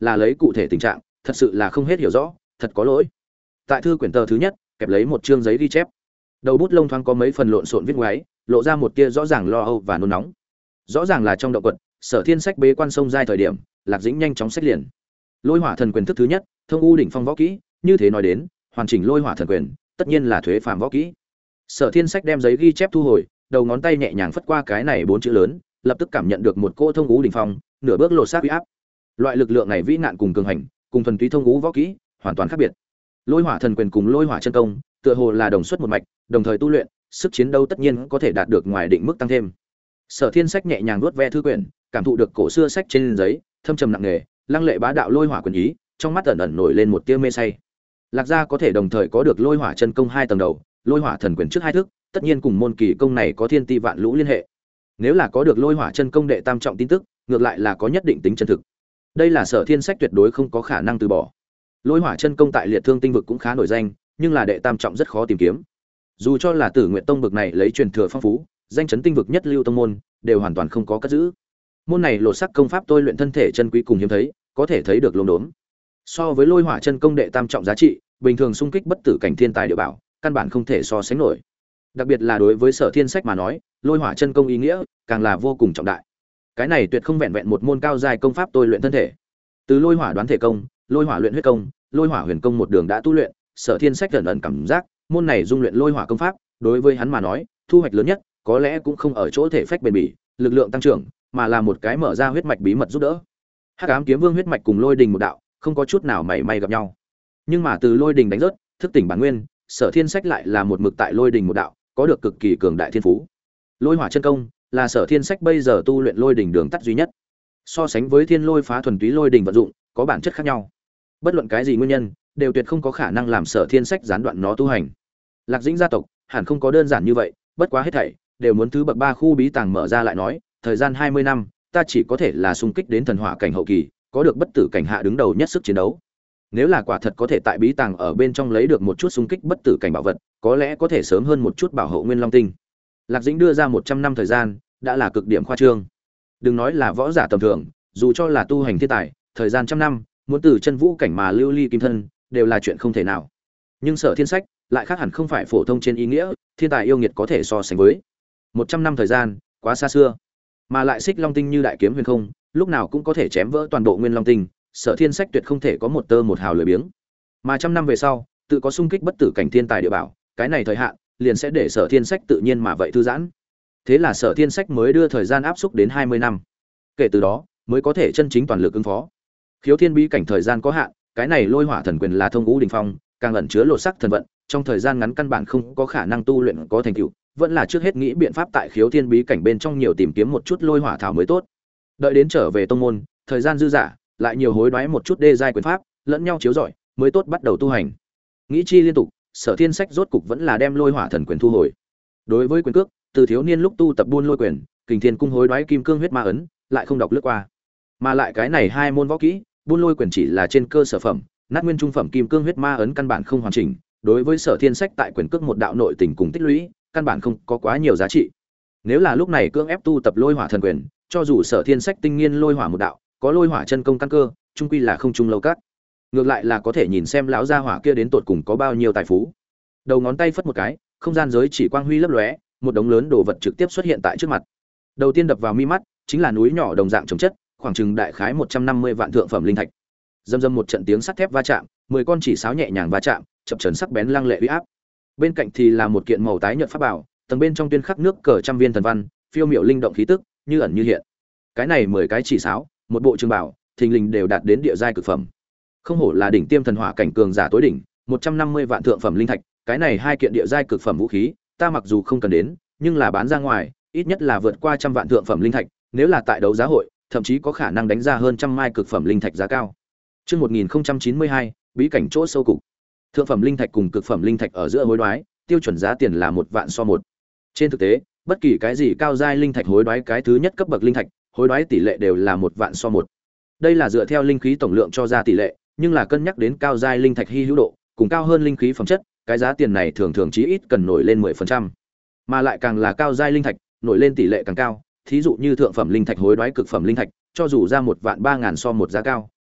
là lấy cụ thể tình trạng, thật sự là không hết hiểu rõ, thật có lỗi. Tại thư quyển tờ thứ nhất, kẹp lấy một chương giấy ghi chép. Đầu bút lông thoáng có mấy phần lộn xộn viết ngoáy, lộ ra một tia rõ ràng lo âu và nôn nóng. Rõ ràng là trong động quật, Sở Thiên Sách bế quan sông giai thời điểm, Lạc Dĩnh nhanh chóng sách liền. Lôi Hỏa Thần Quyền thức thứ nhất, thông u đỉnh phong võ kỹ, như thế nói đến, hoàn chỉnh Lôi Hỏa Thần Quyền, tất nhiên là thuế phàm võ kỹ. Sở Thiên Sách đem giấy ghi chép thu hồi, đầu ngón tay nhẹ nhàng phất qua cái này bốn chữ lớn, lập tức cảm nhận được một cỗ thông u đỉnh phong, nửa bước lột xác uy áp. Loại lực lượng này vĩ nạn cùng cường hành, cùng thuần túy thông u võ kỹ, hoàn toàn khác biệt. Lôi Hỏa Thần Quyền cùng Lôi Hỏa chân công, tựa hồ là đồng xuất một mạch, đồng thời tu luyện, sức chiến đấu tất nhiên có thể đạt được ngoài định mức tăng thêm. Sở Thiên Sách nhẹ nhàng vuốt ve thư quyển, cảm thụ được cổ xưa sách trên giấy, thâm trầm nặng nề, lăng lệ bá đạo lôi hỏa quyền ý, trong mắt ẩn ẩn nổi lên một tia mê say. Lạc gia có thể đồng thời có được lôi hỏa chân công hai tầng đầu, lôi hỏa thần quyền trước hai thức, tất nhiên cùng môn kỳ công này có thiên ti vạn lũ liên hệ. Nếu là có được lôi hỏa chân công đệ tam trọng tin tức, ngược lại là có nhất định tính chân thực. Đây là Sở Thiên Sách tuyệt đối không có khả năng từ bỏ. Lôi hỏa chân công tại Liệt Thương Tinh vực cũng khá nổi danh, nhưng là đệ tam trọng rất khó tìm kiếm. Dù cho là Tử Nguyện Tông vực này lấy truyền thừa phong phú, danh chấn tinh vực nhất lưu tông môn, đều hoàn toàn không có cất giữ. Môn này lột sắc công pháp tôi luyện thân thể chân quý cùng hiếm thấy, có thể thấy được lốm đốm. So với lôi hỏa chân công đệ tam trọng giá trị, bình thường xung kích bất tử cảnh thiên tài địa bảo, căn bản không thể so sánh nổi. Đặc biệt là đối với Sở Thiên Sách mà nói, lôi hỏa chân công ý nghĩa càng là vô cùng trọng đại. Cái này tuyệt không vẹn vẹn một môn cao giai công pháp tôi luyện thân thể. Từ lôi hỏa đoán thể công, lôi hỏa luyện huyết công, lôi hỏa huyền công một đường đã tu luyện, Sở Thiên Sách ẩn ẩn cảm giác, môn này dung luyện lôi hỏa công pháp, đối với hắn mà nói, thu hoạch lớn nhất, có lẽ cũng không ở chỗ thể phách bền bỉ, lực lượng tăng trưởng, mà là một cái mở ra huyết mạch bí mật giúp đỡ. Hắc Ám Kiếm Vương huyết mạch cùng Lôi Đình một đạo, không có chút nào mảy may gặp nhau. Nhưng mà từ Lôi Đình đánh rớt, thức tỉnh bản nguyên, Sở Thiên Sách lại là một mực tại Lôi Đình một đạo, có được cực kỳ cường đại thiên phú. Lôi Hỏa chân công là Sở Thiên Sách bây giờ tu luyện Lôi Đình đường tắt duy nhất. So sánh với Thiên Lôi phá thuần túy Lôi Đình vận dụng, có bản chất khác nhau. Bất luận cái gì nguyên nhân, đều tuyệt không có khả năng làm Sở Thiên Sách gián đoạn nó tu hành. Lạc Dĩnh gia tộc hẳn không có đơn giản như vậy, bất quá hết thảy đều muốn thứ bậc 3 khu bí tàng mở ra lại nói, thời gian 20 năm, ta chỉ có thể là xung kích đến thần hỏa cảnh hậu kỳ, có được bất tử cảnh hạ đứng đầu nhất sức chiến đấu. Nếu là quả thật có thể tại bí tàng ở bên trong lấy được một chút xung kích bất tử cảnh bảo vật, có lẽ có thể sớm hơn một chút bảo hộ Nguyên Long Tinh. Lạc Dĩnh đưa ra 100 năm thời gian, đã là cực điểm khoa trương. Đừng nói là võ giả tầm thường, dù cho là tu hành thiên tài, thời gian trăm năm, muốn từ chân vũ cảnh mà lưu ly kim thân, đều là chuyện không thể nào. Nhưng Sở Thiên Sách lại khác hẳn không phải phổ thông trên ý nghĩa, thiên tài yêu nghiệt có thể so sánh với. 100 năm thời gian, quá xa xưa. Mà lại Xích Long Tinh như đại kiếm huyền không, lúc nào cũng có thể chém vỡ toàn bộ Nguyên Long Tinh, Sở Thiên Sách tuyệt không thể có một tơ một hào lười biếng. Mà trăm năm về sau, tự có xung kích bất tử cảnh thiên tài địa bảo, cái này thời hạn liền sẽ để Sở Thiên Sách tự nhiên mà vậy thư giãn. Thế là Sở Thiên Sách mới đưa thời gian áp xúc đến 20 năm. Kể từ đó, mới có thể chân chính toàn lực ứng phó. Khiếu Thiên bí cảnh thời gian có hạn, cái này lôi hỏa thần quyền là thông ngũ đỉnh phong, càng ẩn chứa lột sắc thần vận, trong thời gian ngắn căn bản không có khả năng tu luyện có thành tựu, vẫn là trước hết nghĩ biện pháp tại Khiếu Thiên bí cảnh bên trong nhiều tìm kiếm một chút lôi hỏa thảo mới tốt. Đợi đến trở về tông môn, thời gian dư dả, lại nhiều hối đoái một chút đê giai quyền pháp, lẫn nhau chiếu rọi, mới tốt bắt đầu tu hành. Nghĩ chi liên tục, Sở Thiên Sách rốt cục vẫn là đem lôi hỏa thần quyền thu hồi. Đối với quyền cước, từ thiếu niên lúc tu tập buôn lôi quyền, Kình Thiên cung hối đoái kim cương huyết ma ấn, lại không đọc lướt qua. Mà lại cái này hai môn võ kỹ, buôn lôi quyền chỉ là trên cơ sở phẩm, nát nguyên trung phẩm kim cương huyết ma ấn căn bản không hoàn chỉnh, đối với Sở Thiên Sách tại quyền cước một đạo nội tình cùng tích lũy, căn bản không có quá nhiều giá trị. Nếu là lúc này cưỡng ép tu tập lôi hỏa thần quyền, cho dù Sở Thiên Sách tinh nghiên lôi hỏa một đạo, có lôi hỏa chân công căn cơ, chung quy là không trung lâu cát. Ngược lại là có thể nhìn xem lão gia hỏa kia đến tột cùng có bao nhiêu tài phú. Đầu ngón tay phất một cái, không gian giới chỉ quang huy lấp lóe, một đống lớn đồ vật trực tiếp xuất hiện tại trước mặt. Đầu tiên đập vào mi mắt chính là núi nhỏ đồng dạng trồng chất, khoảng chừng đại khái 150 vạn thượng phẩm linh thạch. Dầm dầm một trận tiếng sắt thép va chạm, 10 con chỉ sáo nhẹ nhàng va chạm, chập chờn sắc bén lăng lệ uy áp. Bên cạnh thì là một kiện màu tái nhợt pháp bảo, tầng bên trong tuyên khắc nước cờ trăm viên thần văn, phiêu miểu linh động khí tức, như ẩn như hiện. Cái này 10 cái chỉ sáo, một bộ trường bảo, thình lình đều đạt đến địa giai cực phẩm. Không hổ là đỉnh tiêm thần hỏa cảnh cường giả tối đỉnh, 150 vạn thượng phẩm linh thạch, cái này hai kiện địa giai cực phẩm vũ khí, ta mặc dù không cần đến, nhưng là bán ra ngoài, ít nhất là vượt qua trăm vạn thượng phẩm linh thạch, nếu là tại đấu giá hội, thậm chí có khả năng đánh ra hơn trăm mai cực phẩm linh thạch giá cao. Chương 1092, bí cảnh chỗ sâu cục. Thượng phẩm linh thạch cùng cực phẩm linh thạch ở giữa hối đoái, tiêu chuẩn giá tiền là 1 vạn so 1. Trên thực tế, bất kỳ cái gì cao giai linh thạch hối đoái cái thứ nhất cấp bậc linh thạch, hối đoái tỷ lệ đều là 1 vạn so 1. Đây là dựa theo linh khí tổng lượng cho ra tỷ lệ, nhưng là cân nhắc đến cao giai linh thạch hi hữu độ, cùng cao hơn linh khí phẩm chất, cái giá tiền này thường thường chí ít cần nổi lên 10%. Mà lại càng là cao giai linh thạch, nổi lên tỷ lệ càng cao, thí dụ như thượng phẩm linh thạch hối đoái cực phẩm linh thạch, cho dù ra 1 vạn 3000 so 1 giá cao,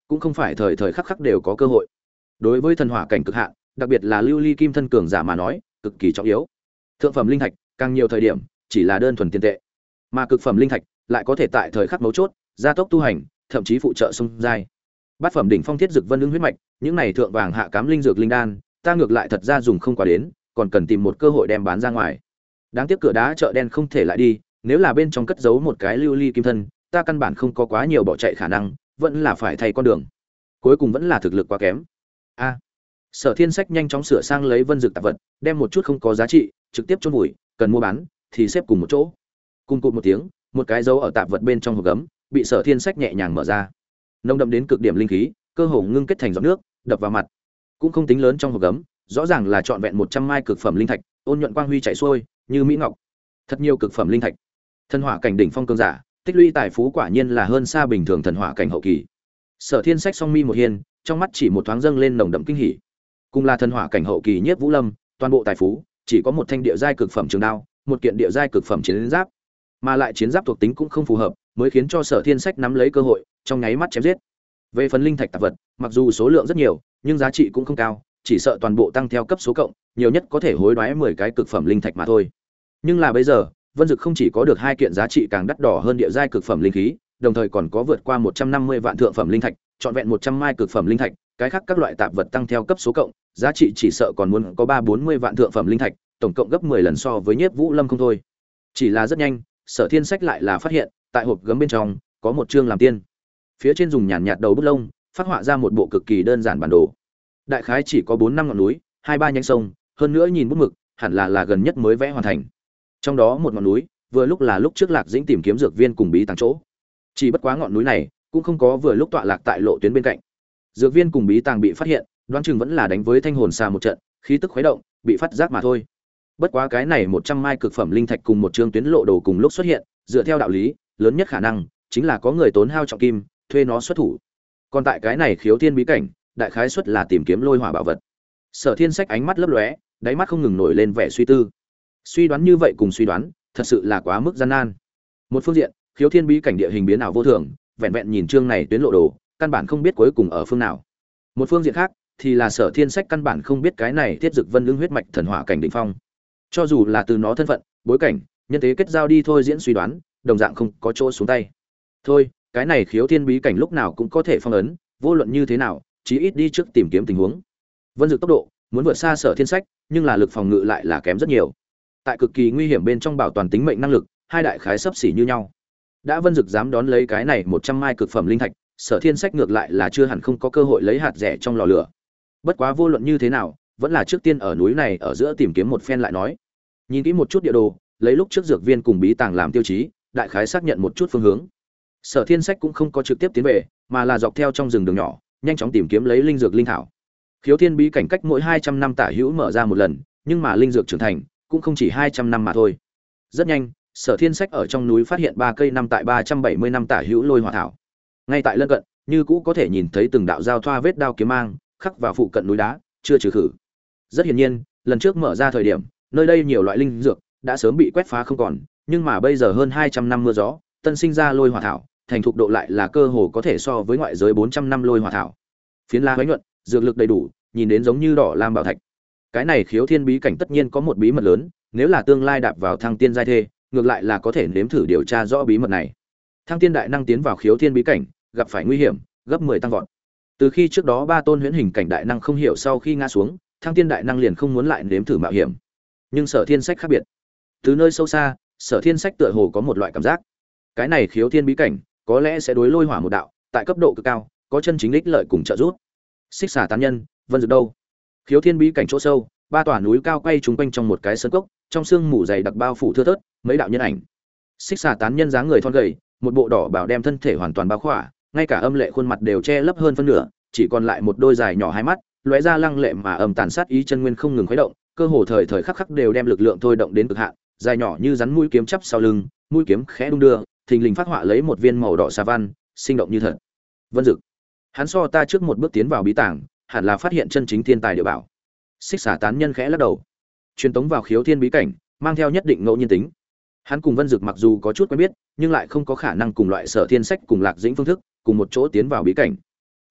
cũng không phải thời thời khắc khắc đều có cơ hội. Đối với thần hỏa cảnh cực hạn, đặc biệt là lưu ly kim thân cường giả mà nói, cực kỳ trọng yếu. Thượng phẩm linh thạch, càng nhiều thời điểm chỉ là đơn thuần tiền tệ, mà cực phẩm linh thạch lại có thể tại thời khắc mấu chốt gia tốc tu hành, thậm chí phụ trợ sông giai. Bát phẩm đỉnh phong thiết dược vân ứng huyết mạch, những này thượng vàng hạ cám linh dược linh đan, ta ngược lại thật ra dùng không quá đến, còn cần tìm một cơ hội đem bán ra ngoài. Đáng tiếc cửa đá chợ đen không thể lại đi, nếu là bên trong cất giấu một cái lưu ly kim thân, ta căn bản không có quá nhiều bỏ chạy khả năng, vẫn là phải thay con đường. Cuối cùng vẫn là thực lực quá kém. A. Sở Thiên Sách nhanh chóng sửa sang lấy vân dược tạp vật, đem một chút không có giá trị trực tiếp chôn vùi, cần mua bán thì xếp cùng một chỗ. Cùng cụt một tiếng, một cái dấu ở tạp vật bên trong hộp gấm, bị Sở Thiên Sách nhẹ nhàng mở ra. Nồng đậm đến cực điểm linh khí, cơ hồ ngưng kết thành giọt nước, đập vào mặt. Cũng không tính lớn trong hộp gấm, rõ ràng là trọn vẹn 100 mai cực phẩm linh thạch, ôn nhuận quang huy chảy xuôi, như mỹ ngọc. Thật nhiều cực phẩm linh thạch. Thần hỏa cảnh đỉnh phong cường giả, tích lũy tài phú quả nhiên là hơn xa bình thường thần hỏa cảnh hậu kỳ. Sở Thiên Sách song mi một hiên, trong mắt chỉ một thoáng dâng lên nồng đậm kinh hỉ. Cùng là thần hỏa cảnh hậu kỳ Nhiếp Vũ Lâm, toàn bộ tài phú chỉ có một thanh địa giai cực phẩm trường đao, một kiện địa giai cực phẩm chiến giáp, mà lại chiến giáp thuộc tính cũng không phù hợp, mới khiến cho Sở Thiên Sách nắm lấy cơ hội, trong nháy mắt chém giết. Về phần linh thạch tạp vật, mặc dù số lượng rất nhiều, nhưng giá trị cũng không cao, chỉ sợ toàn bộ tăng theo cấp số cộng, nhiều nhất có thể hối đoái 10 cái cực phẩm linh thạch mà thôi. Nhưng là bây giờ, Vân Dực không chỉ có được hai kiện giá trị càng đắt đỏ hơn địa giai cực phẩm linh khí, đồng thời còn có vượt qua 150 vạn thượng phẩm linh thạch, trọn vẹn 100 mai cực phẩm linh thạch, cái khác các loại tạp vật tăng theo cấp số cộng, giá trị chỉ sợ còn muốn có 340 vạn thượng phẩm linh thạch, tổng cộng gấp 10 lần so với Nhiếp Vũ Lâm không thôi. Chỉ là rất nhanh, Sở Thiên Sách lại là phát hiện, tại hộp gấm bên trong có một chương làm tiên. Phía trên dùng nhàn nhạt đầu bút lông, phát họa ra một bộ cực kỳ đơn giản bản đồ. Đại khái chỉ có 4-5 ngọn núi, 2-3 nhánh sông, hơn nữa nhìn bút mực, hẳn là gần nhất mới vẽ hoàn thành. Trong đó một ngọn núi, vừa lúc là lúc trước Lạc Dĩnh tìm kiếm dược viên cùng bí tàng chỗ. Chỉ bất quá ngọn núi này cũng không có vừa lúc tọa lạc tại lộ tuyến bên cạnh. Dược viên cùng bí tàng bị phát hiện, đoán chừng vẫn là đánh với thanh hồn xà một trận, khí tức khuấy động, bị phát giác mà thôi. Bất quá cái này 100 mai cực phẩm linh thạch cùng một chương tuyến lộ đồ cùng lúc xuất hiện, dựa theo đạo lý, lớn nhất khả năng chính là có người tốn hao trọng kim, thuê nó xuất thủ. Còn tại cái này khiếu thiên bí cảnh, đại khái suất là tìm kiếm lôi hỏa bảo vật. Sở Thiên Sách ánh mắt lấp lóe, đáy mắt không ngừng nổi lên vẻ suy tư. Suy đoán như vậy cùng suy đoán, thật sự là quá mức gian nan. Một phương diện, khiếu thiên bí cảnh địa hình biến ảo vô thường, vẹn vẹn nhìn chương này tuyến lộ đồ, căn bản không biết cuối cùng ở phương nào. Một phương diện khác, thì là Sở Thiên Sách căn bản không biết cái này Thiết Dực Vân Ưng huyết mạch thần hỏa cảnh đỉnh phong. Cho dù là từ nó thân phận, bối cảnh, nhân tế kết giao đi thôi diễn suy đoán, đồng dạng không có chỗ xuống tay. Thôi, cái này khiếu thiên bí cảnh lúc nào cũng có thể phong ấn, vô luận như thế nào, chí ít đi trước tìm kiếm tình huống. Vân Dực tốc độ muốn vượt xa Sở Thiên Sách, nhưng là lực phòng ngự lại là kém rất nhiều. Tại cực kỳ nguy hiểm bên trong bảo toàn tính mệnh năng lực, hai đại khái sấp xỉ như nhau. Đã Vân Dực dám đón lấy cái này 100 mai cực phẩm linh thạch, Sở Thiên Sách ngược lại là chưa hẳn không có cơ hội lấy hạt rẻ trong lò lửa. Bất quá vô luận như thế nào, vẫn là trước tiên ở núi này ở giữa tìm kiếm một phen lại nói. Nhìn kỹ một chút địa đồ, lấy lúc trước dược viên cùng bí tàng làm tiêu chí, đại khái xác nhận một chút phương hướng. Sở Thiên Sách cũng không có trực tiếp tiến về, mà là dọc theo trong rừng đường nhỏ, nhanh chóng tìm kiếm lấy linh dược linh thảo. Khiếu thiên bí cảnh cách mỗi 200 năm tả hữu mở ra một lần, nhưng mà linh dược trưởng thành cũng không chỉ 200 năm mà thôi. Rất nhanh, Sở Thiên Sách ở trong núi phát hiện 3 cây năm tại 370 năm tả hữu lôi hỏa thảo. Ngay tại lân cận, như cũ có thể nhìn thấy từng đạo giao thoa vết đao kiếm mang, khắc vào phụ cận núi đá, chưa trừ khử. Rất hiển nhiên, lần trước mở ra thời điểm, nơi đây nhiều loại linh dược đã sớm bị quét phá không còn, nhưng mà bây giờ hơn 200 năm mưa gió, tân sinh ra lôi hỏa thảo, thành thục độ lại là cơ hồ có thể so với ngoại giới 400 năm lôi hỏa thảo. Phiến lá huế nhuận, dược lực đầy đủ, nhìn đến giống như đỏ lam bảo thạch. Cái này khiếu thiên bí cảnh tất nhiên có một bí mật lớn, nếu là tương lai đạp vào thăng tiên giai thê, ngược lại là có thể nếm thử điều tra rõ bí mật này. Thăng tiên đại năng tiến vào khiếu thiên bí cảnh, gặp phải nguy hiểm, gấp 10 tăng vọt. Từ khi trước đó ba tôn huyễn hình cảnh đại năng không hiểu sau khi ngã xuống, thăng tiên đại năng liền không muốn lại nếm thử mạo hiểm. Nhưng Sở Thiên Sách khác biệt. Từ nơi sâu xa, Sở Thiên Sách tựa hồ có một loại cảm giác. Cái này khiếu thiên bí cảnh, có lẽ sẽ đối lôi hỏa một đạo, tại cấp độ cực cao, có chân chính ích lợi cùng trợ giúp. Xích xà tán nhân, Vân Dực đâu? Khiếu thiên bí cảnh chỗ sâu, ba tòa núi cao quay trúng quanh trong một cái sơn cốc, trong sương mù dày đặc bao phủ thưa thớt, mấy đạo nhân ảnh. Xích xà tán nhân dáng người thon gầy, một bộ đỏ bảo đem thân thể hoàn toàn bao khỏa, ngay cả âm lệ khuôn mặt đều che lấp hơn phân nửa, chỉ còn lại một đôi dài nhỏ hai mắt, lóe ra lăng lệ mà âm tàn sát ý chân nguyên không ngừng khuấy động, cơ hồ thời thời khắc khắc đều đem lực lượng thôi động đến cực hạn, dài nhỏ như rắn mũi kiếm chắp sau lưng, mũi kiếm khẽ đung đưa, thình lình phát họa lấy một viên màu đỏ sa văn, sinh động như thật. Vân Dực, hắn so ta trước một bước tiến vào bí tàng, hẳn là phát hiện chân chính thiên tài địa bảo. Xích xà tán nhân khẽ lắc đầu. Truyền tống vào khiếu thiên bí cảnh, mang theo nhất định ngẫu nhiên tính. Hắn cùng Vân Dực mặc dù có chút quen biết, nhưng lại không có khả năng cùng loại Sở Thiên Sách cùng Lạc Dĩnh phương thức, cùng một chỗ tiến vào bí cảnh.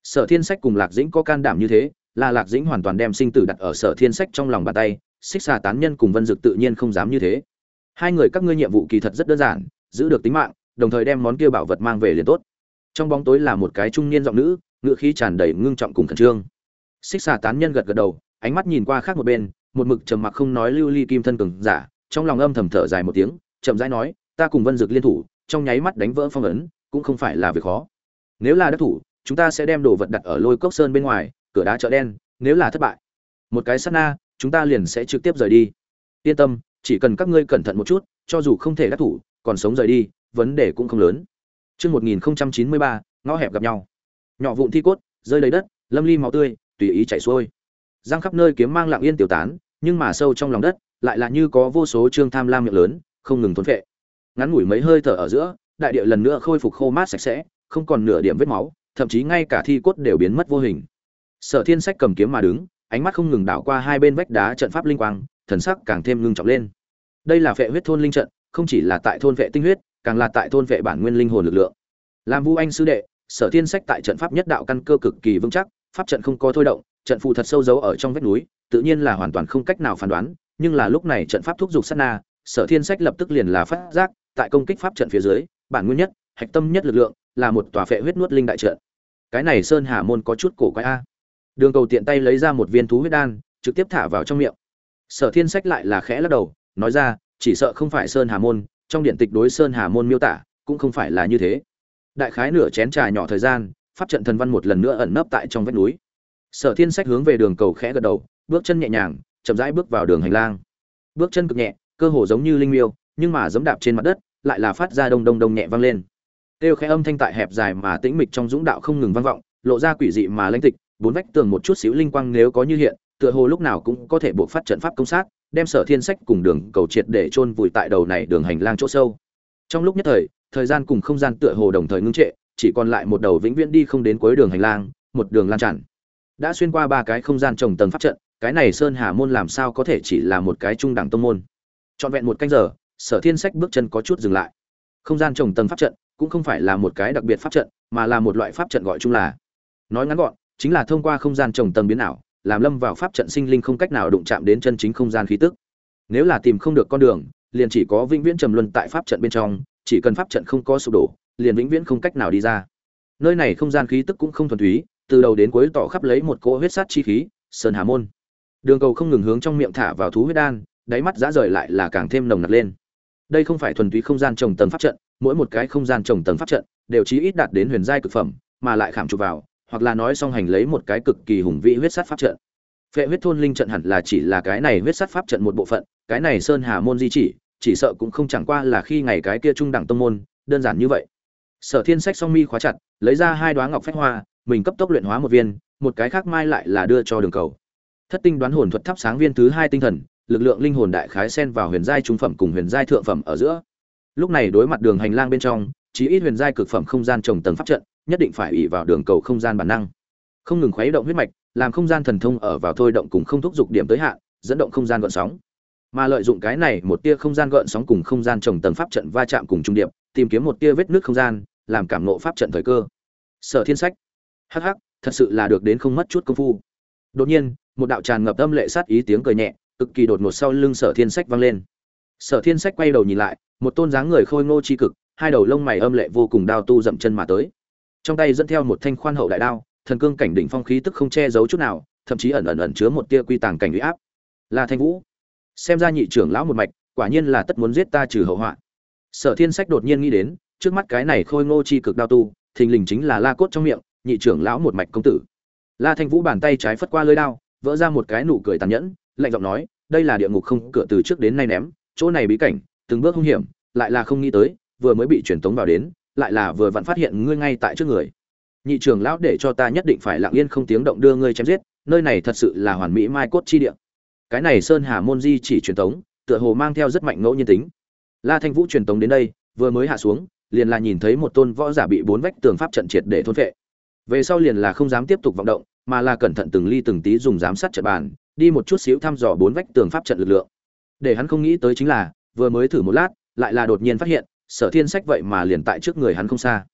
Sở Thiên Sách cùng Lạc Dĩnh có can đảm như thế, là Lạc Dĩnh hoàn toàn đem sinh tử đặt ở Sở Thiên Sách trong lòng bàn tay, Xích Xà tán nhân cùng Vân Dực tự nhiên không dám như thế. Hai người các ngươi nhiệm vụ kỳ thật rất đơn giản, giữ được tính mạng, đồng thời đem món kia bảo vật mang về liền tốt. Trong bóng tối là một cái trung niên giọng nữ, ngữ khí tràn đầy ngưng trọng cùng khẩn trương. Xích Xà tán nhân gật gật đầu, ánh mắt nhìn qua khác một bên, một mực trầm mặc không nói lưu ly kim thân cường giả, trong lòng âm thầm thở dài một tiếng, chậm rãi nói, ta cùng Vân Dực liên thủ, trong nháy mắt đánh vỡ phong ấn, cũng không phải là việc khó. Nếu là đắc thủ, chúng ta sẽ đem đồ vật đặt ở Lôi Cốc Sơn bên ngoài, cửa đá chợ đen, nếu là thất bại, một cái sát na, chúng ta liền sẽ trực tiếp rời đi. Yên tâm, chỉ cần các ngươi cẩn thận một chút, cho dù không thể đắc thủ, còn sống rời đi, vấn đề cũng không lớn. Chương 1093, ngõ hẹp gặp nhau. Nhỏ vụn thi cốt, rơi đầy đất, lâm ly máu tươi, tùy ý chảy xuôi. Giang khắp nơi kiếm mang lặng yên tiêu tán, nhưng mà sâu trong lòng đất, lại là như có vô số trương tham lam miệng lớn, không ngừng thôn phệ. Ngắn ngủi mấy hơi thở ở giữa, đại địa lần nữa khôi phục khô mát sạch sẽ, không còn nửa điểm vết máu, thậm chí ngay cả thi cốt đều biến mất vô hình. Sở Thiên Sách cầm kiếm mà đứng, ánh mắt không ngừng đảo qua hai bên vách đá trận pháp linh quang, thần sắc càng thêm ngưng trọng lên. Đây là Phệ Huyết thôn linh trận, không chỉ là tại thôn vệ tinh huyết, càng là tại thôn vệ bản nguyên linh hồn lực lượng. Làm Vu Anh sư đệ, Sở Thiên Sách tại trận pháp nhất đạo căn cơ cực kỳ vững chắc, pháp trận không có thôi động, trận phù thật sâu giấu ở trong vách núi, tự nhiên là hoàn toàn không cách nào phán đoán, nhưng là lúc này trận pháp thúc dục sát na, Sở Thiên Sách lập tức liền là phát giác, tại công kích pháp trận phía dưới, bản nguyên nhất, hạch tâm nhất lực lượng, là một tòa Phệ Huyết nuốt linh đại trận. Cái này Sơn Hà môn có chút cổ quái a. Đường Cầu tiện tay lấy ra một viên thú huyết đan, trực tiếp thả vào trong miệng. Sở Thiên Sách lại là khẽ lắc đầu, nói ra, chỉ sợ không phải Sơn Hà môn, trong điện tịch đối Sơn Hà môn miêu tả, cũng không phải là như thế. Đại khái nửa chén trà nhỏ thời gian, pháp trận thần văn một lần nữa ẩn nấp tại trong vách núi. Sở Thiên Sách hướng về Đường Cầu khẽ gật đầu, bước chân nhẹ nhàng, chậm rãi bước vào đường hành lang. Bước chân cực nhẹ, cơ hồ giống như linh miêu, nhưng mà giẫm đạp trên mặt đất, lại là phát ra đông đông đông nhẹ vang lên. Kêu khẽ âm thanh tại hẹp dài mà tĩnh mịch trong dũng đạo không ngừng vang vọng, lộ ra quỷ dị mà lãnh tịch, bốn vách tường một chút xíu linh quang nếu có như hiện, tựa hồ lúc nào cũng có thể buộc phát trận pháp công sát, đem Sở Thiên Sách cùng Đường Cầu triệt để chôn vùi tại đầu này đường hành lang chỗ sâu. Trong lúc nhất thời, thời gian cùng không gian tựa hồ đồng thời ngưng trệ, chỉ còn lại một đầu vĩnh viễn đi không đến cuối đường hành lang, một đường lan tràn. Đã xuyên qua ba cái không gian trồng tầng pháp trận, cái này Sơn Hà môn làm sao có thể chỉ là một cái trung đẳng tông môn. Trọn vẹn một canh giờ, Sở Thiên Sách bước chân có chút dừng lại. Không gian trồng tầng pháp trận cũng không phải là một cái đặc biệt pháp trận, mà là một loại pháp trận gọi chung là. Nói ngắn gọn, chính là thông qua không gian trồng tầng biến ảo, làm lâm vào pháp trận sinh linh không cách nào đụng chạm đến chân chính không gian khí tức. Nếu là tìm không được con đường, liền chỉ có vĩnh viễn trầm luân tại pháp trận bên trong, chỉ cần pháp trận không có sụp đổ, liền vĩnh viễn không cách nào đi ra. Nơi này không gian khí tức cũng không thuần túy, từ đầu đến cuối tỏ khắp lấy một cỗ huyết sát chi khí, Sơn Hà môn. Đường Cầu không ngừng hướng trong miệng thả vào thú huyết đan, đáy mắt dã rời lại là càng thêm nồng nặc lên. Đây không phải thuần túy không gian trồng tầng pháp trận, mỗi một cái không gian trồng tầng pháp trận đều chí ít đạt đến huyền giai cực phẩm, mà lại khảm chụp vào, hoặc là nói song hành lấy một cái cực kỳ hùng vĩ huyết sát pháp trận. Phệ Huyết thôn linh trận hẳn là chỉ là cái này huyết sát pháp trận một bộ phận, cái này Sơn Hà môn di chỉ sợ cũng không chẳng qua là khi ngày cái kia trung đẳng tông môn, đơn giản như vậy. Sở Thiên Sách song mi khóa chặt, lấy ra hai đóa ngọc phách hoa, mình cấp tốc luyện hóa một viên, một cái khác mai lại là đưa cho Đường Cầu. Thất tinh đoán hồn thuật thắp sáng viên thứ hai tinh thần, lực lượng linh hồn đại khái xen vào huyền giai trung phẩm cùng huyền giai thượng phẩm ở giữa. Lúc này đối mặt đường hành lang bên trong, chí ít huyền giai cực phẩm không gian trồng tầng pháp trận, nhất định phải ỷ vào Đường Cầu không gian bản năng, không ngừng khuấy động huyết mạch, làm không gian thần thông ở vào thôi động cùng không thúc dục điểm tới hạn, dẫn động không gian gợn sóng. Mà lợi dụng cái này một tia không gian gợn sóng cùng không gian trồng tầng pháp trận va chạm cùng trung điệp, tìm kiếm một tia vết nứt không gian, làm cảm ngộ pháp trận thời cơ. Sở Thiên Sách, hắc hắc, thật sự là được đến không mất chút công phu. Đột nhiên, một đạo tràn ngập âm lệ sát ý tiếng cười nhẹ, cực kỳ đột ngột sau lưng Sở Thiên Sách vang lên. Sở Thiên Sách quay đầu nhìn lại, một tôn dáng người khôi ngô chi cực, hai đầu lông mày âm lệ vô cùng đao tu dậm chân mà tới. Trong tay dẫn theo một thanh khoan hậu đại đao, thần cương cảnh đỉnh phong khí tức không che giấu chút nào, thậm chí ẩn ẩn chứa một tia quy tàng cảnh uy áp. Là Thanh Vũ. Xem ra nhị trưởng lão một mạch, quả nhiên là tất muốn giết ta trừ hậu họa. Sở Thiên Sách đột nhiên nghĩ đến, trước mắt cái này khôi ngô chi cực đao tu, thình lình chính là La Cốt trong miệng, nhị trưởng lão một mạch công tử. La Thanh Vũ bàn tay trái phất qua lưỡi đao, vỡ ra một cái nụ cười tàn nhẫn, lạnh giọng nói, đây là địa ngục không cửa từ trước đến nay ném, chỗ này bí cảnh, từng bước hung hiểm, lại là không nghĩ tới, vừa mới bị truyền tống vào đến, lại là vừa vặn phát hiện ngươi ngay tại trước người. Nhị trưởng lão để cho ta nhất định phải lặng yên không tiếng động đưa ngươi chém giết, nơi này thật sự là hoàn mỹ mai cốt chi địa. Cái này Sơn Hà môn di chỉ truyền tống, tựa hồ mang theo rất mạnh ngẫu nhiên tính. La Thanh Vũ truyền tống đến đây, vừa mới hạ xuống, liền là nhìn thấy một tôn võ giả bị bốn vách tường pháp trận triệt để thôn phệ. Về sau liền là không dám tiếp tục vọng động, mà là cẩn thận từng ly từng tí dùng giám sát trận bàn, đi một chút xíu thăm dò bốn vách tường pháp trận lực lượng. Để hắn không nghĩ tới chính là, vừa mới thử một lát, lại là đột nhiên phát hiện, Sở Thiên Sách vậy mà liền tại trước người hắn không xa.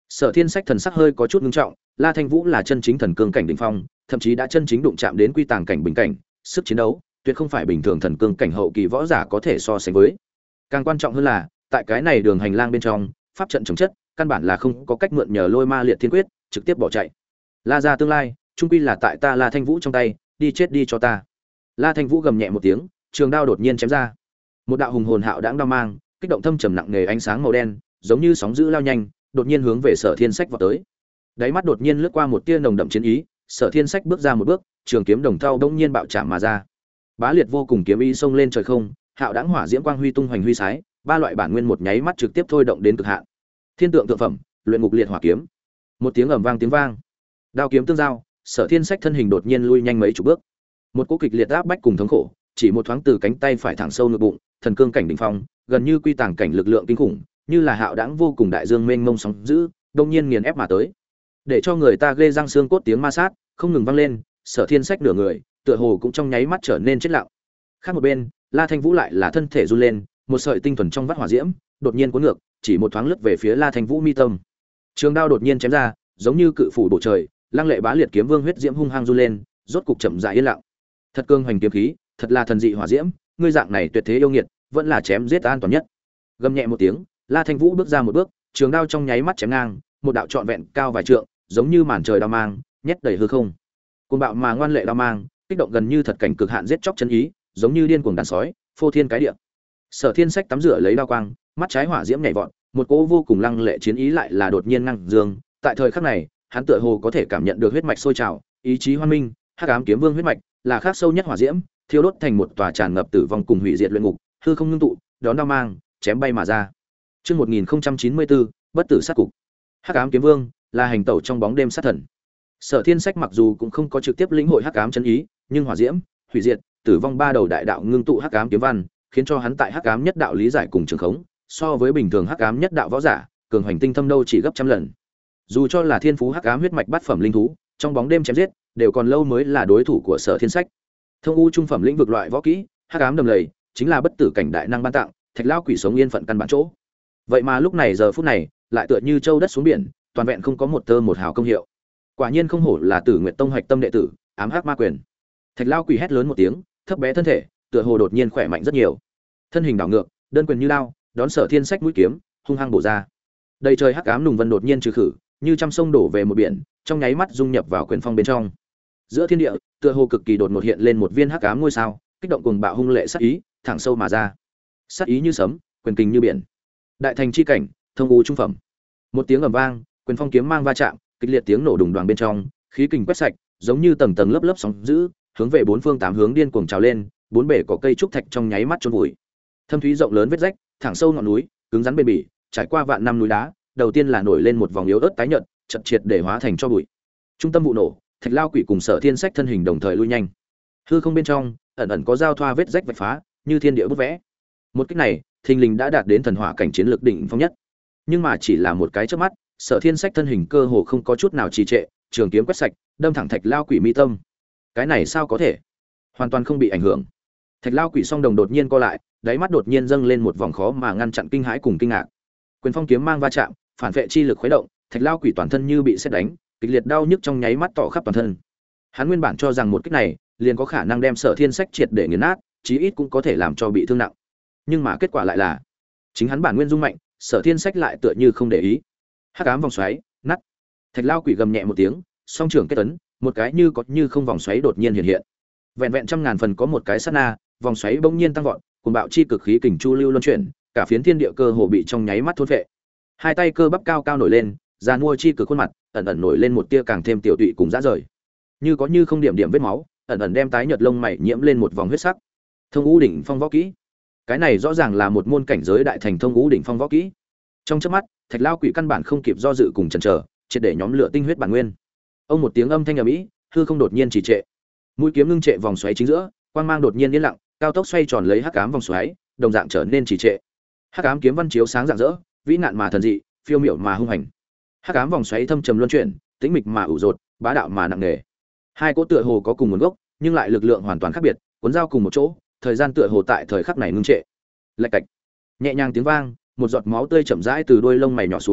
Sở Thiên Sách thần sắc hơi có chút ngưng trọng, La Thanh Vũ là chân chính thần cương cảnh đỉnh phong, thậm chí đã chân chính đụng chạm đến quy tàng cảnh bình cảnh, sức chiến đấu tuyệt không phải bình thường thần cương cảnh hậu kỳ võ giả có thể so sánh với. Càng quan trọng hơn là, tại cái này đường hành lang bên trong, pháp trận chống chất, căn bản là không có cách mượn nhờ Lôi Ma Liệt Thiên Quyết, trực tiếp bỏ chạy. La gia tương lai, chung quy là tại ta La Thanh Vũ trong tay, đi chết đi cho ta. La Thanh Vũ gầm nhẹ một tiếng, trường đao đột nhiên chém ra. Một đạo hùng hồn hạo đãng đao mang, kích động thâm trầm nặng nề ánh sáng màu đen, giống như sóng dữ lao nhanh, đột nhiên hướng về Sở Thiên Sách vọt tới. Đáy mắt đột nhiên lướt qua một tia nồng đậm chiến ý, Sở Thiên Sách bước ra một bước, trường kiếm đồng thau đống nhiên bạo chạm mà ra. Bá liệt vô cùng kiếm ý xông lên trời không, hạo đãng hỏa diễm quang huy tung hoành huy sái, ba loại bản nguyên một nháy mắt trực tiếp thôi động đến cực hạn. Thiên tượng thượng phẩm, luyện ngục liệt hỏa kiếm. Một tiếng ầm vang tiếng vang, đao kiếm tương giao, Sở Thiên Sách thân hình đột nhiên lui nhanh mấy chục bước. Một cú kịch liệt áp bách cùng thống khổ, chỉ một thoáng từ cánh tay phải thẳng sâu ngực bụng, thần cương cảnh đỉnh phong, gần như quy tàng cảnh lực lượng kinh khủng, như là hạo đãng vô cùng đại dương mênh mông sóng dữ, đột nhiên nghiền ép mà tới. Để cho người ta ghê răng xương cốt tiếng ma sát không ngừng vang lên, Sở Thiên Sách nửa người, tựa hồ cũng trong nháy mắt trở nên chết lặng. Khác một bên, La Thanh Vũ lại là thân thể run lên, một sợi tinh thuần trong vắt hỏa diễm, đột nhiên cuốn ngược, chỉ một thoáng lướt về phía La Thanh Vũ mi tâm. Trường đao đột nhiên chém ra, giống như cự phủ bổ trời, lăng lệ bá liệt kiếm vương huyết diễm hung hăng run lên, rốt cục chậm rãi yên lặng. Thật cương hoành kiếm khí, thật là thần dị hỏa diễm, ngươi dạng này tuyệt thế yêu nghiệt, vẫn là chém giết an toàn nhất. Gầm nhẹ một tiếng, La Thanh Vũ bước ra một bước, trường đao trong nháy mắt chém ngang, một đạo trọn vẹn cao vài trượng, giống như màn trời đao mang, nhét đầy hư không. Cuồng bạo mà ngoan lệ đao mang, kích động gần như thật cảnh cực hạn giết chóc chân ý, giống như điên cuồng đàn sói, phô thiên cái địa. Sở Thiên Sách tắm rửa lấy đao quang, mắt trái hỏa diễm nhảy vọt, một cỗ vô cùng lăng lệ chiến ý lại là đột nhiên ngăng dương, tại thời khắc này, hắn tựa hồ có thể cảm nhận được huyết mạch sôi trào, ý chí hoan minh, Hắc Ám Kiếm Vương huyết mạch, là khắc sâu nhất hỏa diễm, thiêu đốt thành một tòa tràn ngập tử vong cùng hủy diệt luyện ngục, hư không ngưng tụ, đón đao mang, chém bay mà ra. Chương 1094, bất tử sát cục. Hắc Ám Kiếm Vương là hành tẩu trong bóng đêm sát thần. Sở Thiên Sách mặc dù cũng không có trực tiếp lĩnh hội Hắc Ám chân ý, nhưng hỏa diễm, hủy diệt, tử vong ba đầu đại đạo ngưng tụ Hắc Ám kiếm văn, khiến cho hắn tại Hắc Ám nhất đạo lý giải cùng trường khống, so với bình thường Hắc Ám nhất đạo võ giả, cường hoành tinh thâm đâu chỉ gấp trăm lần. Dù cho là thiên phú Hắc Ám huyết mạch bát phẩm linh thú, trong bóng đêm chém giết, đều còn lâu mới là đối thủ của Sở Thiên Sách. Thông u trung phẩm lĩnh vực loại võ kỹ, Hắc Ám đầm lầy, chính là bất tử cảnh đại năng ban tặng, Thạch Lao quỷ sống yên phận căn bản chỗ. Vậy mà lúc này giờ phút này, lại tựa như châu đất xuống biển, toàn vẹn không có một tơ một hào công hiệu. Quả nhiên không hổ là Tử Nguyệt Tông hạch tâm đệ tử, ám hắc ma quyền. Thạch Lao quỷ hét lớn một tiếng, thấp bé thân thể, tựa hồ đột nhiên khỏe mạnh rất nhiều. Thân hình đảo ngược, đơn quyền như lao, đón Sở Thiên Sách mũi kiếm, hung hăng bổ ra. Đầy trời hắc ám nùng vân đột nhiên trừ khử, như trăm sông đổ về một biển, trong nháy mắt dung nhập vào quyền phong bên trong. Giữa thiên địa, tựa hồ cực kỳ đột ngột hiện lên một viên hắc ám ngôi sao, kích động cùng bạo hung lệ sát ý, thẳng sâu mà ra. Sát ý như sấm, quyền kình như biển. Đại thành chi cảnh, thông u trung phẩm. Một tiếng ầm vang, quyền phong kiếm mang va chạm, kịch liệt tiếng nổ đùng đoàng bên trong, khí kình quét sạch, giống như tầng tầng lớp lớp sóng dữ, hướng về bốn phương tám hướng điên cuồng trào lên, bốn bể có cây trúc thạch trong nháy mắt chôn vùi. Thâm thúy rộng lớn vết rách, thẳng sâu ngọn núi, cứng rắn bền bỉ, trải qua vạn năm núi đá, đầu tiên là nổi lên một vòng yếu ớt tái nhợt, chật triệt để hóa thành cho bụi. Trung tâm vụ nổ, Thạch Lao quỷ cùng Sở Thiên Sách thân hình đồng thời lui nhanh. Hư không bên trong, ẩn ẩn có giao thoa vết rách vạch phá, như thiên địa bút vẽ. Một kích này, thình lình đã đạt đến thần hỏa cảnh chiến lược đỉnh phong nhất. Nhưng mà chỉ là một cái chớp mắt, Sở Thiên Sách thân hình cơ hồ không có chút nào trì trệ, trường kiếm quét sạch, đâm thẳng Thạch Lao quỷ mi tâm. Cái này sao có thể? Hoàn toàn không bị ảnh hưởng. Thạch Lao quỷ song đồng đột nhiên co lại, đáy mắt đột nhiên dâng lên một vòng khó mà ngăn chặn kinh hãi cùng kinh ngạc. Quyền phong kiếm mang va chạm, phản vệ chi lực khuấy động, Thạch Lao quỷ toàn thân như bị sét đánh, kịch liệt đau nhức trong nháy mắt tỏ khắp toàn thân. Hắn nguyên bản cho rằng một kích này liền có khả năng đem Sở Thiên Sách triệt để nghiền nát, chí ít cũng có thể làm cho bị thương nặng. Nhưng mà kết quả lại là, chính hắn bản nguyên dung mạnh, Sở Thiên Sách lại tựa như không để ý. Hắc ám vòng xoáy, nát. Thạch Lao quỷ gầm nhẹ một tiếng, song trưởng kết tấn, một cái như có như không vòng xoáy đột nhiên hiện hiện. Vẹn vẹn trăm ngàn phần có một cái sát na, vòng xoáy bỗng nhiên tăng vọt, cuồng bạo chi cực khí kình chu lưu luân chuyển, cả phiến thiên địa cơ hồ bị trong nháy mắt thôn phệ. Hai tay cơ bắp cao cao nổi lên, giàn mua chi cực khuôn mặt, ẩn ẩn nổi lên một tia càng thêm tiểu tụy cùng dã rời. Như có như không điểm điểm vết máu, ẩn ẩn đem tái nhợt lông mày nhiễm lên một vòng huyết sắc. Thông ngũ đỉnh phong võ kỹ. Cái này rõ ràng là một môn cảnh giới đại thành thông ngũ đỉnh phong võ kỹ. Trong chớp mắt, Thạch Lao quỷ căn bản không kịp do dự cùng chần chờ, triệt để nhóm lửa tinh huyết bản nguyên. Ông một tiếng âm thanh ầm ĩ, hư không đột nhiên trì trệ. Mũi kiếm ngưng trệ vòng xoáy chính giữa, quang mang đột nhiên yên lặng, cao tốc xoay tròn lấy hắc ám vòng xoáy, đồng dạng trở nên trì trệ. Hắc ám kiếm văn chiếu sáng rạng rỡ, vĩ nạn mà thần dị, phiêu miểu mà hung hành. Hắc ám vòng xoáy thâm trầm luân chuyển, tĩnh mịch mà ủ rột, bá đạo mà nặng nề. Hai cỗ tựa hồ có cùng nguồn gốc, nhưng lại lực lượng hoàn toàn khác biệt, cuốn giao cùng một chỗ, thời gian tựa hồ tại thời khắc này ngưng trệ. Lạch cạch. Nhẹ nhàng tiếng vang, một giọt máu tươi chậm rãi từ đuôi lông mày nhỏ xuống,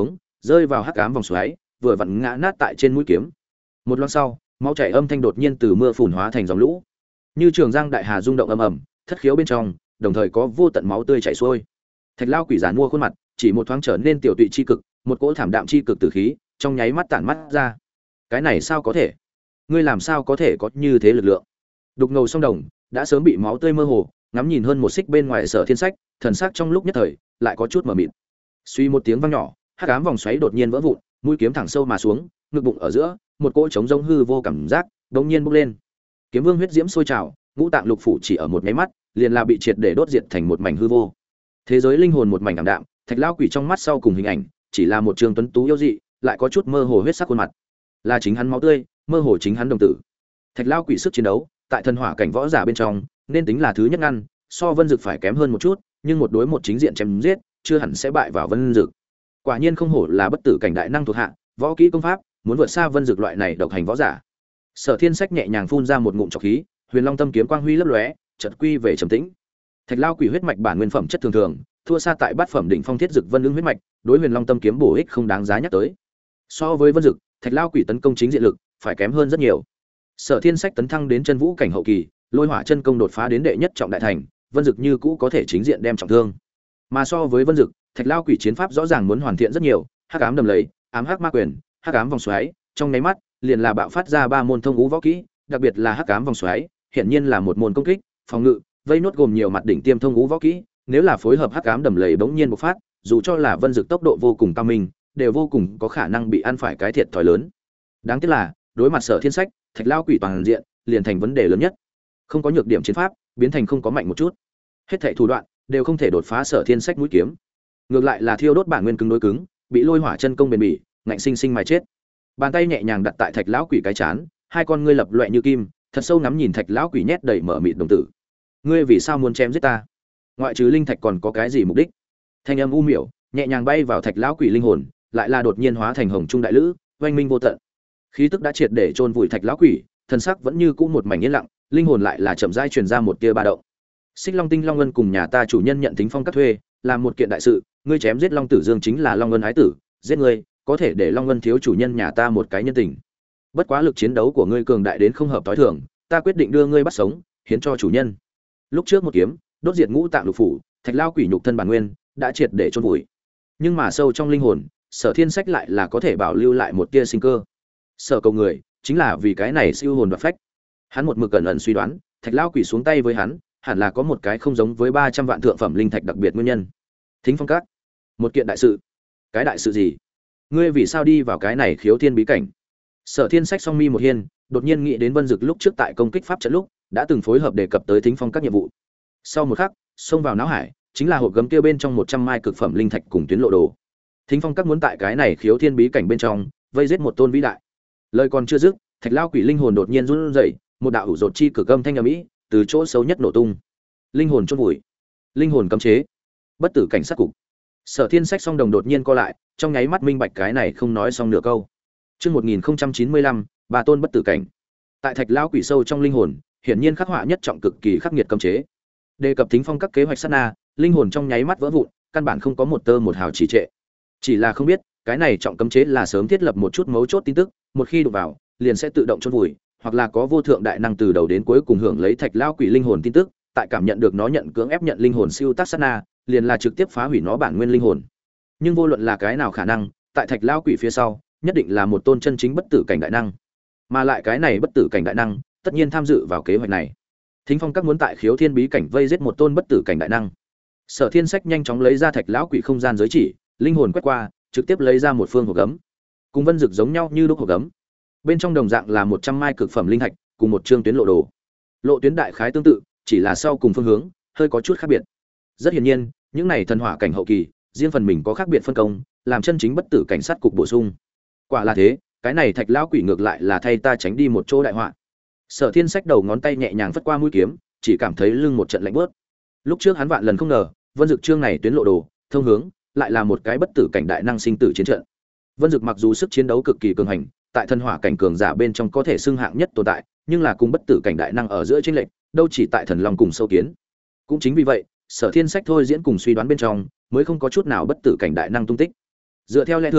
rơi vào hắc ám vòng xoáy, vừa vặn ngã nát tại trên mũi kiếm. Một loáng sau, máu chảy âm thanh đột nhiên từ mưa phùn hóa thành dòng lũ, như trường giang đại hà rung động ầm ầm, thất khiếu bên trong, đồng thời có vô tận máu tươi chảy xuôi. Thạch Lao quỷ giàn mua khuôn mặt, chỉ một thoáng trở nên tiểu tụy chi cực, một cỗ thảm đạm chi cực tử khí, trong nháy mắt tản mắt ra. Cái này sao có thể? Ngươi làm sao có thể có như thế lực lượng? Đục ngầu sông đồng đã sớm bị máu tươi mơ hồ, ngắm nhìn hơn một xích bên ngoài Sở Thiên Sách, thần sắc trong lúc nhất thời lại có chút mờ mịt. Suy một tiếng vang nhỏ, hắc ám vòng xoáy đột nhiên vỡ vụn, mũi kiếm thẳng sâu mà xuống, ngực bụng ở giữa, một cỗ trống rỗng hư vô cảm giác đột nhiên bốc lên. Kiếm vương huyết diễm sôi trào, ngũ tạng lục phủ chỉ ở một cái mắt, liền là bị triệt để đốt diệt thành một mảnh hư vô. Thế giới linh hồn một mảnh ảm đạm, Thạch Lao quỷ trong mắt sau cùng hình ảnh, chỉ là một trường tuấn tú yêu dị, lại có chút mơ hồ huyết sắc khuôn mặt. Là chính hắn máu tươi, mơ hồ chính hắn đồng tử. Thạch Lao quỷ sức chiến đấu, tại thần hỏa cảnh võ giả bên trong, nên tính là thứ nhất ngăn, so Vân Dực phải kém hơn một chút, nhưng một đối một chính diện chém giết, chưa hẳn sẽ bại vào Vân Dực. Quả nhiên không hổ là bất tử cảnh đại năng thuộc hạ, võ kỹ công pháp, muốn vượt xa Vân Dực loại này độc hành võ giả. Sở Thiên Sách nhẹ nhàng phun ra một ngụm trọc khí, Huyền Long Tâm kiếm quang huy lấp lóe, chợt quy về trầm tĩnh. Thạch Lao quỷ huyết mạch bản nguyên phẩm chất thường thường, thua xa tại bát phẩm đỉnh phong thiết dực vân ứng huyết mạch, đối Huyền Long Tâm kiếm bổ ích không đáng giá nhắc tới. So với Vân Dực, Thạch Lao quỷ tấn công chính diện lực phải kém hơn rất nhiều. Sở Thiên Sách tấn thăng đến chân vũ cảnh hậu kỳ, Lôi Hỏa chân công đột phá đến đệ nhất trọng đại thành, Vân Dực như cũ có thể chính diện đem trọng thương. Mà so với Vân Dực, Thạch Lao quỷ chiến pháp rõ ràng muốn hoàn thiện rất nhiều, hắc ám đầm lầy, ám hắc ma quyền, hắc ám vòng xoáy, trong nháy mắt liền là bạo phát ra ba môn thông ngũ võ kỹ, đặc biệt là hắc ám vòng xoáy, hiện nhiên là một môn công kích, phòng ngự, vây nốt gồm nhiều mặt đỉnh tiêm thông ngũ võ kỹ, nếu là phối hợp hắc ám đầm lầy bỗng nhiên bộc phát, dù cho là Vân Dực tốc độ vô cùng cao minh, đều vô cùng có khả năng bị ăn phải cái thiệt thòi lớn. Đáng tiếc là, đối mặt Sở Thiên Sách, Thạch Lao quỷ toàn diện, liền thành vấn đề lớn nhất. Không có nhược điểm chiến pháp, biến thành không có mạnh một chút. Hết thảy thủ đoạn đều không thể đột phá Sở Thiên Sách mũi kiếm. Ngược lại là thiêu đốt bản nguyên cứng đối cứng, bị Lôi Hỏa chân công bền bỉ, ngạnh sinh sinh mà chết. Bàn tay nhẹ nhàng đặt tại Thạch Lão quỷ cái chán, hai con ngươi lập loè như kim, thật sâu ngắm nhìn Thạch Lão quỷ nhét đầy mở mịt đồng tử. Ngươi vì sao muốn chém giết ta? Ngoại trừ linh thạch còn có cái gì mục đích? Thanh âm u miểu, nhẹ nhàng bay vào Thạch Lão quỷ linh hồn, lại là đột nhiên hóa thành hồng trung đại lữ, oanh minh vô tận. Khí tức đã triệt để chôn vùi Thạch Lão quỷ, thân sắc vẫn như cũ một mảnh yên lặng, linh hồn lại là chậm rãi truyền ra một tia ba động. Xích Long Tinh Long Ngân cùng nhà ta chủ nhân nhận tính phong cắt thuê, làm một kiện đại sự, ngươi chém giết Long Tử Dương chính là Long Ngân ái tử, giết ngươi, có thể để Long Ngân thiếu chủ nhân nhà ta một cái nhân tình. Bất quá lực chiến đấu của ngươi cường đại đến không hợp tối thường, ta quyết định đưa ngươi bắt sống, hiến cho chủ nhân. Lúc trước một kiếm, đốt diệt ngũ tạng lục phủ, Thạch Lao quỷ nhục thân bản nguyên đã triệt để chôn vùi. Nhưng mà sâu trong linh hồn, Sở Thiên Sách lại là có thể bảo lưu lại một tia sinh cơ. Sở cầu người, chính là vì cái này siêu hồn đoạt phách. Hắn một mực cẩn ẩn suy đoán, Thạch Lao quỷ xuống tay với hắn, hẳn là có một cái không giống với 300 vạn thượng phẩm linh thạch đặc biệt nguyên nhân. Thính Phong Các, một kiện đại sự. Cái đại sự gì? Ngươi vì sao đi vào cái này khiếu thiên bí cảnh? Sở Thiên Sách song mi một hiên, đột nhiên nghĩ đến Vân Dực lúc trước tại công kích pháp trận lúc, đã từng phối hợp đề cập tới Thính Phong Các nhiệm vụ. Sau một khắc, xông vào não hải, chính là hộp gấm kia bên trong 100 mai cực phẩm linh thạch cùng tuyến lộ đồ. Thính Phong Các muốn tại cái này khiếu thiên bí cảnh bên trong, vây giết một tôn vĩ đại. Lời còn chưa dứt, Thạch Lao quỷ linh hồn đột nhiên run rẩy, một đạo hủ rột chi cực âm thanh ầm ĩ, từ chỗ xấu nhất nổ tung. Linh hồn chôn vùi, linh hồn cấm chế, bất tử cảnh sát cục. Sở Thiên Sách song đồng đột nhiên co lại, trong nháy mắt minh bạch cái này không nói xong nửa câu. Chương 1095, ba tôn bất tử cảnh. Tại Thạch Lao quỷ sâu trong linh hồn, hiển nhiên khắc họa nhất trọng cực kỳ khắc nghiệt cấm chế. Đề cập Thính Phong Các kế hoạch sát na, linh hồn trong nháy mắt vỡ vụn, căn bản không có một tơ một hào trì trệ. Chỉ là không biết, cái này trọng cấm chế là sớm thiết lập một chút mấu chốt tin tức, một khi đụng vào, liền sẽ tự động chôn vùi, hoặc là có vô thượng đại năng từ đầu đến cuối cùng hưởng lấy Thạch Lao quỷ linh hồn tin tức, tại cảm nhận được nó nhận cưỡng ép nhận linh hồn siêu tác sát na, liền là trực tiếp phá hủy nó bản nguyên linh hồn. Nhưng vô luận là cái nào khả năng, tại Thạch Lao quỷ phía sau, nhất định là một tôn chân chính bất tử cảnh đại năng. Mà lại cái này bất tử cảnh đại năng, tất nhiên tham dự vào kế hoạch này. Thính Phong Các muốn tại khiếu thiên bí cảnh vây giết một tôn bất tử cảnh đại năng. Sở Thiên Sách nhanh chóng lấy ra Thạch Lão quỷ không gian giới chỉ, linh hồn quét qua, trực tiếp lấy ra một phương hộp gấm. Cùng Vân Dực giống nhau như đúc hộp gấm. Bên trong đồng dạng là 100 mai cực phẩm linh thạch, cùng một chương tuyến lộ đồ. Lộ tuyến đại khái tương tự, chỉ là sau cùng phương hướng hơi có chút khác biệt. Rất hiển nhiên, những này thần hỏa cảnh hậu kỳ, riêng phần mình có khác biệt phân công, làm chân chính bất tử cảnh sát cục bổ sung. Quả là thế, cái này Thạch Lão quỷ ngược lại là thay ta tránh đi một chỗ đại họa. Sở Thiên Sách đầu ngón tay nhẹ nhàng vất qua mũi kiếm, chỉ cảm thấy lưng một trận lạnh buốt. Lúc trước hắn vạn lần không ngờ, Vân Dực chương này tuyến lộ đồ, thông hướng, lại là một cái bất tử cảnh đại năng sinh tử chiến trận. Vân Dực mặc dù sức chiến đấu cực kỳ cường hành, tại thần hỏa cảnh cường giả bên trong có thể xưng hạng nhất tồn tại, nhưng là cùng bất tử cảnh đại năng ở giữa chênh lệch, đâu chỉ tại thần long cùng sâu kiến. Cũng chính vì vậy, Sở Thiên Sách thôi diễn cùng suy đoán bên trong, mới không có chút nào bất tử cảnh đại năng tung tích. Dựa theo lẽ thường,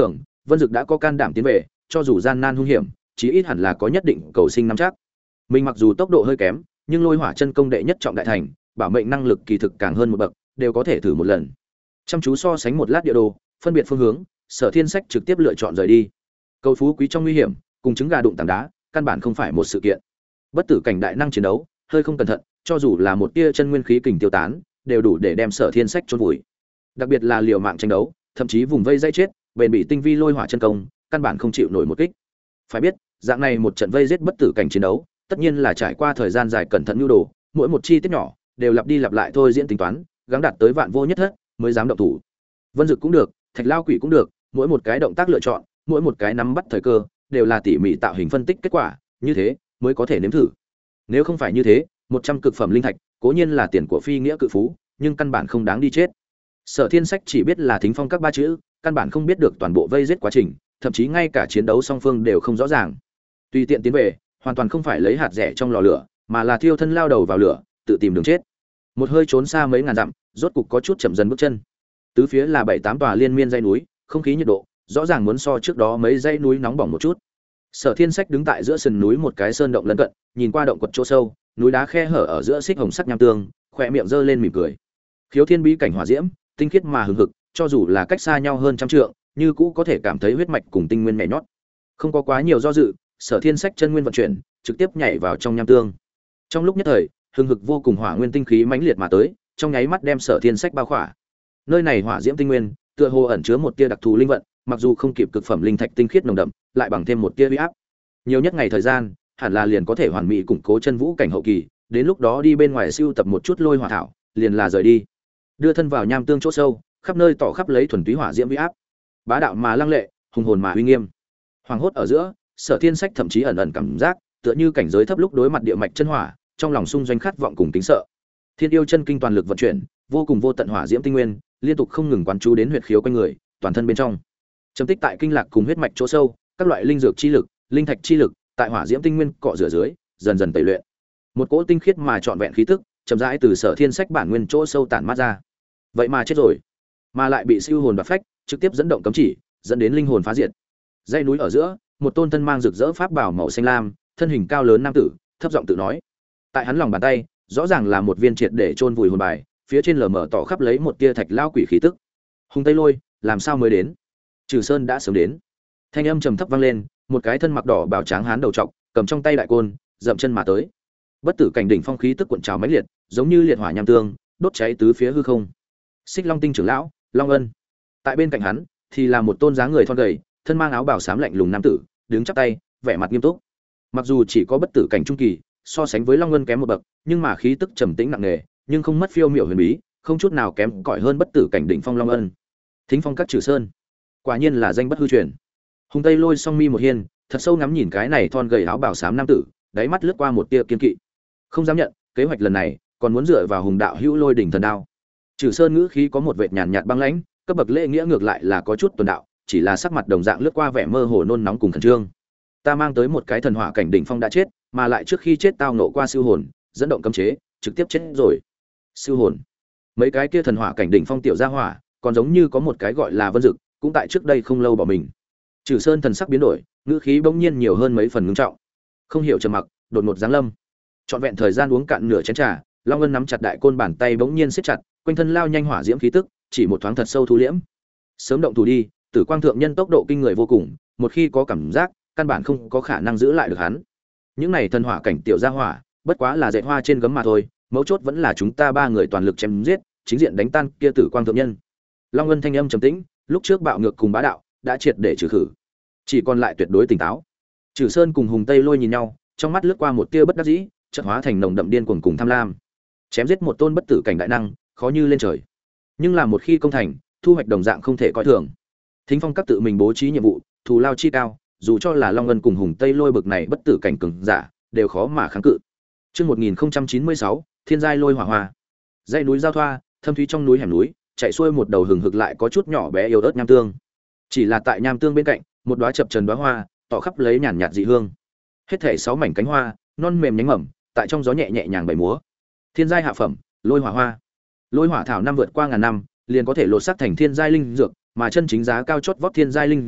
Vân Dực đã có can đảm tiến về, cho dù gian nan hung hiểm, chí ít hẳn là có nhất định cầu sinh nắm chắc. Mình mặc dù tốc độ hơi kém, nhưng lôi hỏa chân công đệ nhất trọng đại thành, bảo mệnh năng lực kỳ thực càng hơn một bậc, đều có thể thử một lần. Chăm chú so sánh một lát địa đồ, phân biệt phương hướng, Sở Thiên Sách trực tiếp lựa chọn rời đi. Cầu phú quý trong nguy hiểm, cùng trứng gà đụng tảng đá, căn bản không phải một sự kiện. Bất tử cảnh đại năng chiến đấu, hơi không cẩn thận, cho dù là một tia chân nguyên khí kình tiêu tán, đều đủ để đem Sở Thiên Sách chôn vùi. Đặc biệt là liều mạng tranh đấu, thậm chí vùng vây dây chết, bền bị tinh vi lôi hỏa chân công, căn bản không chịu nổi một kích. Phải biết, dạng này một trận vây giết bất tử cảnh chiến đấu, tất nhiên là trải qua thời gian dài cẩn thận nhu đồ, mỗi một chi tiết nhỏ đều lặp đi lặp lại thôi diễn tính toán, gắng đạt tới vạn vô nhất thất mới dám động thủ. Vân Dực cũng được, Thạch Lao Quỷ cũng được, mỗi một cái động tác lựa chọn, mỗi một cái nắm bắt thời cơ, đều là tỉ mỉ tạo hình phân tích kết quả, như thế mới có thể nếm thử. Nếu không phải như thế, 100 cực phẩm linh thạch, cố nhiên là tiền của phi nghĩa cự phú, nhưng căn bản không đáng đi chết. Sở Thiên Sách chỉ biết là Thính Phong các ba chữ, căn bản không biết được toàn bộ vây giết quá trình, thậm chí ngay cả chiến đấu song phương đều không rõ ràng. Tùy tiện tiến về, hoàn toàn không phải lấy hạt rẻ trong lò lửa, mà là thiêu thân lao đầu vào lửa, tự tìm đường chết. Một hơi trốn xa mấy ngàn dặm, rốt cục có chút chậm dần bước chân. Tứ phía là 7-8 tòa liên miên dãy núi, không khí nhiệt độ rõ ràng muốn so trước đó mấy dãy núi nóng bỏng một chút. Sở Thiên Sách đứng tại giữa sườn núi một cái sơn động lân cận, nhìn qua động quật chỗ sâu, núi đá khe hở ở giữa xích hồng sắc nham tương, khóe miệng giơ lên mỉm cười. Khiếu Thiên bí cảnh hỏa diễm, tinh khiết mà hừng hực, cho dù là cách xa nhau hơn trăm trượng, như cũ có thể cảm thấy huyết mạch cùng tinh nguyên nhảy nhót. Không có quá nhiều do dự, Sở Thiên Sách chân nguyên vận chuyển, trực tiếp nhảy vào trong nham tương. Trong lúc nhất thời, hừng hực vô cùng hỏa nguyên tinh khí mãnh liệt mà tới, trong nháy mắt đem Sở Thiên Sách bao khỏa. Nơi này hỏa diễm tinh nguyên, tựa hồ ẩn chứa một tia đặc thù linh vận, mặc dù không kịp cực phẩm linh thạch tinh khiết nồng đậm, lại bằng thêm một tia uy áp. Nhiều nhất ngày thời gian, hẳn là liền có thể hoàn mỹ củng cố chân vũ cảnh hậu kỳ, đến lúc đó đi bên ngoài siêu tập một chút lôi hỏa thảo, liền là rời đi. Đưa thân vào nham tương chỗ sâu, khắp nơi tỏ khắp lấy thuần túy hỏa diễm uy áp. Bá đạo mà lăng lệ, hùng hồn mà uy nghiêm. Hoàng hốt ở giữa, Sở Thiên Sách thậm chí ẩn ẩn cảm giác, tựa như cảnh giới thấp lúc đối mặt địa mạch chân hỏa, trong lòng xung doanh khát vọng cùng tính sợ. Thiên yêu chân kinh toàn lực vận chuyển, vô cùng vô tận hỏa diễm tinh nguyên, liên tục không ngừng quán chú đến huyệt khiếu quanh người, toàn thân bên trong. Chấm tích tại kinh lạc cùng huyết mạch chỗ sâu, các loại linh dược chi lực, linh thạch chi lực, tại hỏa diễm tinh nguyên cọ rửa dưới, dần dần tẩy luyện. Một cỗ tinh khiết mà trọn vẹn khí tức, chậm rãi từ Sở Thiên Sách bản nguyên chỗ sâu tản mát ra. Vậy mà chết rồi, mà lại bị siêu hồn bạt phách, trực tiếp dẫn động cấm chỉ, dẫn đến linh hồn phá diệt. Dãy núi ở giữa, một tôn thân mang rực rỡ pháp bảo màu xanh lam, thân hình cao lớn nam tử, thấp giọng tự nói. Tại hắn lòng bàn tay, rõ ràng là một viên triệt để chôn vùi hồn bài, phía trên lờ mờ tỏ khắp lấy một tia Thạch Lao Quỷ khí tức. Hùng Tây Lôi, làm sao mới đến? Trừ Sơn đã sớm đến. Thanh âm trầm thấp vang lên, một cái thân mặc đỏ bào trắng hán đầu trọc, cầm trong tay đại côn, dậm chân mà tới. Bất tử cảnh đỉnh phong khí tức cuộn trào mãnh liệt, giống như liệt hỏa nham tương, đốt cháy tứ phía hư không. Xích Long Tinh trưởng lão, Long Ân. Tại bên cạnh hắn thì là một tôn dáng người thon gầy, thân mang áo bào xám lạnh lùng nam tử, đứng chắp tay, vẻ mặt nghiêm túc. Mặc dù chỉ có bất tử cảnh trung kỳ, so sánh với Long Ân kém một bậc, nhưng mà khí tức trầm tĩnh nặng nề, nhưng không mất phiêu miểu huyền bí, không chút nào kém cỏi hơn bất tử cảnh đỉnh phong Long Ân. Thính Phong các Trừ Sơn, quả nhiên là danh bất hư truyền. Hùng Tây Lôi song mi một hiên, thật sâu ngắm nhìn cái này thon gầy áo bào xám nam tử, đáy mắt lướt qua một tia kiên kỵ. Không dám nhận, kế hoạch lần này còn muốn dựa vào Hùng đạo hữu Lôi đỉnh thần đao. Trừ Sơn ngữ khí có một vệt nhàn nhạt băng lãnh, cấp bậc lễ nghĩa ngược lại là có chút tuần đạo, chỉ là sắc mặt đồng dạng lướt qua vẻ mơ hồ nôn nóng cùng khẩn trương. Ta mang tới một cái thần hỏa cảnh đỉnh phong đã chết, mà lại trước khi chết tao nộ qua siêu hồn, dẫn động cấm chế, trực tiếp chết rồi. Siêu hồn? Mấy cái kia thần hỏa cảnh đỉnh phong tiểu gia hỏa, còn giống như có một cái gọi là Vân Dực, cũng tại trước đây không lâu bỏ mình. Trừ Sơn thần sắc biến đổi, ngữ khí bỗng nhiên nhiều hơn mấy phần ngưng trọng. Không hiểu trầm mặc, đột ngột giáng lâm. Trọn vẹn thời gian uống cạn nửa chén trà, Long Ân nắm chặt đại côn bàn tay bỗng nhiên siết chặt, quanh thân lao nhanh hỏa diễm khí tức, chỉ một thoáng thật sâu thu liễm. Sớm động thủ đi, Tử Quang thượng nhân tốc độ kinh người vô cùng, một khi có cảm giác, căn bản không có khả năng giữ lại được hắn. Những này thần hỏa cảnh tiểu gia hỏa, bất quá là dệt hoa trên gấm mà thôi, mấu chốt vẫn là chúng ta ba người toàn lực chém giết, chính diện đánh tan kia Tử Quang thượng nhân. Long Ân thanh âm trầm tĩnh, lúc trước bạo ngược cùng bá đạo đã triệt để trừ khử, chỉ còn lại tuyệt đối tỉnh táo. Trừ Sơn cùng Hùng Tây Lôi nhìn nhau, trong mắt lướt qua một tia bất đắc dĩ, chợt hóa thành nồng đậm điên cuồng cùng tham lam. Chém giết một tôn bất tử cảnh đại năng, khó như lên trời. Nhưng là một khi công thành, thu hoạch đồng dạng không thể coi thường. Thính Phong các tự mình bố trí nhiệm vụ, thù lao chi cao, dù cho là Long Ân cùng Hùng Tây Lôi bực này bất tử cảnh cường giả, đều khó mà kháng cự. Chương 1096, Thiên giai lôi hỏa hoa. Dãy núi giao thoa, thâm thúy trong núi hẻm núi, chạy xuôi một đầu hừng hực lại có chút nhỏ bé yếu ớt nham tương. Chỉ là tại nham tương bên cạnh, một đóa chập trần đóa hoa, tỏ khắp lấy nhàn nhạt dị hương. Hết thảy 6 mảnh cánh hoa, non mềm nhánh mầm, tại trong gió nhẹ nhẹ nhàng bay múa. Thiên giai hạ phẩm, lôi hỏa hoa. Lôi hỏa thảo năm vượt qua ngàn năm, liền có thể lột xác thành thiên giai linh dược, mà chân chính giá cao chót vót thiên giai linh dược,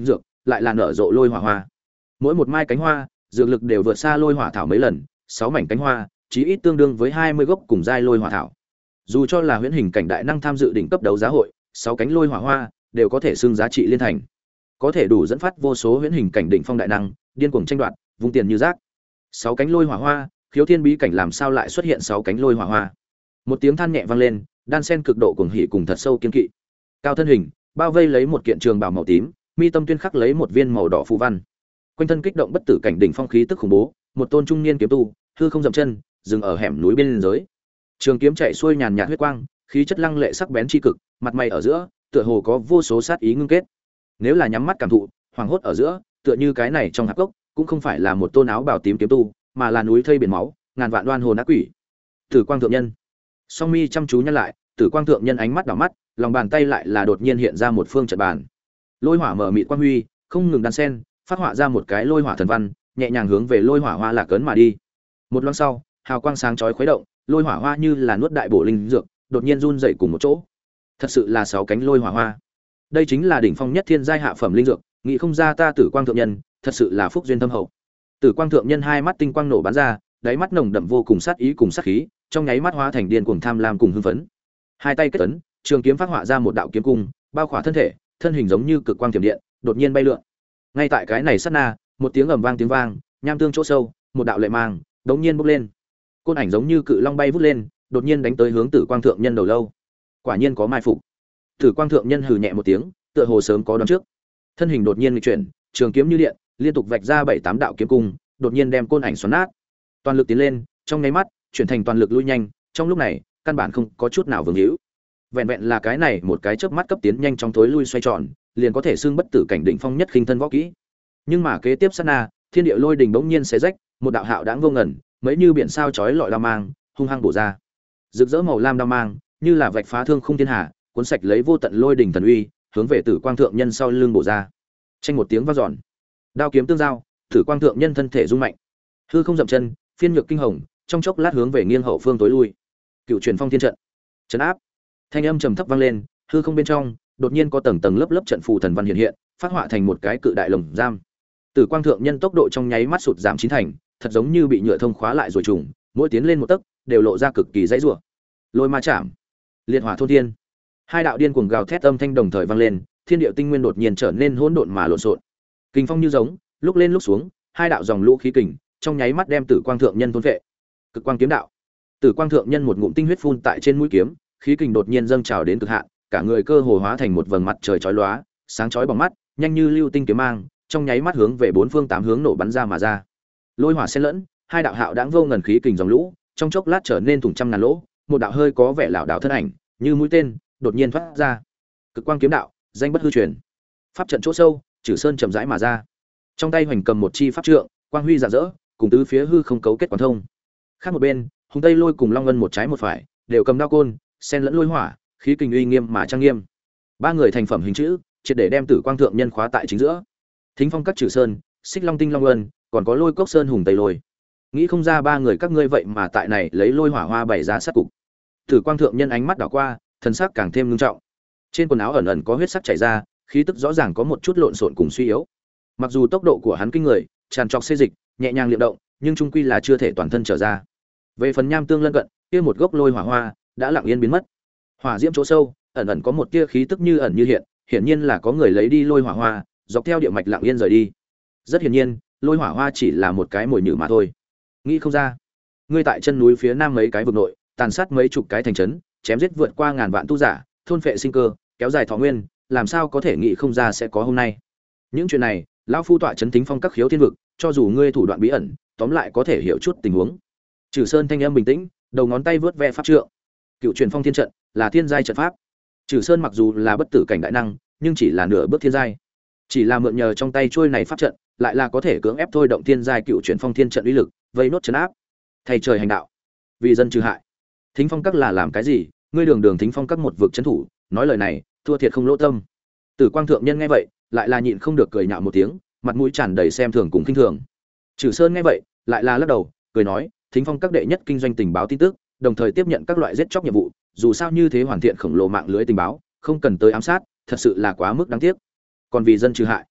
lại là nở rộ lôi hỏa hoa. Mỗi một mai cánh hoa, dược lực đều vượt xa lôi hỏa thảo mấy lần, 6 mảnh cánh hoa, chí ít tương đương với 20 gốc cùng giai lôi hỏa thảo. Dù cho là huyễn hình cảnh đại năng tham dự đỉnh cấp đấu giá hội, 6 cánh lôi hỏa hoa đều có thể xưng giá trị liên thành. Có thể đủ dẫn phát vô số huyễn hình cảnh đỉnh phong đại năng, điên cuồng tranh đoạt, vung tiền như rác. 6 cánh lôi hỏa hoa, khiếu thiên bí cảnh làm sao lại xuất hiện 6 cánh lôi hỏa hoa? Một tiếng than nhẹ vang lên, đan sen cực độ cuồng hỉ cùng thật sâu kiên kỵ. Cao thân hình, bao vây lấy một kiện trường bào màu tím, mi tâm tuyên khắc lấy một viên màu đỏ phù văn. Quanh thân kích động bất tử cảnh đỉnh phong khí tức khủng bố, một tôn trung niên kiếm tu, hư không dậm chân, dừng ở hẻm núi bên dưới. Trường kiếm chạy xuôi nhàn nhạt huyết quang, khí chất lăng lệ sắc bén chi cực, mặt mày ở giữa, tựa hồ có vô số sát ý ngưng kết. Nếu là nhắm mắt cảm thụ, hoàng hốt ở giữa, tựa như cái này trong hạp gốc, cũng không phải là một tôn áo bào tím kiếm tu, mà là núi thây biển máu, ngàn vạn đoan hồn ác quỷ. Tử Quang thượng nhân. Song mi chăm chú nhăn lại, Tử Quang thượng nhân ánh mắt đảo mắt, lòng bàn tay lại là đột nhiên hiện ra một phương trận bàn. Lôi hỏa mở mịt quang huy, không ngừng đan sen, phát họa ra một cái lôi hỏa thần văn, nhẹ nhàng hướng về lôi hỏa hoa lạc cấn mà đi. Một loáng sau, hào quang sáng chói khuấy động, lôi hỏa hoa như là nuốt đại bổ linh dược, đột nhiên run dậy cùng một chỗ. Thật sự là 6 cánh lôi hỏa hoa. Đây chính là đỉnh phong nhất thiên giai hạ phẩm linh dược, nghĩ không ra ta Tử Quang thượng nhân, thật sự là phúc duyên thâm hậu. Tử Quang thượng nhân hai mắt tinh quang nổ bắn ra, đáy mắt nồng đậm vô cùng sát ý cùng sát khí, trong nháy mắt hóa thành điên cuồng tham lam cùng hưng phấn. Hai tay kết ấn, trường kiếm phát họa ra một đạo kiếm cung, bao khỏa thân thể, thân hình giống như cực quang tiềm điện, đột nhiên bay lượn. Ngay tại cái này sát na, một tiếng ầm vang tiếng vang, nham tương chỗ sâu, một đạo lệ mang, đống nhiên bốc lên. Côn ảnh giống như cự long bay vút lên, đột nhiên đánh tới hướng Tử Quang thượng nhân đầu lâu. Quả nhiên có mai phục. Tử Quang thượng nhân hừ nhẹ một tiếng, tựa hồ sớm có đoán trước. Thân hình đột nhiên nghịch chuyển, trường kiếm như điện, liên tục vạch ra 7-8 đạo kiếm cung, đột nhiên đem côn ảnh xoắn nát. Toàn lực tiến lên, trong nháy mắt, chuyển thành toàn lực lui nhanh, trong lúc này, căn bản không có chút nào vương hữu. Vẹn vẹn là cái này một cái chớp mắt cấp tiến nhanh trong tối lui xoay tròn, liền có thể xưng bất tử cảnh đỉnh phong nhất khinh thân võ kỹ. Nhưng mà kế tiếp sát na, thiên địa lôi đình bỗng nhiên xé rách, một đạo hạo đãng vô ngần, mấy như biển sao chói lọi đao mang, hung hăng bổ ra. Rực rỡ màu lam đao mang, như là vạch phá thương khung thiên hà, cuốn sạch lấy vô tận lôi đình thần uy, hướng về Tử Quang thượng nhân sau lưng bổ ra. Tranh một tiếng vang dọn, đao kiếm tương giao, Tử Quang thượng nhân thân thể rung mạnh, hư không dậm chân, phiên nhược kinh hồng, trong chốc lát hướng về nghiêng hậu phương tối lui. Cựu truyền phong thiên trận, trấn áp. Thanh âm trầm thấp vang lên, hư không bên trong đột nhiên có tầng tầng lớp lớp trận phù thần văn hiện hiện, phát họa thành một cái cự đại lồng giam. Tử Quang thượng nhân tốc độ trong nháy mắt sụt giảm 9 thành, thật giống như bị nhựa thông khóa lại rồi trùng, mỗi tiến lên một tấc đều lộ ra cực kỳ dãy rủa. Lôi ma chạm, liệt hỏa thôn thiên. Hai đạo điên cuồng gào thét âm thanh đồng thời vang lên, thiên địa tinh nguyên đột nhiên trở nên hỗn độn mà lộn xộn. Kình phong như giống, lúc lên lúc xuống, hai đạo dòng lũ khí kình, trong nháy mắt đem Tử Quang thượng nhân thôn phệ. Cực quang kiếm đạo. Tử Quang thượng nhân một ngụm tinh huyết phun tại trên mũi kiếm, khí kình đột nhiên dâng trào đến cực hạn, cả người cơ hồ hóa thành một vầng mặt trời chói lóa, sáng chói bỏng mắt, nhanh như lưu tinh kiếm mang, trong nháy mắt hướng về bốn phương tám hướng nổ bắn ra mà ra. Lôi hỏa xen lẫn, hai đạo hạo đãng vô ngần khí kình dòng lũ, trong chốc lát trở nên thủng trăm ngàn lỗ, một đạo hơi có vẻ lảo đảo thân ảnh, như mũi tên, đột nhiên thoát ra. Cực quang kiếm đạo, danh bất hư truyền. Pháp trận chỗ sâu, Trử Sơn chậm rãi mà ra. Trong tay hoành cầm một chi pháp trượng, quang huy rạng rỡ, cùng tứ phía hư không cấu kết quán thông. Khác một bên, Hùng Tây Lôi cùng Long Ngân một trái một phải, đều cầm đao côn, xen lẫn lôi hỏa, khí kình uy nghiêm mà trang nghiêm. Ba người thành phẩm hình chữ, triệt để đem Tử Quang thượng nhân khóa tại chính giữa. Thính Phong các Trử Sơn, Xích Long Tinh Long Ngân, còn có Lôi Cốc Sơn Hùng Tây Lôi. Nghĩ không ra ba người các ngươi vậy mà tại này lấy lôi hỏa hoa bày ra sát cục. Tử Quang thượng nhân ánh mắt đảo qua, thần sắc càng thêm nghiêm trọng. Trên quần áo ẩn ẩn có huyết sắc chảy ra, khí tức rõ ràng có một chút lộn xộn cùng suy yếu. Mặc dù tốc độ của hắn kinh người, tràn trọc xê dịch, nhẹ nhàng liệm động, nhưng trung quy là chưa thể toàn thân trở ra. Về phần nham tương lân cận, kia một gốc lôi hỏa hoa đã lặng yên biến mất. Hỏa diễm chỗ sâu, ẩn ẩn có một tia khí tức như ẩn như hiện, hiển nhiên là có người lấy đi lôi hỏa hoa, dọc theo địa mạch lặng yên rời đi. Rất hiển nhiên, lôi hỏa hoa chỉ là một cái mồi nhử mà thôi. Nghĩ không ra, ngươi tại chân núi phía nam mấy cái vực nội, tàn sát mấy chục cái thành trấn, chém giết vượt qua ngàn vạn tu giả, thôn phệ sinh cơ, kéo dài thọ nguyên, làm sao có thể nghĩ không ra sẽ có hôm nay. Những chuyện này, lão phu tọa chấn Thính Phong các khiếu thiên vực, cho dù ngươi thủ đoạn bí ẩn, tóm lại có thể hiểu chút tình huống. Trử Sơn thanh âm bình tĩnh, đầu ngón tay vướt ve pháp trượng. Cựu truyền phong thiên trận là thiên giai trận pháp. Trử Sơn mặc dù là bất tử cảnh đại năng, nhưng chỉ là nửa bước thiên giai. Chỉ là mượn nhờ trong tay trôi này pháp trận, lại là có thể cưỡng ép thôi động thiên giai cựu truyền phong thiên trận uy lực, vây nốt trấn áp. Thầy trời hành đạo, vì dân trừ hại. Thính Phong các là làm cái gì? Ngươi đường đường Thính Phong các một vực trấn thủ, nói lời này, thua thiệt không lỗ tâm. Tử Quang thượng nhân nghe vậy, lại là nhịn không được cười nhạo một tiếng, mặt mũi tràn đầy xem thường cùng khinh thường. Trử Sơn nghe vậy, lại là lắc đầu, cười nói, Thính Phong các đệ nhất kinh doanh tình báo tin tức, đồng thời tiếp nhận các loại giết chóc nhiệm vụ, dù sao như thế hoàn thiện khổng lồ mạng lưới tình báo, không cần tới ám sát, thật sự là quá mức đáng tiếc. Còn vì dân trừ hại,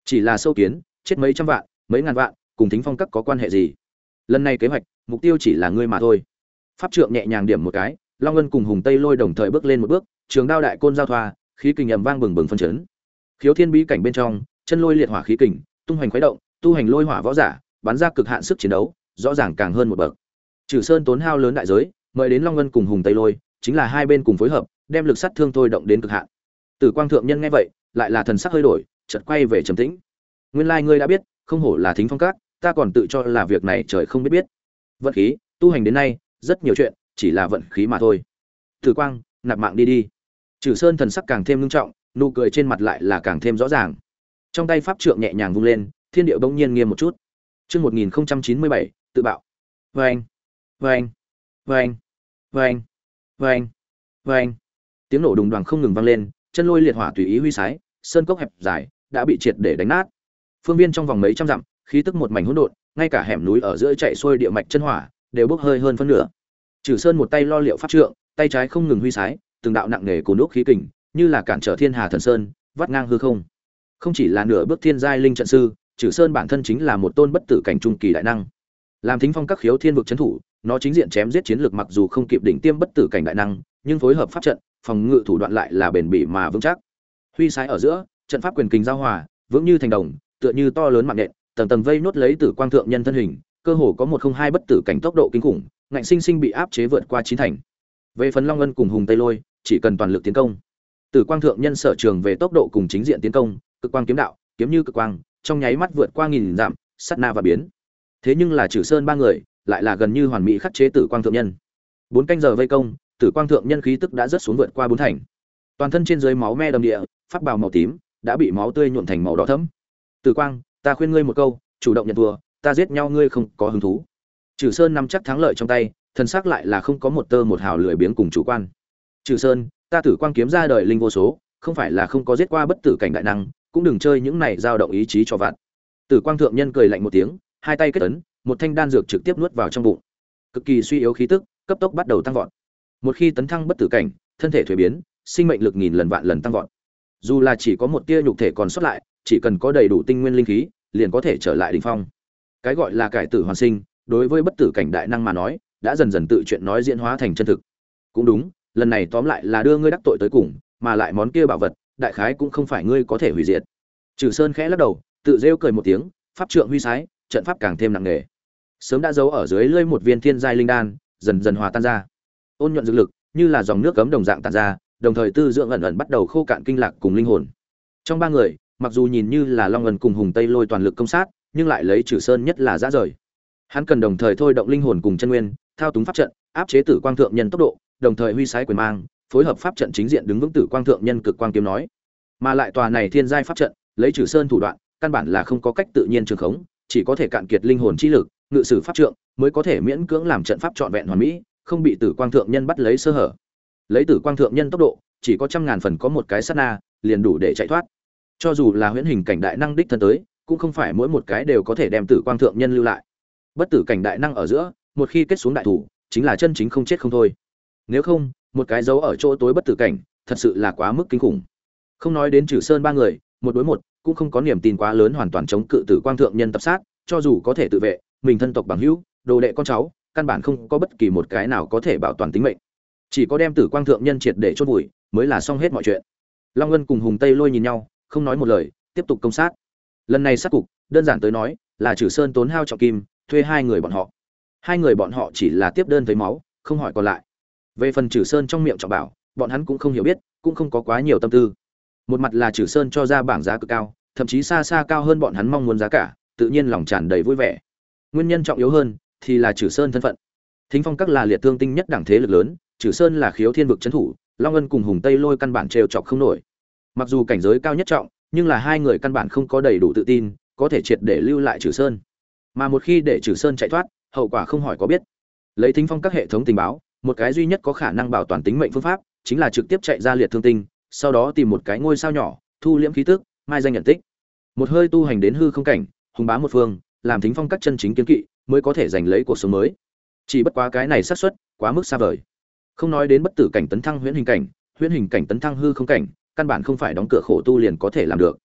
Chỉ là sâu kiến, chết mấy trăm vạn, mấy ngàn vạn, cùng Thính Phong các có quan hệ gì? Lần này kế hoạch, mục tiêu chỉ là ngươi mà thôi. Pháp trượng nhẹ nhàng điểm một cái, Long Ngân cùng Hùng Tây Lôi đồng thời bước lên một bước, trường đao đại côn giao thoa, khí kình ầm vang bừng bừng phân chấn. Khiếu Thiên bí cảnh bên trong, chân lôi liệt hỏa khí kình, tung hoành khuấy động, tu hành lôi hỏa võ giả, bắn ra cực hạn sức chiến đấu, rõ ràng càng hơn một bậc. Trừ Sơn tốn hao lớn đại giới, mời đến Long Ngân cùng Hùng Tây Lôi, chính là hai bên cùng phối hợp, đem lực sát thương thôi động đến cực hạn. Tử Quang thượng nhân nghe vậy, lại là thần sắc hơi đổi, chợt quay về trầm tĩnh. Nguyên lai ngươi đã biết, không hổ là Thính Phong các, ta còn tự cho là việc này trời không biết biết. Vận khí, tu hành đến nay, rất nhiều chuyện, chỉ là vận khí mà thôi. Tử Quang, nạp mạng đi đi. Trừ Sơn thần sắc càng thêm nghiêm trọng, nụ cười trên mặt lại là càng thêm rõ ràng. Trong tay pháp trượng nhẹ nhàng vung lên, thiên địa bỗng nhiên nghiêm một chút. Chương 1097, tự bạo. Oeng, oeng, oeng, oeng, oeng, oeng. Tiếng nổ đùng đoàng không ngừng vang lên, chân lôi liệt hỏa tùy ý huy sái, sơn cốc hẹp dài đã bị triệt để đánh nát. Phương viên trong vòng mấy trăm dặm, khí tức một mảnh hỗn độn, ngay cả hẻm núi ở giữa chạy xuôi địa mạch chân hỏa đều bốc hơi hơn phân nửa. Trừ Sơn một tay lo liệu pháp trượng, tay trái không ngừng huy sái, từng đạo nặng nề cồn đúc khí kình, như là cản trở thiên hà thần sơn, vắt ngang hư không. Không chỉ là nửa bước thiên giai linh trận sư, Trừ Sơn bản thân chính là một tôn bất tử cảnh trung kỳ đại năng. Làm Thính Phong các khiếu thiên vực trấn thủ, nó chính diện chém giết chiến lược mặc dù không kịp đỉnh tiêm bất tử cảnh đại năng, nhưng phối hợp pháp trận, phòng ngự thủ đoạn lại là bền bỉ mà vững chắc. Huy sái ở giữa, trận pháp quyền kình giao hòa, vững như thành đồng, tựa như to lớn mạng nện, tầng tầng vây nốt lấy Tử Quang thượng nhân thân hình, cơ hồ có 102 bất tử cảnh tốc độ kinh khủng, ngạnh sinh sinh bị áp chế vượt qua chín thành. Về phần Long Ngân cùng Hùng Tây Lôi, chỉ cần toàn lực tiến công. Tử Quang thượng nhân sở trường về tốc độ cùng chính diện tiến công, cực quang kiếm đạo, kiếm như cực quang, trong nháy mắt vượt qua nghìn dặm, sát na và biến. Thế nhưng là Trừ Sơn ba người, lại là gần như hoàn mỹ khắc chế Tử Quang thượng nhân. 4 canh giờ vây công, Tử Quang thượng nhân khí tức đã rất xuống vượt qua 4 thành. Toàn thân trên dưới máu me đầm địa, pháp bào màu tím đã bị máu tươi nhuộm thành màu đỏ thẫm. Tử Quang, ta khuyên ngươi một câu, chủ động nhận thua, ta giết nhau ngươi không có hứng thú. Trừ Sơn nắm chắc thắng lợi trong tay, thần sắc lại là không có một tơ một hào lười biếng cùng chủ quan. Trừ Sơn, ta Tử Quang kiếm ra đời linh vô số, không phải là không có giết qua bất tử cảnh đại năng, cũng đừng chơi những này dao động ý chí cho vặt. Tử Quang thượng nhân cười lạnh một tiếng, hai tay kết ấn, một thanh đan dược trực tiếp nuốt vào trong bụng. Cực kỳ suy yếu khí tức, cấp tốc bắt đầu tăng vọt. Một khi tấn thăng bất tử cảnh, thân thể thuế biến, sinh mệnh lực nghìn lần vạn lần tăng vọt. Dù là chỉ có một tia nhục thể còn sót lại, chỉ cần có đầy đủ tinh nguyên linh khí, liền có thể trở lại đỉnh phong. Cái gọi là cải tử hoàn sinh, đối với bất tử cảnh đại năng mà nói, đã dần dần tự chuyện nói diễn hóa thành chân thực. Cũng đúng, lần này tóm lại là đưa ngươi đắc tội tới cùng, mà lại món kia bảo vật, đại khái cũng không phải ngươi có thể hủy diệt. Trừ Sơn khẽ lắc đầu, tự rêu cười một tiếng, pháp trượng huy sái, trận pháp càng thêm nặng nề. Sớm đã giấu ở dưới lưỡi một viên thiên giai linh đan, dần dần hòa tan ra. Ôn nhuận dược lực, như là dòng nước cấm đồng dạng tản ra, đồng thời tư dưỡng ẩn ẩn bắt đầu khô cạn kinh lạc cùng linh hồn. Trong ba người, mặc dù nhìn như là Long Ngân cùng Hùng Tây Lôi toàn lực công sát, nhưng lại lấy Trừ Sơn nhất là dã rời. Hắn cần đồng thời thôi động linh hồn cùng chân nguyên, thao túng pháp trận, áp chế Tử Quang thượng nhân tốc độ, đồng thời huy sái quyền mang, phối hợp pháp trận chính diện đứng vững Tử Quang thượng nhân cực quang kiếm nói. Mà lại tòa này thiên giai pháp trận, lấy Trừ Sơn thủ đoạn, căn bản là không có cách tự nhiên trường khống, chỉ có thể cạn kiệt linh hồn chi lực, ngự sử pháp trượng mới có thể miễn cưỡng làm trận pháp trọn vẹn hoàn mỹ, không bị Tử Quang thượng nhân bắt lấy sơ hở. Lấy Tử Quang thượng nhân tốc độ, chỉ có trăm ngàn phần có một cái sát na, liền đủ để chạy thoát. Cho dù là huyễn hình cảnh đại năng đích thân tới, cũng không phải mỗi một cái đều có thể đem Tử Quang thượng nhân lưu lại. Bất tử cảnh đại năng ở giữa, một khi kết xuống đại thủ, chính là chân chính không chết không thôi. Nếu không, một cái dấu ở chỗ tối bất tử cảnh, thật sự là quá mức kinh khủng. Không nói đến Trừ Sơn ba người, một đối một, cũng không có niềm tin quá lớn hoàn toàn chống cự Tử Quang thượng nhân tập sát, cho dù có thể tự vệ, mình thân tộc bằng hữu, đồ đệ con cháu, căn bản không có bất kỳ một cái nào có thể bảo toàn tính mệnh. Chỉ có đem Tử Quang thượng nhân triệt để chôn vùi, mới là xong hết mọi chuyện. Long Ngân cùng Hùng Tây Lôi nhìn nhau, không nói một lời, tiếp tục công sát. Lần này sát cục, đơn giản tới nói, là Trừ Sơn tốn hao trọng kim, thuê hai người bọn họ. Hai người bọn họ chỉ là tiếp đơn thấy máu, không hỏi còn lại. Về phần Trừ Sơn trong miệng trọng bảo, bọn hắn cũng không hiểu biết, cũng không có quá nhiều tâm tư. Một mặt là Trừ Sơn cho ra bảng giá cực cao, thậm chí xa xa cao hơn bọn hắn mong muốn giá cả, tự nhiên lòng tràn đầy vui vẻ. Nguyên nhân trọng yếu hơn thì là Trừ Sơn thân phận. Thính Phong các là liệt thương tinh nhất đẳng thế lực lớn, Trừ Sơn là khiếu thiên vực trấn thủ, Long Ngân cùng Hùng Tây Lôi căn bản trêu chọc không nổi. Mặc dù cảnh giới cao nhất trọng, nhưng là hai người căn bản không có đầy đủ tự tin, có thể triệt để lưu lại Trừ Sơn. Mà một khi để Trừ Sơn chạy thoát, hậu quả không hỏi có biết. Lấy Thính Phong các hệ thống tình báo, một cái duy nhất có khả năng bảo toàn tính mệnh phương pháp, chính là trực tiếp chạy ra liệt thương tinh, sau đó tìm một cái ngôi sao nhỏ, thu liễm khí tức, mai danh nhận tích. Một hơi tu hành đến hư không cảnh, hùng bá một phương, làm Thính Phong các chân chính kiến kỵ, mới có thể giành lấy cuộc sống mới. Chỉ bất quá cái này xác suất quá mức xa vời. Không nói đến bất tử cảnh tấn thăng huyễn hình cảnh tấn thăng hư không cảnh, căn bản không phải đóng cửa khổ tu liền có thể làm được.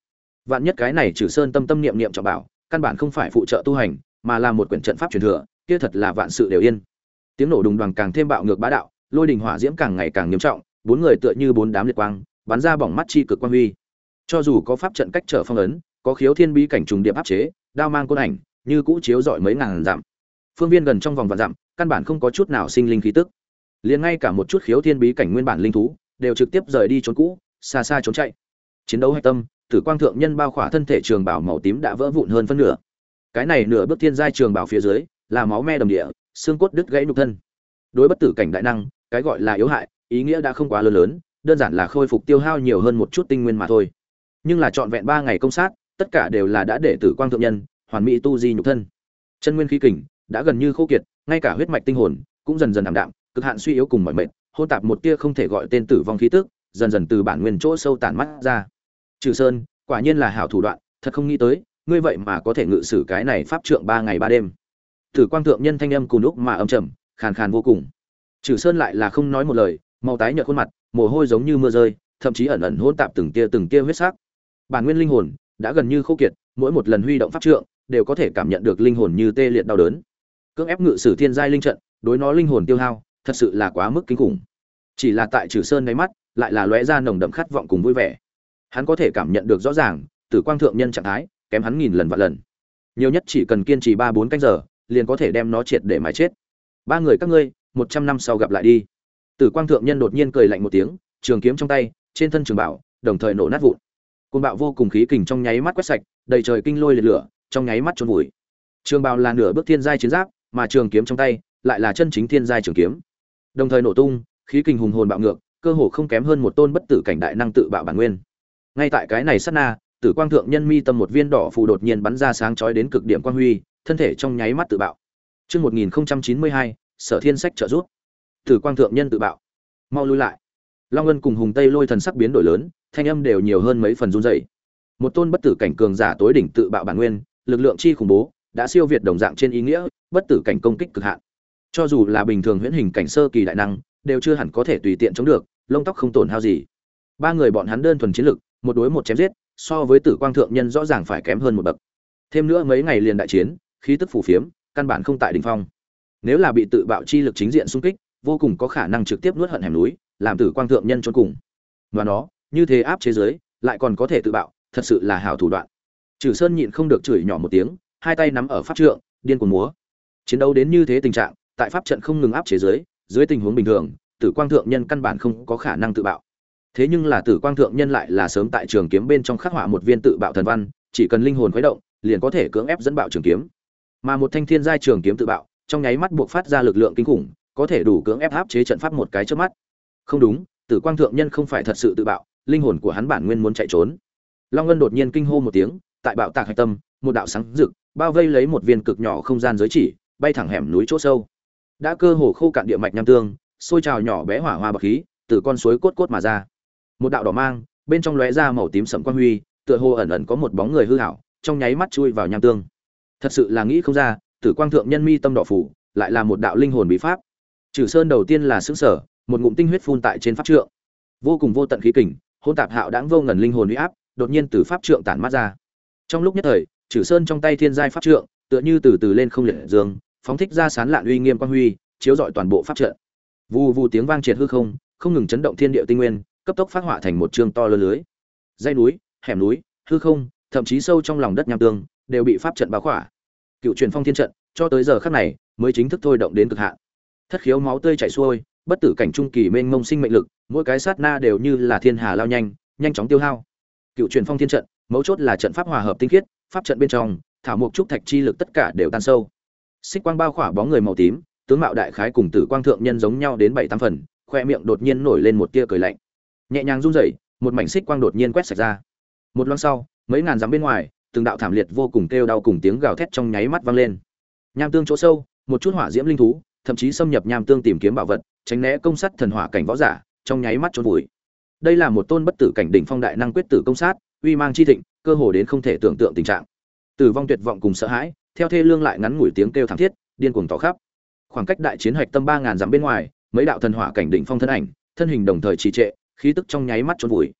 Vạn nhất cái này Trừ Sơn tâm tâm niệm niệm trọng bảo, căn bản không phải phụ trợ tu hành, mà là một quyển trận pháp truyền thừa, kia thật là vạn sự đều yên. Tiếng nổ đùng đoàng càng thêm bạo ngược bá đạo, lôi đình hỏa diễm càng ngày càng nghiêm trọng, bốn người tựa như bốn đám liệt quang, bắn ra bỏng mắt chi cực quang huy. Cho dù có pháp trận cách trở phong ấn, có khiếu thiên bí cảnh trùng điệp áp chế, đao mang côn ảnh, như cũ chiếu rọi mấy ngàn dặm. Phương viên gần trong vòng vạn dặm, căn bản không có chút nào sinh linh khí tức. Liền ngay cả một chút khiếu thiên bí cảnh nguyên bản linh thú, đều trực tiếp rời đi trốn cũ, xa xa trốn chạy. Chiến đấu hạch tâm, Tử Quang thượng nhân bao khỏa thân thể trường bảo màu tím đã vỡ vụn hơn phân nửa. Cái này nửa bước thiên giai trường bảo phía dưới, là máu me đầm địa, xương cốt đứt gãy nhục thân. Đối bất tử cảnh đại năng, cái gọi là yếu hại, ý nghĩa đã không quá lớn, đơn giản là khôi phục tiêu hao nhiều hơn một chút tinh nguyên mà thôi. Nhưng là trọn vẹn 3 ngày công sát, tất cả đều là đã để Tử Quang thượng nhân hoàn mỹ tu di nhục thân. Chân nguyên khí kình đã gần như khô kiệt, ngay cả huyết mạch tinh hồn cũng dần dần ảm đạm, cực hạn suy yếu cùng mỏi mệt, hôn tạp một tia không thể gọi tên tử vong khí tức, dần dần từ bản nguyên chỗ sâu tản mắt ra. Trừ Sơn, quả nhiên là hảo thủ đoạn, thật không nghĩ tới, ngươi vậy mà có thể ngự sử cái này pháp trượng 3 ngày 3 đêm. Tử Quang thượng nhân thanh âm cùn úc mà âm trầm, khàn khàn vô cùng. Trừ Sơn lại là không nói một lời, màu tái nhợt khuôn mặt, mồ hôi giống như mưa rơi, thậm chí ẩn ẩn hỗn tạp từng tia huyết sắc. Bản nguyên linh hồn đã gần như khô kiệt, mỗi một lần huy động pháp trượng, đều có thể cảm nhận được linh hồn như tê liệt đau đớn. Cưỡng ép ngự sử thiên giai linh trận, đối nó linh hồn tiêu hao, thật sự là quá mức kinh khủng. Chỉ là tại Trừ Sơn đáy mắt, lại là lóe ra nồng đậm khát vọng cùng vui vẻ. Hắn có thể cảm nhận được rõ ràng, Tử Quang thượng nhân trạng thái kém hắn nghìn lần vạn lần. Nhiều nhất chỉ cần kiên trì 3-4 canh giờ, liền có thể đem nó triệt để mà chết. Ba người các ngươi, 100 năm sau gặp lại đi. Tử Quang thượng nhân đột nhiên cười lạnh một tiếng, trường kiếm trong tay, trên thân trường bảo, đồng thời nổ nát vụn. Cơn bạo vô cùng khí kình trong nháy mắt quét sạch, đầy trời kinh lôi liệt lửa, trong nháy mắt chôn vùi. Trường bào là nửa bước thiên giai chiến giáp, mà trường kiếm trong tay lại là chân chính thiên giai trường kiếm. Đồng thời nổ tung, khí kình hùng hồn bạo ngược, cơ hồ không kém hơn một tôn bất tử cảnh đại năng tự bạo bản nguyên. Ngay tại cái này sát na, Tử Quang thượng nhân mi tâm một viên đỏ phù đột nhiên bắn ra sáng chói đến cực điểm quang huy, thân thể trong nháy mắt tự bạo. Chương 1092, Sở Thiên Sách trợ giúp. Tử Quang thượng nhân tự bạo. Mau lui lại. Long Ân cùng Hùng Tây Lôi thần sắc biến đổi lớn, thanh âm đều nhiều hơn mấy phần run rẩy. Một tôn bất tử cảnh cường giả tối đỉnh tự bạo bản nguyên, lực lượng chi khủng bố, đã siêu việt đồng dạng trên ý nghĩa, bất tử cảnh công kích cực hạn. Cho dù là bình thường huyễn hình cảnh sơ kỳ đại năng, đều chưa hẳn có thể tùy tiện chống được, lông tóc không tổn hao gì. Ba người bọn hắn đơn thuần chiến lực, một đối một chém giết, so với Tử Quang thượng nhân rõ ràng phải kém hơn một bậc. Thêm nữa mấy ngày liền đại chiến, khí tức phù phiếm, căn bản không tại đỉnh phong. Nếu là bị tự bạo chi lực chính diện xung kích, vô cùng có khả năng trực tiếp nuốt hận hẻm núi, làm Tử Quang thượng nhân chôn cùng. Và nó, như thế áp chế giới, lại còn có thể tự bạo, thật sự là hảo thủ đoạn. Trừ Sơn nhịn không được chửi nhỏ một tiếng, hai tay nắm ở pháp trượng, điên cuồng múa. Chiến đấu đến như thế tình trạng, tại pháp trận không ngừng áp chế dưới tình huống bình thường, Tử Quang thượng nhân căn bản không có khả năng tự bạo. Thế nhưng là Tử Quang thượng nhân lại là sớm tại trường kiếm bên trong khắc họa một viên tự bạo thần văn, chỉ cần linh hồn khuấy động, liền có thể cưỡng ép dẫn bạo trường kiếm. Mà một thanh thiên giai trường kiếm tự bạo, trong nháy mắt buộc phát ra lực lượng kinh khủng, có thể đủ cưỡng ép áp chế trận pháp một cái chớp mắt. Không đúng, Tử Quang thượng nhân không phải thật sự tự bạo, linh hồn của hắn bản nguyên muốn chạy trốn. Long Ngân đột nhiên kinh hô một tiếng, tại bạo tạc hạch tâm, một đạo sáng rực, bao vây lấy một viên cực nhỏ không gian giới chỉ, bay thẳng hẻm núi chỗ sâu. Đã cơ hồ khô cạn địa mạch nham tương, sôi trào nhỏ bé hỏa hoa bạc khí, từ con suối cốt cốt mà ra. Một đạo đỏ mang, bên trong lóe ra màu tím sẫm quang huy, tựa hồ ẩn ẩn có một bóng người hư ảo, trong nháy mắt chui vào nham tương. Thật sự là nghĩ không ra, Tử Quang thượng nhân mi tâm đỏ phủ, lại là một đạo linh hồn bí pháp. Trừ Sơn đầu tiên là sững sở, một ngụm tinh huyết phun tại trên pháp trượng. Vô cùng vô tận khí kình, hỗn tạp hạo đãng vô ngần linh hồn uy áp, đột nhiên từ pháp trượng tản mát ra. Trong lúc nhất thời, Trừ Sơn trong tay thiên giai pháp trượng, tựa như từ từ lên không liệt dương, phóng thích ra sán lạn uy nghiêm quang huy, chiếu rọi toàn bộ pháp trận. Vù vù tiếng vang triệt hư không, không ngừng chấn động thiên địa tinh nguyên, cấp tốc phát họa thành một chương to lớn lưới. Dãy núi, hẻm núi, hư không, thậm chí sâu trong lòng đất nham tương, đều bị pháp trận bao khỏa. Cựu truyền phong thiên trận, cho tới giờ khắc này, mới chính thức thôi động đến cực hạn. Thất khiếu máu tươi chảy xuôi, bất tử cảnh trung kỳ mênh mông sinh mệnh lực, mỗi cái sát na đều như là thiên hà lao nhanh, nhanh chóng tiêu hao. Cựu truyền phong thiên trận, mấu chốt là trận pháp hòa hợp tinh khiết, pháp trận bên trong, thảo mộc trúc thạch chi lực tất cả đều tan sâu. Xích quang bao khỏa bóng người màu tím, tướng mạo đại khái cùng Tử Quang thượng nhân giống nhau đến 7-8 phần, khoe miệng đột nhiên nổi lên một tia cười lạnh. Nhẹ nhàng run rẩy, một mảnh xích quang đột nhiên quét sạch ra. Một loáng sau, mấy ngàn dặm bên ngoài, từng đạo thảm liệt vô cùng kêu đau cùng tiếng gào thét trong nháy mắt vang lên. Nham tương chỗ sâu, một chút hỏa diễm linh thú, thậm chí xâm nhập nham tương tìm kiếm bảo vật, tránh né công sát thần hỏa cảnh võ giả, trong nháy mắt chôn vùi. Đây là một tôn bất tử cảnh đỉnh phong đại năng quyết tử công sát, uy mang chi thịnh, cơ hồ đến không thể tưởng tượng tình trạng. Tử vong tuyệt vọng cùng sợ hãi, theo thê lương lại ngắn ngủi tiếng kêu thảm thiết, điên cuồng tỏ khắp. Khoảng cách đại chiến hạch tâm 3000 dặm bên ngoài, mấy đạo thần hỏa cảnh đỉnh phong thân ảnh, thân hình đồng thời trì trệ, khí tức trong nháy mắt chôn vùi.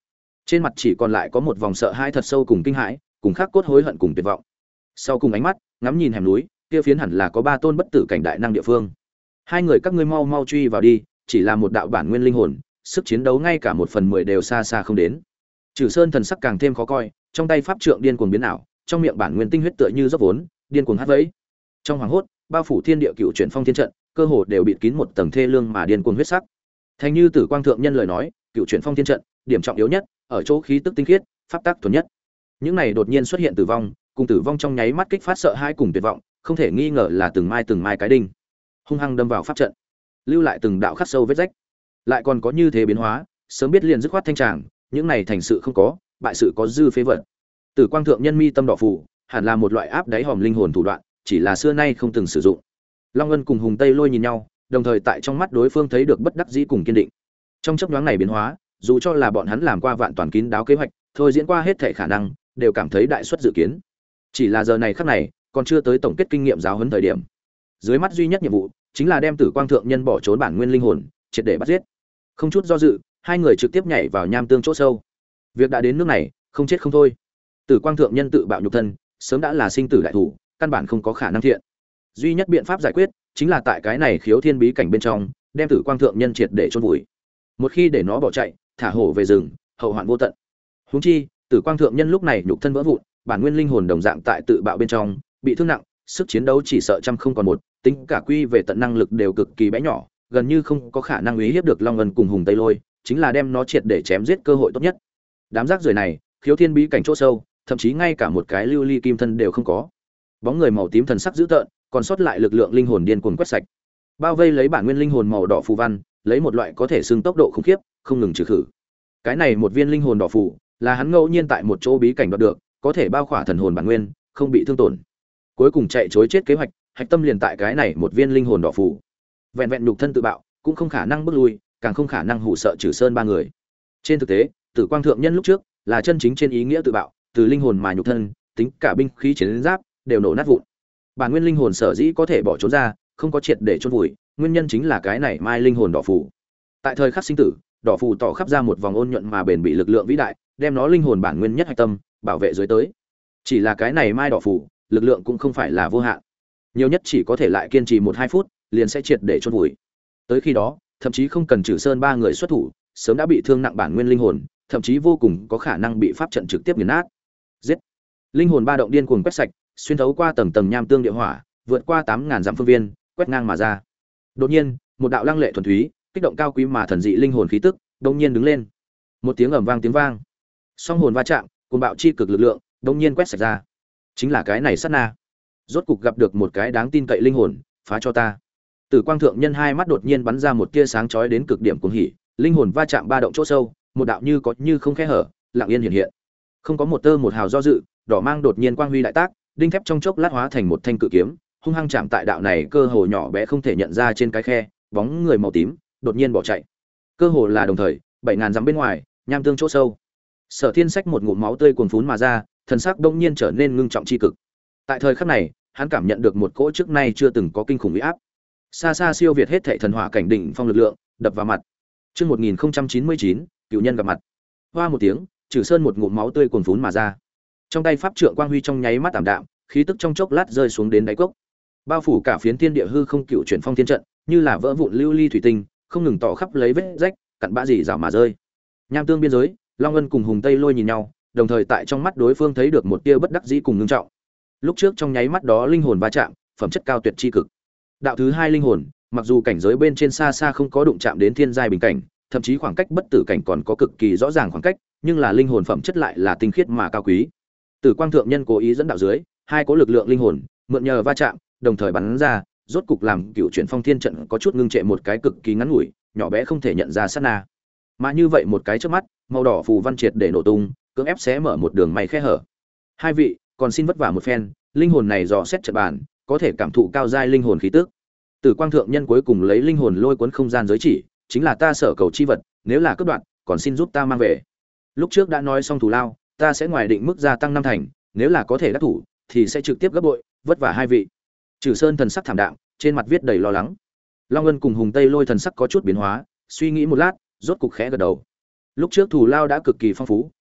Trên mặt chỉ còn lại có một vòng sợ hãi thật sâu cùng kinh hãi, cùng khắc cốt hối hận cùng tuyệt vọng. Sau cùng ánh mắt ngắm nhìn hẻm núi, kia phiến hẳn là có 3 tôn bất tử cảnh đại năng địa phương. Hai người các ngươi mau mau truy vào đi, chỉ là một đạo bản nguyên linh hồn, sức chiến đấu ngay cả 1/10 đều xa xa không đến. Trừ Sơn thần sắc càng thêm khó coi, trong tay pháp trượng điên cuồng biến ảo, trong miệng bản nguyên tinh huyết tựa như dốc vốn, điên cuồng hắt vẫy. Trong hoàng hốt, bao phủ thiên địa cựu chuyển phong thiên trận, cơ hồ đều bịt kín một tầng thê lương mà điên cuồng huyết sắc. Thành như Tử Quang thượng nhân lời nói, cựu chuyển phong thiên trận, điểm trọng yếu nhất ở chỗ khí tức tinh khiết, pháp tắc thuần nhất. Những này đột nhiên xuất hiện tử vong, cùng tử vong trong nháy mắt kích phát sợ hãi cùng tuyệt vọng, không thể nghi ngờ là từng mai cái đinh, hung hăng đâm vào pháp trận, lưu lại từng đạo khắc sâu vết rách. Lại còn có như thế biến hóa, sớm biết liền dứt khoát thanh tràng, những này thành sự không có, bại sự có dư phế vật. Tử Quang thượng nhân mi tâm đỏ phù, hẳn là một loại áp đáy hòm linh hồn thủ đoạn, chỉ là xưa nay không từng sử dụng. Long Ngân cùng Hùng Tây Lôi nhìn nhau, đồng thời tại trong mắt đối phương thấy được bất đắc dĩ cùng kiên định. Trong chốc nhoáng này biến hóa, dù cho là bọn hắn làm qua vạn toàn kín đáo kế hoạch, thôi diễn qua hết thể khả năng, đều cảm thấy đại suất dự kiến. Chỉ là giờ này khắc này, còn chưa tới tổng kết kinh nghiệm giáo huấn thời điểm. Dưới mắt duy nhất nhiệm vụ chính là đem Tử Quang thượng nhân bỏ trốn bản nguyên linh hồn, triệt để bắt giết. Không chút do dự, hai người trực tiếp nhảy vào nham tương chỗ sâu. Việc đã đến nước này, không chết không thôi. Tử Quang thượng nhân tự bạo nhục thân, sớm đã là sinh tử đại thủ, căn bản không có khả năng thiện. Duy nhất biện pháp giải quyết chính là tại cái này khiếu thiên bí cảnh bên trong, đem Tử Quang thượng nhân triệt để chôn vùi. Một khi để nó bỏ chạy, thả hổ về rừng, hậu hoạn vô tận. Huống chi, Tử Quang thượng nhân lúc này nhục thân vỡ vụn, bản nguyên linh hồn đồng dạng tại tự bạo bên trong, bị thương nặng, sức chiến đấu chỉ sợ trăm không còn một, tính cả quy về tận năng lực đều cực kỳ bé nhỏ, gần như không có khả năng uy hiếp được Long Ngân cùng Hùng Tây Lôi, chính là đem nó triệt để chém giết cơ hội tốt nhất. Đám rác rưởi này, khiếu thiên bí cảnh chỗ sâu, thậm chí ngay cả một cái lưu ly kim thân đều không có. Bóng người màu tím thần sắc dữ tợn, còn sót lại lực lượng linh hồn điên cuồng quét sạch. Bao vây lấy bản nguyên linh hồn màu đỏ phù văn, lấy một loại có thể xưng tốc độ khủng khiếp, không ngừng trừ khử. Cái này một viên linh hồn đỏ phù, là hắn ngẫu nhiên tại một chỗ bí cảnh đoạt được, có thể bao khỏa thần hồn bản nguyên, không bị thương tổn. Cuối cùng chạy trối chết kế hoạch, hạch tâm liền tại cái này một viên linh hồn đỏ phù. Vẹn vẹn nhục thân tự bạo, cũng không khả năng bước lui, càng không khả năng hủ sợ Trừ Sơn ba người. Trên thực tế, Tử Quang thượng nhân lúc trước là chân chính trên ý nghĩa tự bạo, từ linh hồn mà nhục thân, tính cả binh khí chiến giáp đều nổ nát vụn. Bản nguyên linh hồn sở dĩ có thể bỏ trốn ra, không có triệt để chôn vùi, nguyên nhân chính là cái này mai linh hồn đỏ phù. Tại thời khắc sinh tử, đỏ phù tỏ khắp ra một vòng ôn nhuận mà bền bị lực lượng vĩ đại, đem nó linh hồn bản nguyên nhất hạch tâm bảo vệ dưới tới. Chỉ là cái này mai đỏ phù, lực lượng cũng không phải là vô hạn, nhiều nhất chỉ có thể lại kiên trì 1-2 phút, liền sẽ triệt để chôn vùi. Tới khi đó, thậm chí không cần Trừ Sơn ba người xuất thủ, sớm đã bị thương nặng bản nguyên linh hồn, thậm chí vô cùng có khả năng bị pháp trận trực tiếp nghiền nát. Giết! Linh hồn ba động điên cuồng quét sạch, xuyên thấu qua tầng tầng nham tương địa hỏa, vượt qua 8000 dặm phương viên, quét ngang mà ra. Đột nhiên, một đạo lăng lệ thuần túy, kích động cao quý mà thần dị linh hồn khí tức, đột nhiên đứng lên. Một tiếng ầm vang tiếng vang. Song hồn va chạm, cuồng bạo chi cực lực lượng, đột nhiên quét sạch ra. Chính là cái này sát na. Rốt cục gặp được một cái đáng tin cậy linh hồn, phá cho ta. Tử Quang thượng nhân hai mắt đột nhiên bắn ra một tia sáng chói đến cực điểm cuồng hỉ, linh hồn va chạm ba động chỗ sâu, một đạo như có như không khe hở, lặng yên hiện hiện. Không có một tơ một hào do dự, đỏ mang đột nhiên quang huy đại tác, đinh thép trong chốc lát hóa thành một thanh cự kiếm, hung hăng chạm tại đạo này cơ hồ nhỏ bé không thể nhận ra trên cái khe, bóng người màu tím đột nhiên bỏ chạy. Cơ hồ là đồng thời, 7000 dặm bên ngoài, nham tương chỗ sâu. Sở Thiên Sách một ngụm máu tươi cuồn phún mà ra, thần sắc đông nhiên trở nên ngưng trọng chi cực. Tại thời khắc này, hắn cảm nhận được một cỗ trước nay chưa từng có kinh khủng uy áp, xa xa siêu việt hết thảy thần hỏa cảnh đỉnh phong lực lượng, đập vào mặt. Chương 1099, cựu nhân gặp mặt. Hoa một tiếng, Trừ Sơn một ngụm máu tươi cuồn phún mà ra. Trong tay pháp trượng quang huy trong nháy mắt tạm đạm, khí tức trong chốc lát rơi xuống đến đáy cốc. Bao phủ cả phiến thiên địa hư không cựu chuyển phong thiên trận, như là vỡ vụn lưu ly thủy tinh, không ngừng tỏ khắp lấy vết rách, cặn bã gì rào mà rơi. Nham tương biên giới, Long Ngân cùng Hùng Tây Lôi nhìn nhau, đồng thời tại trong mắt đối phương thấy được một tia bất đắc dĩ cùng ngưng trọng. Lúc trước trong nháy mắt đó linh hồn va chạm, phẩm chất cao tuyệt chi cực. Đạo thứ hai linh hồn, mặc dù cảnh giới bên trên xa xa không có đụng chạm đến thiên giai bình cảnh, thậm chí khoảng cách bất tử cảnh còn có cực kỳ rõ ràng khoảng cách, nhưng là linh hồn phẩm chất lại là tinh khiết mà cao quý. Tử Quang thượng nhân cố ý dẫn đạo dưới, hai cố lực lượng linh hồn, mượn nhờ va chạm, đồng thời bắn ra, rốt cục làm cựu chuyển phong thiên trận có chút ngưng trệ một cái cực kỳ ngắn ngủi, nhỏ bé không thể nhận ra sát na. Mà như vậy một cái trước mắt, màu đỏ phù văn triệt để nổ tung, cưỡng ép xé mở một đường may khe hở. Hai vị, còn xin vất vả một phen, linh hồn này dò xét trận bàn, có thể cảm thụ cao giai linh hồn khí tức. Tử Quang thượng nhân cuối cùng lấy linh hồn lôi cuốn không gian giới chỉ, chính là ta sở cầu chi vật, nếu là cướp đoạn, còn xin giúp ta mang về. Lúc trước đã nói xong thù lao, ta sẽ ngoài định mức gia tăng 5 thành, nếu là có thể đắc thủ, thì sẽ trực tiếp gấp bội, vất vả hai vị. Trừ Sơn thần sắc thảm đạm, trên mặt viết đầy lo lắng. Long Ngân cùng Hùng Tây Lôi thần sắc có chút biến hóa, suy nghĩ một lát, rốt cục khẽ gật đầu. Lúc trước thù lao đã cực kỳ phong phú,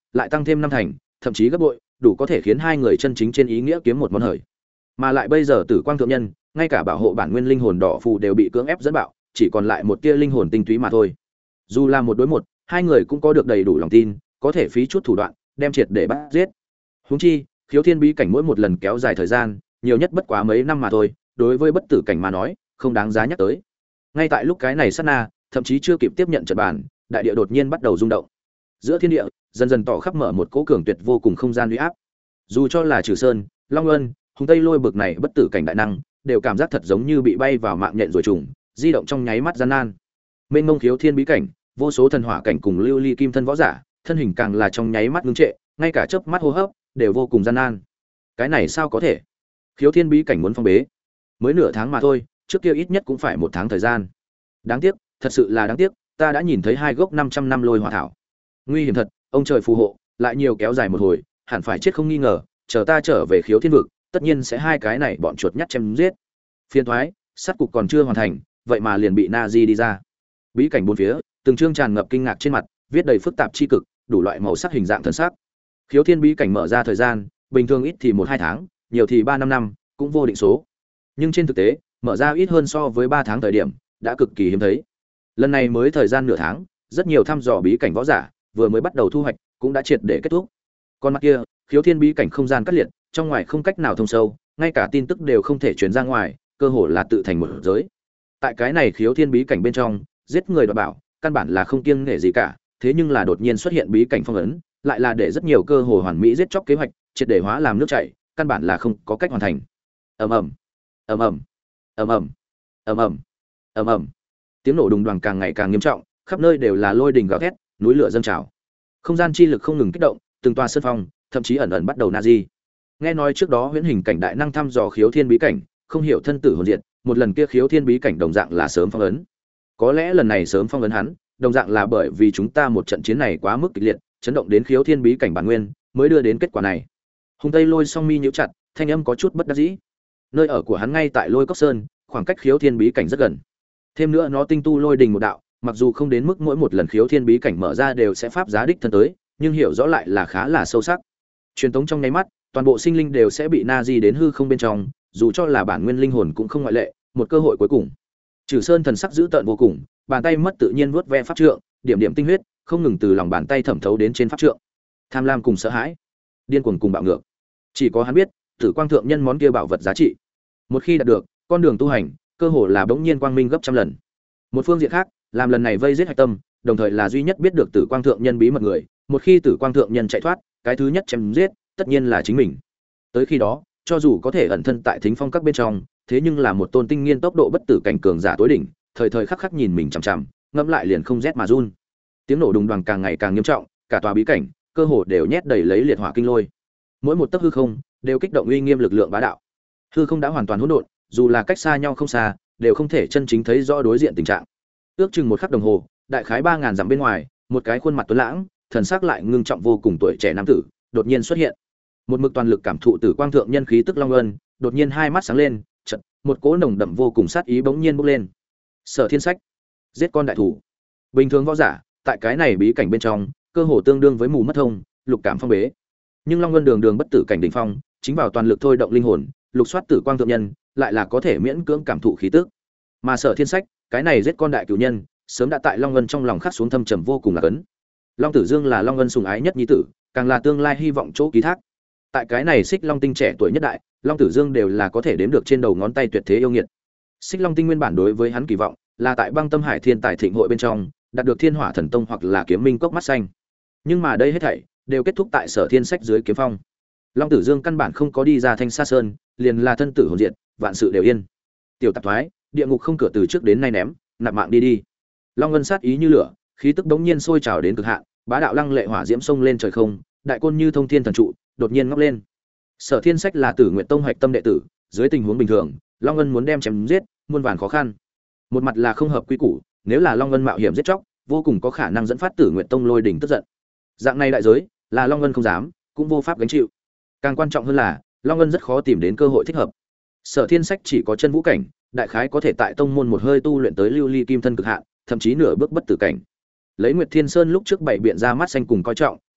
lại tăng thêm năm thành, thậm chí gấp bội, đủ có thể khiến hai người chân chính trên ý nghĩa kiếm một món hời. Mà lại bây giờ Tử Quang thượng nhân, ngay cả bảo hộ bản nguyên linh hồn đỏ phù đều bị cưỡng ép dẫn bạo, chỉ còn lại một tia linh hồn tinh túy mà thôi. Dù là một đối một, hai người cũng có được đầy đủ lòng tin, có thể phí chút thủ đoạn, đem triệt để bắt giết. Huống chi, khiếu thiên bí cảnh mỗi một lần kéo dài thời gian, nhiều nhất bất quá mấy năm mà thôi, đối với bất tử cảnh mà nói, không đáng giá nhắc tới. Ngay tại lúc cái này sát na, thậm chí chưa kịp tiếp nhận trận bàn, đại địa đột nhiên bắt đầu rung động. Giữa thiên địa, dần dần tỏ khắp mở một cỗ cường tuyệt vô cùng không gian uy áp. Dù cho là Trừ Sơn, Long Luân, Hùng Tây Lôi bực này bất tử cảnh đại năng, đều cảm giác thật giống như bị bay vào mạng nhện rồi trùng, di động trong nháy mắt gian nan. Mênh mông khiếu thiên bí cảnh, vô số thần hỏa cảnh cùng lưu ly kim thân võ giả, thân hình càng là trong nháy mắt ngưng trệ, ngay cả chớp mắt hô hấp đều vô cùng gian nan. Cái này sao có thể? Khiếu thiên bí cảnh muốn phong bế, mới nửa tháng mà thôi, trước kia ít nhất cũng phải một tháng thời gian. Đáng tiếc, thật sự là đáng tiếc, ta đã nhìn thấy hai gốc 500 năm lôi hỏa thảo. Nguy hiểm thật, ông trời phù hộ, lại nhiều kéo dài một hồi, hẳn phải chết không nghi ngờ, chờ ta trở về khiếu thiên vực, tất nhiên sẽ hai cái này bọn chuột nhắt chém giết. Phiên thoái, sát cục còn chưa hoàn thành, vậy mà liền bị Nazi đi ra. Bí cảnh bốn phía, từng chương tràn ngập kinh ngạc trên mặt, viết đầy phức tạp chi cực, đủ loại màu sắc hình dạng thần sắc. Khiếu thiên bí cảnh mở ra thời gian, bình thường ít thì 1-2 tháng, nhiều thì 3-5 năm, cũng vô định số. Nhưng trên thực tế, mở ra ít hơn so với 3 tháng thời điểm, đã cực kỳ hiếm thấy. Lần này mới thời gian nửa tháng, rất nhiều thăm dò bí cảnh võ giả vừa mới bắt đầu thu hoạch, cũng đã triệt để kết thúc. Còn mặt kia, khiếu thiên bí cảnh không gian cắt liệt, trong ngoài không cách nào thông sâu, ngay cả tin tức đều không thể truyền ra ngoài, cơ hồ là tự thành một giới. Tại cái này khiếu thiên bí cảnh bên trong, giết người đoạt bảo, căn bản là không kiêng nể gì cả, thế nhưng là đột nhiên xuất hiện bí cảnh phong ấn, lại là để rất nhiều cơ hồ hoàn mỹ giết chóc kế hoạch, triệt để hóa làm nước chảy, căn bản là không có cách hoàn thành. Ầm ầm, ầm ầm, ầm ầm, ầm ầm, ầm ầm. Tiếng nổ đùng đoàng càng ngày càng nghiêm trọng, khắp nơi đều là lôi đình gào thét, núi lửa dâng trào. Không gian chi lực không ngừng kích động, từng tòa sơn phong, thậm chí ẩn ẩn bắt đầu nazi. Nghe nói trước đó huyễn hình cảnh đại năng thăm dò khiếu thiên bí cảnh, không hiểu thân tử hồn diệt, một lần kia khiếu thiên bí cảnh đồng dạng là sớm phong ấn. Có lẽ lần này sớm phong ấn hắn, đồng dạng là bởi vì chúng ta một trận chiến này quá mức kịch liệt, chấn động đến khiếu thiên bí cảnh bản nguyên, mới đưa đến kết quả này. Hùng Tây Lôi song mi nhíu chặt, thanh âm có chút bất đắc dĩ. Nơi ở của hắn ngay tại Lôi Cốc Sơn, khoảng cách khiếu thiên bí cảnh rất gần. Thêm nữa nó tinh tu lôi đình một đạo, mặc dù không đến mức mỗi một lần khiếu thiên bí cảnh mở ra đều sẽ pháp giá đích thân tới, nhưng hiểu rõ lại là khá là sâu sắc. Truyền tống trong nháy mắt, toàn bộ sinh linh đều sẽ bị nazi đến hư không bên trong, dù cho là bản nguyên linh hồn cũng không ngoại lệ, một cơ hội cuối cùng. Trừ Sơn thần sắc dữ tợn vô cùng, bàn tay mất tự nhiên vuốt ve pháp trượng, điểm điểm tinh huyết không ngừng từ lòng bàn tay thẩm thấu đến trên pháp trượng. Tham lam cùng sợ hãi, điên cuồng cùng bạo ngược, chỉ có hắn biết, Tử Quang thượng nhân món kia bảo vật giá trị. Một khi đạt được, con đường tu hành, cơ hồ là bỗng nhiên quang minh gấp trăm lần. Một phương diện khác, làm lần này vây giết hạch tâm, đồng thời là duy nhất biết được Tử Quang thượng nhân bí mật người, một khi Tử Quang thượng nhân chạy thoát, cái thứ nhất chém giết, tất nhiên là chính mình. Tới khi đó, cho dù có thể ẩn thân tại Thính Phong các bên trong, thế nhưng là một tôn tinh nghiên tốc độ bất tử cảnh cường giả tối đỉnh, thời thời khắc khắc nhìn mình chằm chằm, ngẫm lại liền không rét mà run. Tiếng nổ đùng đoàng càng ngày càng nghiêm trọng, cả tòa bí cảnh, cơ hồ đều nhét đầy lấy liệt hỏa kinh lôi. Mỗi một tấc hư không đều kích động uy nghiêm lực lượng bá đạo. Hư không đã hoàn toàn hỗn độn, dù là cách xa nhau không xa, đều không thể chân chính thấy rõ đối diện tình trạng. Ước chừng một khắc đồng hồ, đại khái 3000 dặm bên ngoài, một cái khuôn mặt tuấn lãng, thần sắc lại ngưng trọng vô cùng tuổi trẻ nam tử, đột nhiên xuất hiện. Một mực toàn lực cảm thụ Tử Quang thượng nhân khí tức long ân, đột nhiên hai mắt sáng lên, chợt, một cỗ nồng đậm vô cùng sát ý bỗng nhiên bốc lên. Sở Thiên Sách, giết con đại thủ. Bình thường võ giả, tại cái này bí cảnh bên trong, cơ hồ tương đương với mù mất thông, lục cảm phong bế. Nhưng Long Vân đường đường bất tử cảnh đỉnh phong, chính vào toàn lực thôi động linh hồn, lục soát Tử Quang thượng nhân, lại là có thể miễn cưỡng cảm thụ khí tức. Mà Sở Thiên Sách, cái này giết con đại cửu nhân, sớm đã tại Long Vân trong lòng khắc xuống thâm trầm vô cùng là cấn. Long Tử Dương là Long Vân sùng ái nhất nhi tử, càng là tương lai hy vọng chỗ ký thác. Tại cái này Xích Long tinh trẻ tuổi nhất đại, Long Tử Dương đều là có thể đếm được trên đầu ngón tay tuyệt thế yêu nghiệt. Xích Long tinh nguyên bản đối với hắn kỳ vọng là tại Băng Tâm Hải Thiên Tài Thịnh hội bên trong, đạt được Thiên Hỏa Thần Tông hoặc là Kiếm Minh Cốc mắt xanh. Nhưng mà đây hết thảy đều kết thúc tại Sở Thiên Sách dưới kiếm phong. Long Tử Dương căn bản không có đi ra Thanh Sa Sơn, liền là thân tử hồn diệt, vạn sự đều yên. Tiểu tạp thoái, địa ngục không cửa từ trước đến nay ném, nạp mạng đi đi. Long Vân sát ý như lửa, khí tức bỗng nhiên sôi trào đến cực hạn, bá đạo lăng lệ hỏa diễm sông lên trời không, đại côn như thông thiên thần trụ, đột nhiên ngóc lên. Sở Thiên Sách là Tử Nguyệt Tông hạch tâm đệ tử, dưới tình huống bình thường, Long Vân muốn đem chém giết, muôn vàn khó khăn. Một mặt là không hợp quy củ, nếu là Long Vân mạo hiểm giết chóc, vô cùng có khả năng dẫn phát Tử Nguyệt Tông lôi đỉnh tức giận. Dạng này đại giới, là Long Vân không dám, cũng vô pháp gánh chịu. Càng quan trọng hơn là, Long Vân rất khó tìm đến cơ hội thích hợp. Sở Thiên Sách chỉ có chân vũ cảnh, đại khái có thể tại tông môn một hơi tu luyện tới lưu ly kim thân cực hạn, thậm chí nửa bước bất tử cảnh. Lấy Nguyệt Thiên Sơn lúc trước bảy biện ra mắt xanh cùng coi trọng,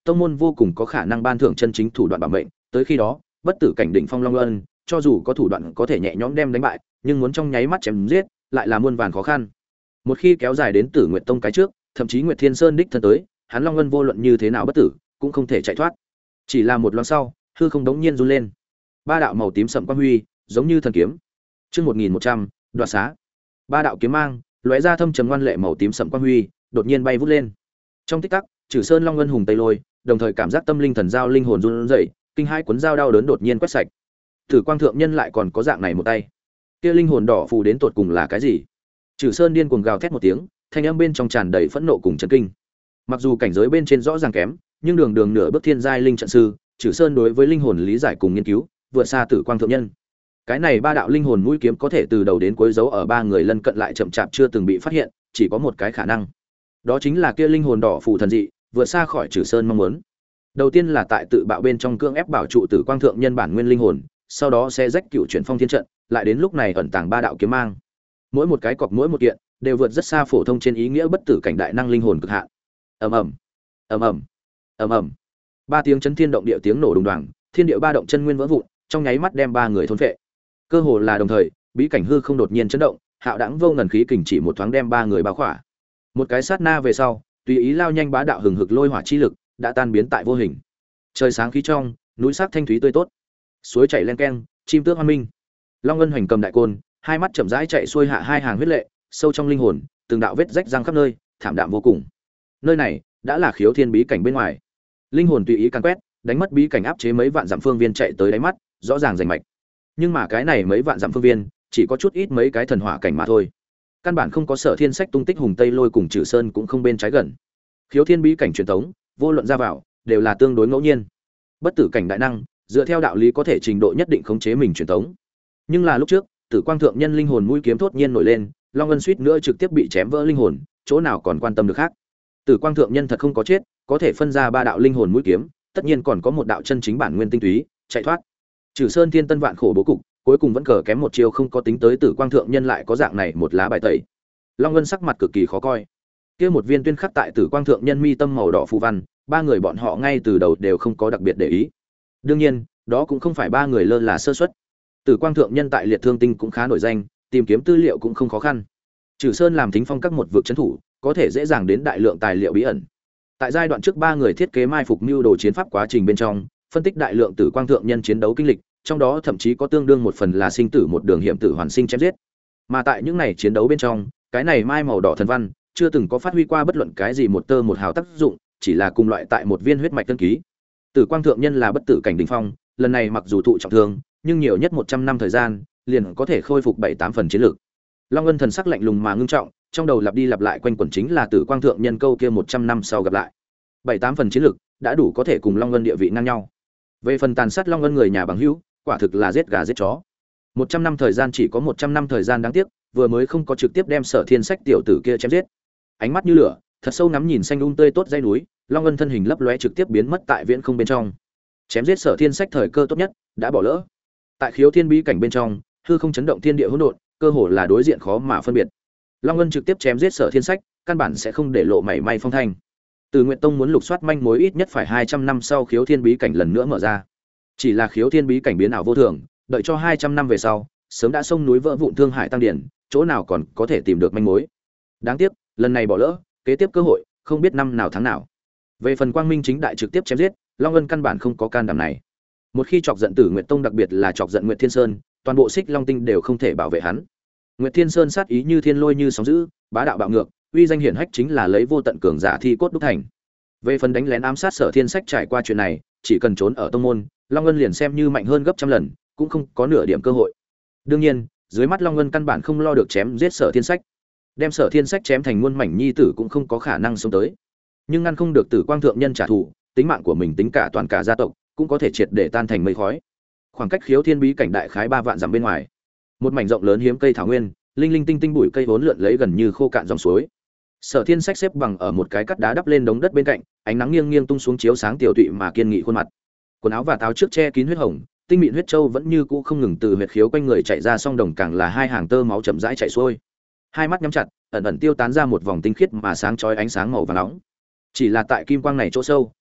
tông môn vô cùng có khả năng ban thưởng chân chính thủ đoạn bảo mệnh, tới khi đó, bất tử cảnh đỉnh phong Long Ân, cho dù có thủ đoạn có thể nhẹ nhõm đem đánh bại, nhưng muốn trong nháy mắt chém giết, lại là muôn vàn khó khăn. Một khi kéo dài đến Tử Nguyệt Tông cái trước, thậm chí Nguyệt Thiên Sơn đích thân tới, hắn Long Ân vô luận như thế nào bất tử, cũng không thể chạy thoát. Chỉ là một loáng sau, hư không đống nhiên run lên. Ba đạo màu tím sậm quang huy, giống như thần kiếm. Chương 1100, đoạt xá. Ba đạo kiếm mang, lóe ra thâm trầm ngoan lệ màu tím sậm quang huy, đột nhiên bay vút lên. Trong tích tắc, Trử Sơn Long Ân hùng tây lôi, đồng thời cảm giác tâm linh thần giao linh hồn run rẩy, kinh hai cuốn dao đau đớn đột nhiên quét sạch. Tử Quang thượng nhân lại còn có dạng này một tay. Kia linh hồn đỏ phù đến tột cùng là cái gì? Trử Sơn điên cuồng gào thét một tiếng, thanh âm bên trong tràn đầy phẫn nộ cùng chấn kinh. Mặc dù cảnh giới bên trên rõ ràng kém, nhưng đường đường nửa bước thiên giai linh trận sư, Trử Sơn đối với linh hồn lý giải cùng nghiên cứu, vượt xa Tử Quang thượng nhân. Cái này ba đạo linh hồn mũi kiếm có thể từ đầu đến cuối giấu ở ba người lân cận lại chậm chạp chưa từng bị phát hiện, chỉ có một cái khả năng. Đó chính là kia linh hồn đỏ phù thần dị, vượt xa khỏi Trử Sơn mong muốn. Đầu tiên là tại tự bạo bên trong cưỡng ép bảo trụ Tử Quang thượng nhân bản nguyên linh hồn, sau đó sẽ rách cựu chuyển phong thiên trận, lại đến lúc này ẩn tàng ba đạo kiếm mang. Mỗi một cái cọc mỗi một kiện đều vượt rất xa phổ thông trên ý nghĩa bất tử cảnh đại năng linh hồn cực hạn. Ầm ầm, ầm ầm, ầm ầm. Ba tiếng chấn thiên động địa tiếng nổ đùng đoàng, thiên địa ba động chân nguyên vỡ vụn, trong nháy mắt đem ba người thôn phệ. Cơ hồ là đồng thời, bí cảnh hư không đột nhiên chấn động, hạo đãng vô ngần khí kình chỉ một thoáng đem ba người bao khỏa. Một cái sát na về sau, tùy ý lao nhanh bá đạo hừng hực lôi hỏa chi lực đã tan biến tại vô hình. Trời sáng khí trong, núi sắc thanh thúy tươi tốt, suối chảy len keng, chim tước hoan minh. Long Ngân hoành cầm đại côn, hai mắt chậm rãi chạy xuôi hạ hai hàng huyết lệ, sâu trong linh hồn, từng đạo vết rách răng khắp nơi, thảm đạm vô cùng. Nơi này đã là khiếu thiên bí cảnh bên ngoài. Linh hồn tùy ý càn quét, đánh mất bí cảnh áp chế mấy vạn dặm phương viên chạy tới đáy mắt, rõ ràng rành mạch. Nhưng mà cái này mấy vạn dặm phương viên, chỉ có chút ít mấy cái thần hỏa cảnh mà thôi. Căn bản không có Sở Thiên Sách tung tích hùng tây lôi cùng Trử Sơn cũng không bên trái gần. Khiếu thiên bí cảnh truyền thống, vô luận ra vào, đều là tương đối ngẫu nhiên. Bất tử cảnh đại năng, dựa theo đạo lý có thể trình độ nhất định khống chế mình truyền thống. Nhưng là lúc trước, Tử Quang thượng nhân linh hồn mũi kiếm thốt nhiên nổi lên, Long Ngân suýt nữa trực tiếp bị chém vỡ linh hồn, chỗ nào còn quan tâm được khác. Tử Quang thượng nhân thật không có chết, có thể phân ra ba đạo linh hồn mũi kiếm, tất nhiên còn có một đạo chân chính bản nguyên tinh túy, chạy thoát. Trừ Sơn Thiên Tân vạn khổ bố cục, cuối cùng vẫn cờ kém một chiều không có tính tới Tử Quang thượng nhân lại có dạng này một lá bài tẩy. Long Ngân sắc mặt cực kỳ khó coi. Kia một viên tuyên khắc tại Tử Quang thượng nhân mi tâm màu đỏ phù văn, ba người bọn họ ngay từ đầu đều không có đặc biệt để ý. Đương nhiên, đó cũng không phải ba người lơ là sơ suất. Tử Quang thượng nhân tại Liệt Thương Tinh cũng khá nổi danh, tìm kiếm tư liệu cũng không khó khăn. Trừ Sơn làm thính phong các một vực trấn thủ, có thể dễ dàng đến đại lượng tài liệu bí ẩn. Tại giai đoạn trước ba người thiết kế mai phục mưu đồ chiến pháp quá trình bên trong, phân tích đại lượng Tử Quang thượng nhân chiến đấu kinh lịch, trong đó thậm chí có tương đương một phần là sinh tử một đường hiểm tử hoàn sinh chém giết. Mà tại những này chiến đấu bên trong, cái này mai màu đỏ thần văn chưa từng có phát huy qua bất luận cái gì một tơ một hào tác dụng, chỉ là cùng loại tại một viên huyết mạch tân ký. Tử Quang thượng nhân là bất tử cảnh đỉnh phong, lần này mặc dù thụ trọng thương, nhưng nhiều nhất 100 năm thời gian, liền có thể khôi phục 7-8 phần chiến lực. Long Ân thần sắc lạnh lùng mà ngưng trọng, trong đầu lặp đi lặp lại quanh quẩn chính là Tử Quang thượng nhân câu kia 100 năm sau gặp lại. 7-8 phần chiến lực, đã đủ có thể cùng Long Ân địa vị ngang nhau. Về phần tàn sát Long Ân người nhà bằng hữu, quả thực là giết gà giết chó. 100 năm thời gian chỉ có 100 năm thời gian đáng tiếc, vừa mới không có trực tiếp đem Sở Thiên Sách tiểu tử kia chém giết. Ánh mắt như lửa, thật sâu ngắm nhìn xanh tươi tốt dãy núi, Long Ân thân hình lấp lóe trực tiếp biến mất tại viễn không bên trong. Chém giết Sở Thiên Sách thời cơ tốt nhất, đã bỏ lỡ. Tại khiếu thiên bí cảnh bên trong, hư không chấn động thiên địa hỗn độn, cơ hồ là đối diện khó mà phân biệt. Long Ân trực tiếp chém giết Sở Thiên Sách, căn bản sẽ không để lộ mảy may phong thanh. Từ Nguyệt Tông muốn lục soát manh mối ít nhất phải 200 năm sau khiếu thiên bí cảnh lần nữa mở ra. Chỉ là khiếu thiên bí cảnh biến ảo vô thường, đợi cho 200 năm về sau, sớm đã sông núi vỡ vụn thương hải tăng điển, chỗ nào còn có thể tìm được manh mối. Đáng tiếc, lần này bỏ lỡ, kế tiếp cơ hội, không biết năm nào tháng nào. Về phần quang minh chính đại trực tiếp chém giết, Long Ân căn bản không có can đảm này. Một khi chọc giận Tử Nguyệt Tông, đặc biệt là chọc giận Nguyệt Thiên Sơn, toàn bộ Xích Long Tinh đều không thể bảo vệ hắn. Nguyệt Thiên Sơn sát ý như thiên lôi như sóng dữ, bá đạo bạo ngược, uy danh hiển hách chính là lấy vô tận cường giả thi cốt đúc thành. Về phần đánh lén ám sát Sở Thiên Sách, trải qua chuyện này, chỉ cần trốn ở tông môn, Long Ân liền xem như mạnh hơn gấp trăm lần, cũng không có nửa điểm cơ hội. Đương nhiên, dưới mắt Long Ân căn bản không lo được chém giết Sở Thiên Sách, đem Sở Thiên Sách chém thành muôn mảnh nhi tử cũng không có khả năng sống tới. Nhưng ngăn không được Tử Quang thượng nhân trả thù, tính mạng của mình tính cả toàn cả gia tộc, cũng có thể triệt để tan thành mây khói. Khoảng cách khiếu thiên bí cảnh đại khái 3 vạn dặm bên ngoài, một mảnh rộng lớn hiếm cây thảo nguyên, linh linh tinh tinh bụi cây vốn lượn lấy gần như khô cạn dòng suối. Sở Thiên Sách xếp bằng ở một cái cắt đá đắp lên đống đất bên cạnh, ánh nắng nghiêng nghiêng tung xuống chiếu sáng tiểu tụy mà kiên nghị khuôn mặt. Quần áo và táo trước che kín huyết hồng, tinh mịn huyết châu vẫn như cũ không ngừng từ huyệt khiếu quanh người chạy ra, song đồng càng là hai hàng tơ máu chậm rãi chảy xuôi. Hai mắt nhắm chặt, ẩn ẩn tiêu tán ra một vòng tinh khiết mà sáng chói ánh sáng màu vàng nóng. Chỉ là tại kim quang này chỗ sâu,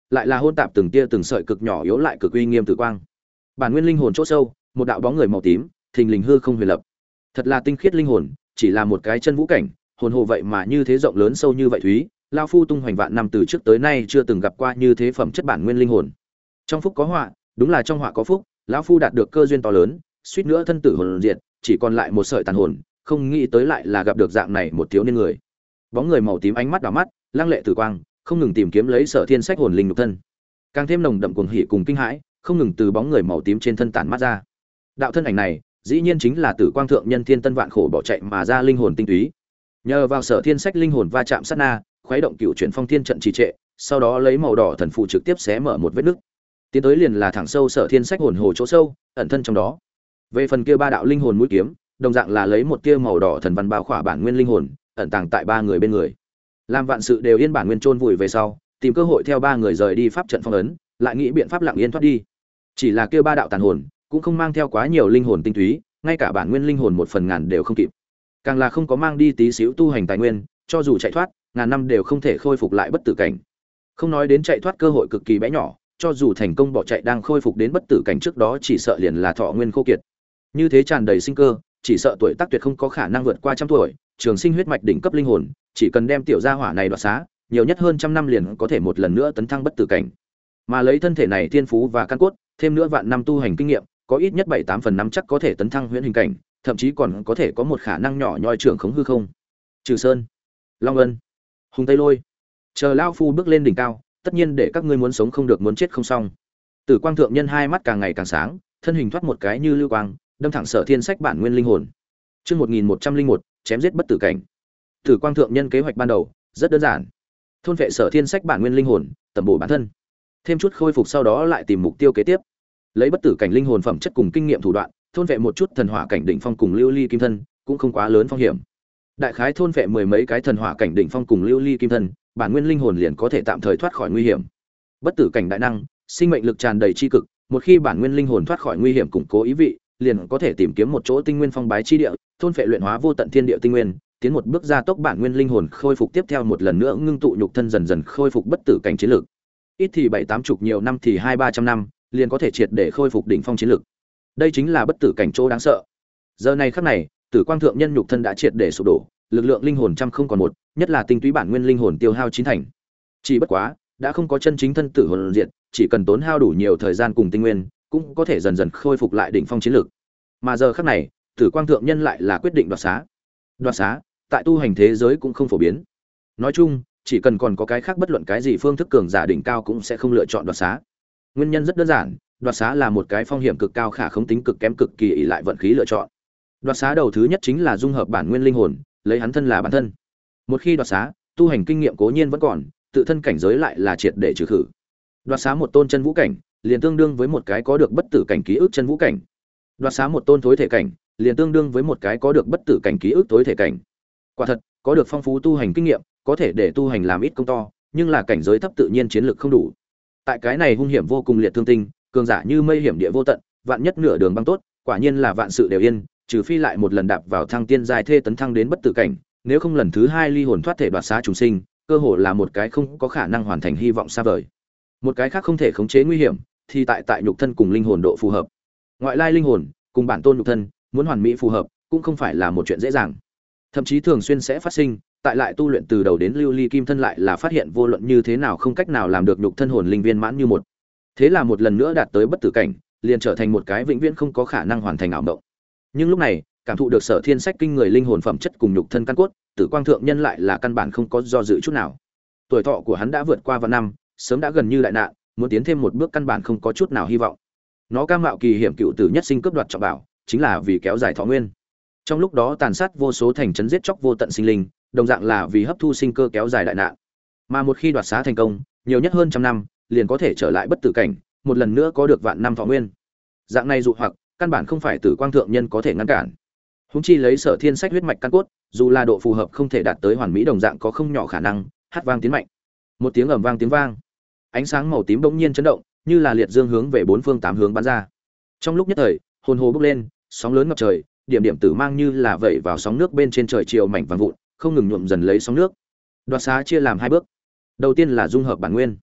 lại là hôn tạp từng tia từng sợi cực nhỏ yếu lại cực uy nghiêm tử quang. Bản nguyên linh hồn chỗ sâu, một đạo bóng người màu tím, thình lình hư không huyền lập. Thật là tinh khiết linh hồn, chỉ là một cái chân vũ cảnh, hồn hồ vậy mà như thế rộng lớn sâu như vậy thúy, lão phu tung hoành vạn năm từ trước tới nay chưa từng gặp qua như thế phẩm chất bản nguyên linh hồn. Trong phúc có họa, đúng là trong họa có phúc, lão phu đạt được cơ duyên to lớn, suýt nữa thân tử hồn diệt, chỉ còn lại một sợi tàn hồn, không nghĩ tới lại là gặp được dạng này một thiếu niên người. Bóng người màu tím ánh mắt đảo mắt, lăng lệ tử quang, không ngừng tìm kiếm lấy Sở Thiên Sách hồn linh nhục thân. Càng thêm nồng đậm cuồng hỉ cùng kinh hãi, không ngừng từ bóng người màu tím trên thân tản mắt ra. Đạo thân ảnh này, dĩ nhiên chính là Tử Quang thượng nhân thiên tân vạn khổ bỏ chạy mà ra linh hồn tinh túy. Nhờ vào Sở Thiên Sách linh hồn va chạm sát na, khuấy động cựu chuyển phong thiên trận trì trệ, sau đó lấy màu đỏ thần phù trực tiếp xé mở một vết nứt. Tiến tới liền là thẳng sâu Sở Thiên Sách hồn hồ chỗ sâu, ẩn thân trong đó. Về phần kia ba đạo linh hồn mũi kiếm, đồng dạng là lấy một tia màu đỏ thần văn bao khỏa bản nguyên linh hồn, ẩn tàng tại ba người bên người. Làm vạn sự đều yên bản nguyên chôn vùi về sau, tìm cơ hội theo ba người rời đi pháp trận phong ấn, lại nghĩ biện pháp lặng yên thoát đi. Chỉ là kia ba đạo tàn hồn, cũng không mang theo quá nhiều linh hồn tinh túy, ngay cả bản nguyên linh hồn một phần ngàn đều không kịp. Càng là không có mang đi tí xíu tu hành tài nguyên, cho dù chạy thoát, ngàn năm đều không thể khôi phục lại bất tử cảnh. Không nói đến chạy thoát cơ hội cực kỳ bé nhỏ, cho dù thành công bỏ chạy đang khôi phục đến bất tử cảnh trước đó chỉ sợ liền là thọ nguyên khô kiệt. Như thế tràn đầy sinh cơ, chỉ sợ tuổi tác tuyệt không có khả năng vượt qua trăm tuổi, trường sinh huyết mạch đỉnh cấp linh hồn, chỉ cần đem tiểu gia hỏa này đoạt xá, nhiều nhất hơn trăm năm liền có thể một lần nữa tấn thăng bất tử cảnh. Mà lấy thân thể này thiên phú và căn cốt, thêm nữa vạn năm tu hành kinh nghiệm, có ít nhất 7-8 phần 5 chắc có thể tấn thăng huyễn hình cảnh, thậm chí còn có thể có một khả năng nhỏ nhoi trưởng khống hư không. Trừ Sơn, Long Ân, Hùng Tây Lôi, chờ lão phu bước lên đỉnh cao, tất nhiên để các ngươi muốn sống không được muốn chết không xong. Tử Quang thượng nhân hai mắt càng ngày càng sáng, thân hình thoát một cái như lưu quang, đâm thẳng Sở Thiên Sách bản nguyên linh hồn. Chương 1101, chém giết bất tử cảnh. Tử Quang thượng nhân kế hoạch ban đầu rất đơn giản. Thôn vệ Sở Thiên Sách bản nguyên linh hồn, tầm bổ bản thân. Thêm chút khôi phục sau đó lại tìm mục tiêu kế tiếp. Lấy bất tử cảnh linh hồn phẩm chất cùng kinh nghiệm thủ đoạn, thôn vệ một chút thần hỏa cảnh đỉnh phong cùng lưu ly kim thân, cũng không quá lớn phong hiểm. Đại khái thôn vệ mười mấy cái thần hỏa cảnh đỉnh phong cùng lưu ly kim thân, bản nguyên linh hồn liền có thể tạm thời thoát khỏi nguy hiểm. Bất tử cảnh đại năng, sinh mệnh lực tràn đầy chi cực, một khi bản nguyên linh hồn thoát khỏi nguy hiểm củng cố ý vị, liền có thể tìm kiếm một chỗ tinh nguyên phong bái chi địa, thôn phệ luyện hóa vô tận thiên địa tinh nguyên, tiến một bước gia tốc bản nguyên linh hồn khôi phục tiếp theo một lần nữa ngưng tụ nhục thân dần dần khôi phục bất tử cảnh chiến lực. Ít thì 7-80 nhiều năm thì 200-300 năm, liền có thể triệt để khôi phục đỉnh phong chiến lực. Đây chính là bất tử cảnh chỗ đáng sợ. Giờ này khắc này, Tử Quang thượng nhân nhục thân đã triệt để sụp đổ, lực lượng linh hồn trăm không còn một, nhất là tinh túy bản nguyên linh hồn tiêu hao chín thành. Chỉ bất quá, đã không có chân chính thân tử hồn diệt, chỉ cần tốn hao đủ nhiều thời gian cùng tinh nguyên, cũng có thể dần dần khôi phục lại đỉnh phong chiến lực. Mà giờ khắc này, Tử Quang thượng nhân lại là quyết định đoạt xá. Đoạt xá, tại tu hành thế giới cũng không phổ biến. Nói chung, chỉ cần còn có cái khác bất luận cái gì phương thức cường giả đỉnh cao cũng sẽ không lựa chọn đoạt xá. Nguyên nhân rất đơn giản, đoạt xá là một cái phong hiểm cực cao khả khống tính cực kém cực kỳ ỷ lại vận khí lựa chọn. Đoạt xá đầu thứ nhất chính là dung hợp bản nguyên linh hồn, lấy hắn thân là bản thân. Một khi đoạt xá, tu hành kinh nghiệm cố nhiên vẫn còn, tự thân cảnh giới lại là triệt để trừ khử. Đoạt xá một tôn chân vũ cảnh, liền tương đương với một cái có được bất tử cảnh ký ức chân vũ cảnh. Đoạt xá một tôn thối thể cảnh, liền tương đương với một cái có được bất tử cảnh ký ức tối thể cảnh. Quả thật, có được phong phú tu hành kinh nghiệm, có thể để tu hành làm ít công to, nhưng là cảnh giới thấp tự nhiên chiến lược không đủ. Tại cái này hung hiểm vô cùng liệt thương tinh, cường giả như mây hiểm địa vô tận, vạn nhất nửa đường băng tốt, quả nhiên là vạn sự đều yên, trừ phi lại một lần đạp vào thăng tiên giai thê tấn thăng đến bất tử cảnh, nếu không lần thứ hai ly hồn thoát thể đoạt xá trùng sinh, cơ hội là một cái không có khả năng hoàn thành hy vọng xa vời. Một cái khác không thể khống chế nguy hiểm, thì tại nhục thân cùng linh hồn độ phù hợp. Ngoại lai linh hồn cùng bản tôn nhục thân, muốn hoàn mỹ phù hợp, cũng không phải là một chuyện dễ dàng. Thậm chí thường xuyên sẽ phát sinh, tại lại tu luyện từ đầu đến lưu ly kim thân lại là phát hiện vô luận như thế nào không cách nào làm được nhục thân hồn linh viên mãn như một. Thế là một lần nữa đạt tới bất tử cảnh, liền trở thành một cái vĩnh viễn không có khả năng hoàn thành ảo mộng. Nhưng lúc này, cảm thụ được Sở Thiên Sách kinh người linh hồn phẩm chất cùng nhục thân căn cốt, Tử Quang thượng nhân lại là căn bản không có do dự chút nào. Tuổi thọ của hắn đã vượt qua vạn năm, sớm đã gần như đại nạn, muốn tiến thêm một bước căn bản không có chút nào hy vọng. Nó cam mạo kỳ hiểm cựu tử nhất sinh cướp đoạt trọng bảo, chính là vì kéo dài thọ nguyên. Trong lúc đó tàn sát vô số thành trấn giết chóc vô tận sinh linh, đồng dạng là vì hấp thu sinh cơ kéo dài đại nạn. Mà một khi đoạt xá thành công, nhiều nhất hơn trăm năm, liền có thể trở lại bất tử cảnh, một lần nữa có được vạn năm thọ nguyên. Dạng này dụ hoặc, căn bản không phải Tử Quang thượng nhân có thể ngăn cản. Húng chi lấy Sở Thiên Sách huyết mạch căn cốt, dù là độ phù hợp không thể đạt tới hoàn mỹ đồng dạng có không nhỏ khả năng hát vang tiến mạnh. Một tiếng ầm vang tiếng vang, ánh sáng màu tím bỗng nhiên chấn động, như là liệt dương hướng về bốn phương tám hướng bắn ra. Trong lúc nhất thời, hồn hồ bốc lên, sóng lớn ngập trời, điểm điểm tử mang như là vẩy vào sóng nước bên trên trời chiều mảnh vàng vụn, không ngừng nhuộm dần lấy sóng nước. Đoạt xá chia làm hai bước. Đầu tiên là dung hợp bản nguyên.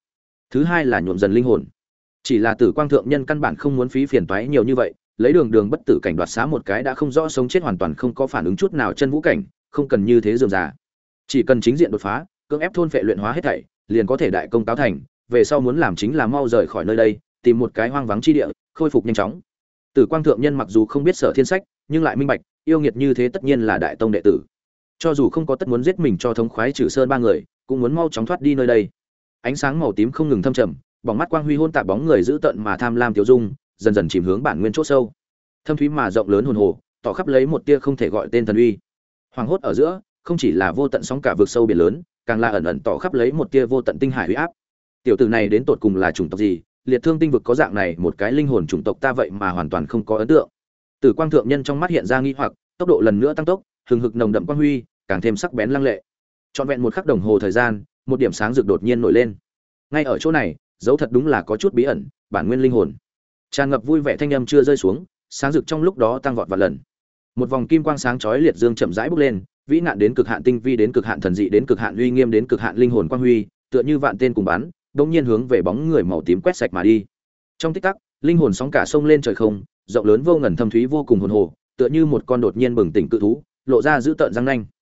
thứ hai là nhuộm dần linh hồn. Chỉ là Tử Quang thượng nhân căn bản không muốn phí phiền toái nhiều như vậy, lấy đường đường bất tử cảnh đoạt xá một cái đã không rõ sống chết hoàn toàn không có phản ứng chút nào chân vũ cảnh, không cần như thế dườm già. Chỉ cần chính diện đột phá, cưỡng ép thôn phệ luyện hóa hết thảy, liền có thể đại công cáo thành, về sau muốn làm chính là mau rời khỏi nơi đây, tìm một cái hoang vắng chi địa, khôi phục nhanh chóng. Tử Quang thượng nhân mặc dù không biết Sở Thiên Sách, nhưng lại minh bạch, yêu nghiệt như thế tất nhiên là đại tông đệ tử. Cho dù không có tất muốn giết mình cho thống khoái trừ sơn ba người, cũng muốn mau chóng thoát đi nơi đây. Ánh sáng màu tím không ngừng thâm trầm, bóng mắt quang huy hôn tạp bóng người giữ tận mà tham lam tiêu dung, dần dần chìm hướng bản nguyên chỗ sâu. Thâm thúy mà rộng lớn hồn hồ, tỏ khắp lấy một tia không thể gọi tên thần uy. Hoàng hốt ở giữa, không chỉ là vô tận sóng cả vực sâu biển lớn, càng là ẩn ẩn tỏ khắp lấy một tia vô tận tinh hải uy áp. Tiểu tử này đến tột cùng là chủng tộc gì? Liệt Thương tinh vực có dạng này một cái linh hồn chủng tộc ta vậy mà hoàn toàn không có ấn tượng. Tử Quang thượng nhân trong mắt hiện ra nghi hoặc, tốc độ lần nữa tăng tốc, hừng hực nồng đậm quang huy, càng thêm sắc bén lăng lệ. Trọn vẹn một khắc đồng hồ thời gian, một điểm sáng rực đột nhiên nổi lên. Ngay ở chỗ này, dấu thật đúng là có chút bí ẩn, bản nguyên linh hồn. Tràn ngập vui vẻ thanh âm chưa rơi xuống, sáng rực trong lúc đó tăng vọt vạn lần. Một vòng kim quang sáng chói liệt dương chậm rãi bốc lên, vĩ nạn đến cực hạn, tinh vi đến cực hạn, thần dị đến cực hạn, uy nghiêm đến cực hạn linh hồn quang huy, tựa như vạn tên cùng bắn, đột nhiên hướng về bóng người màu tím quét sạch mà đi. Trong tích tắc, linh hồn sóng cả sông lên trời không, rộng lớn vô ngần thâm thúy vô cùng hồn hồ, tựa như một con đột nhiên bừng tỉnh cự thú, lộ ra dữ tợn răng nanh.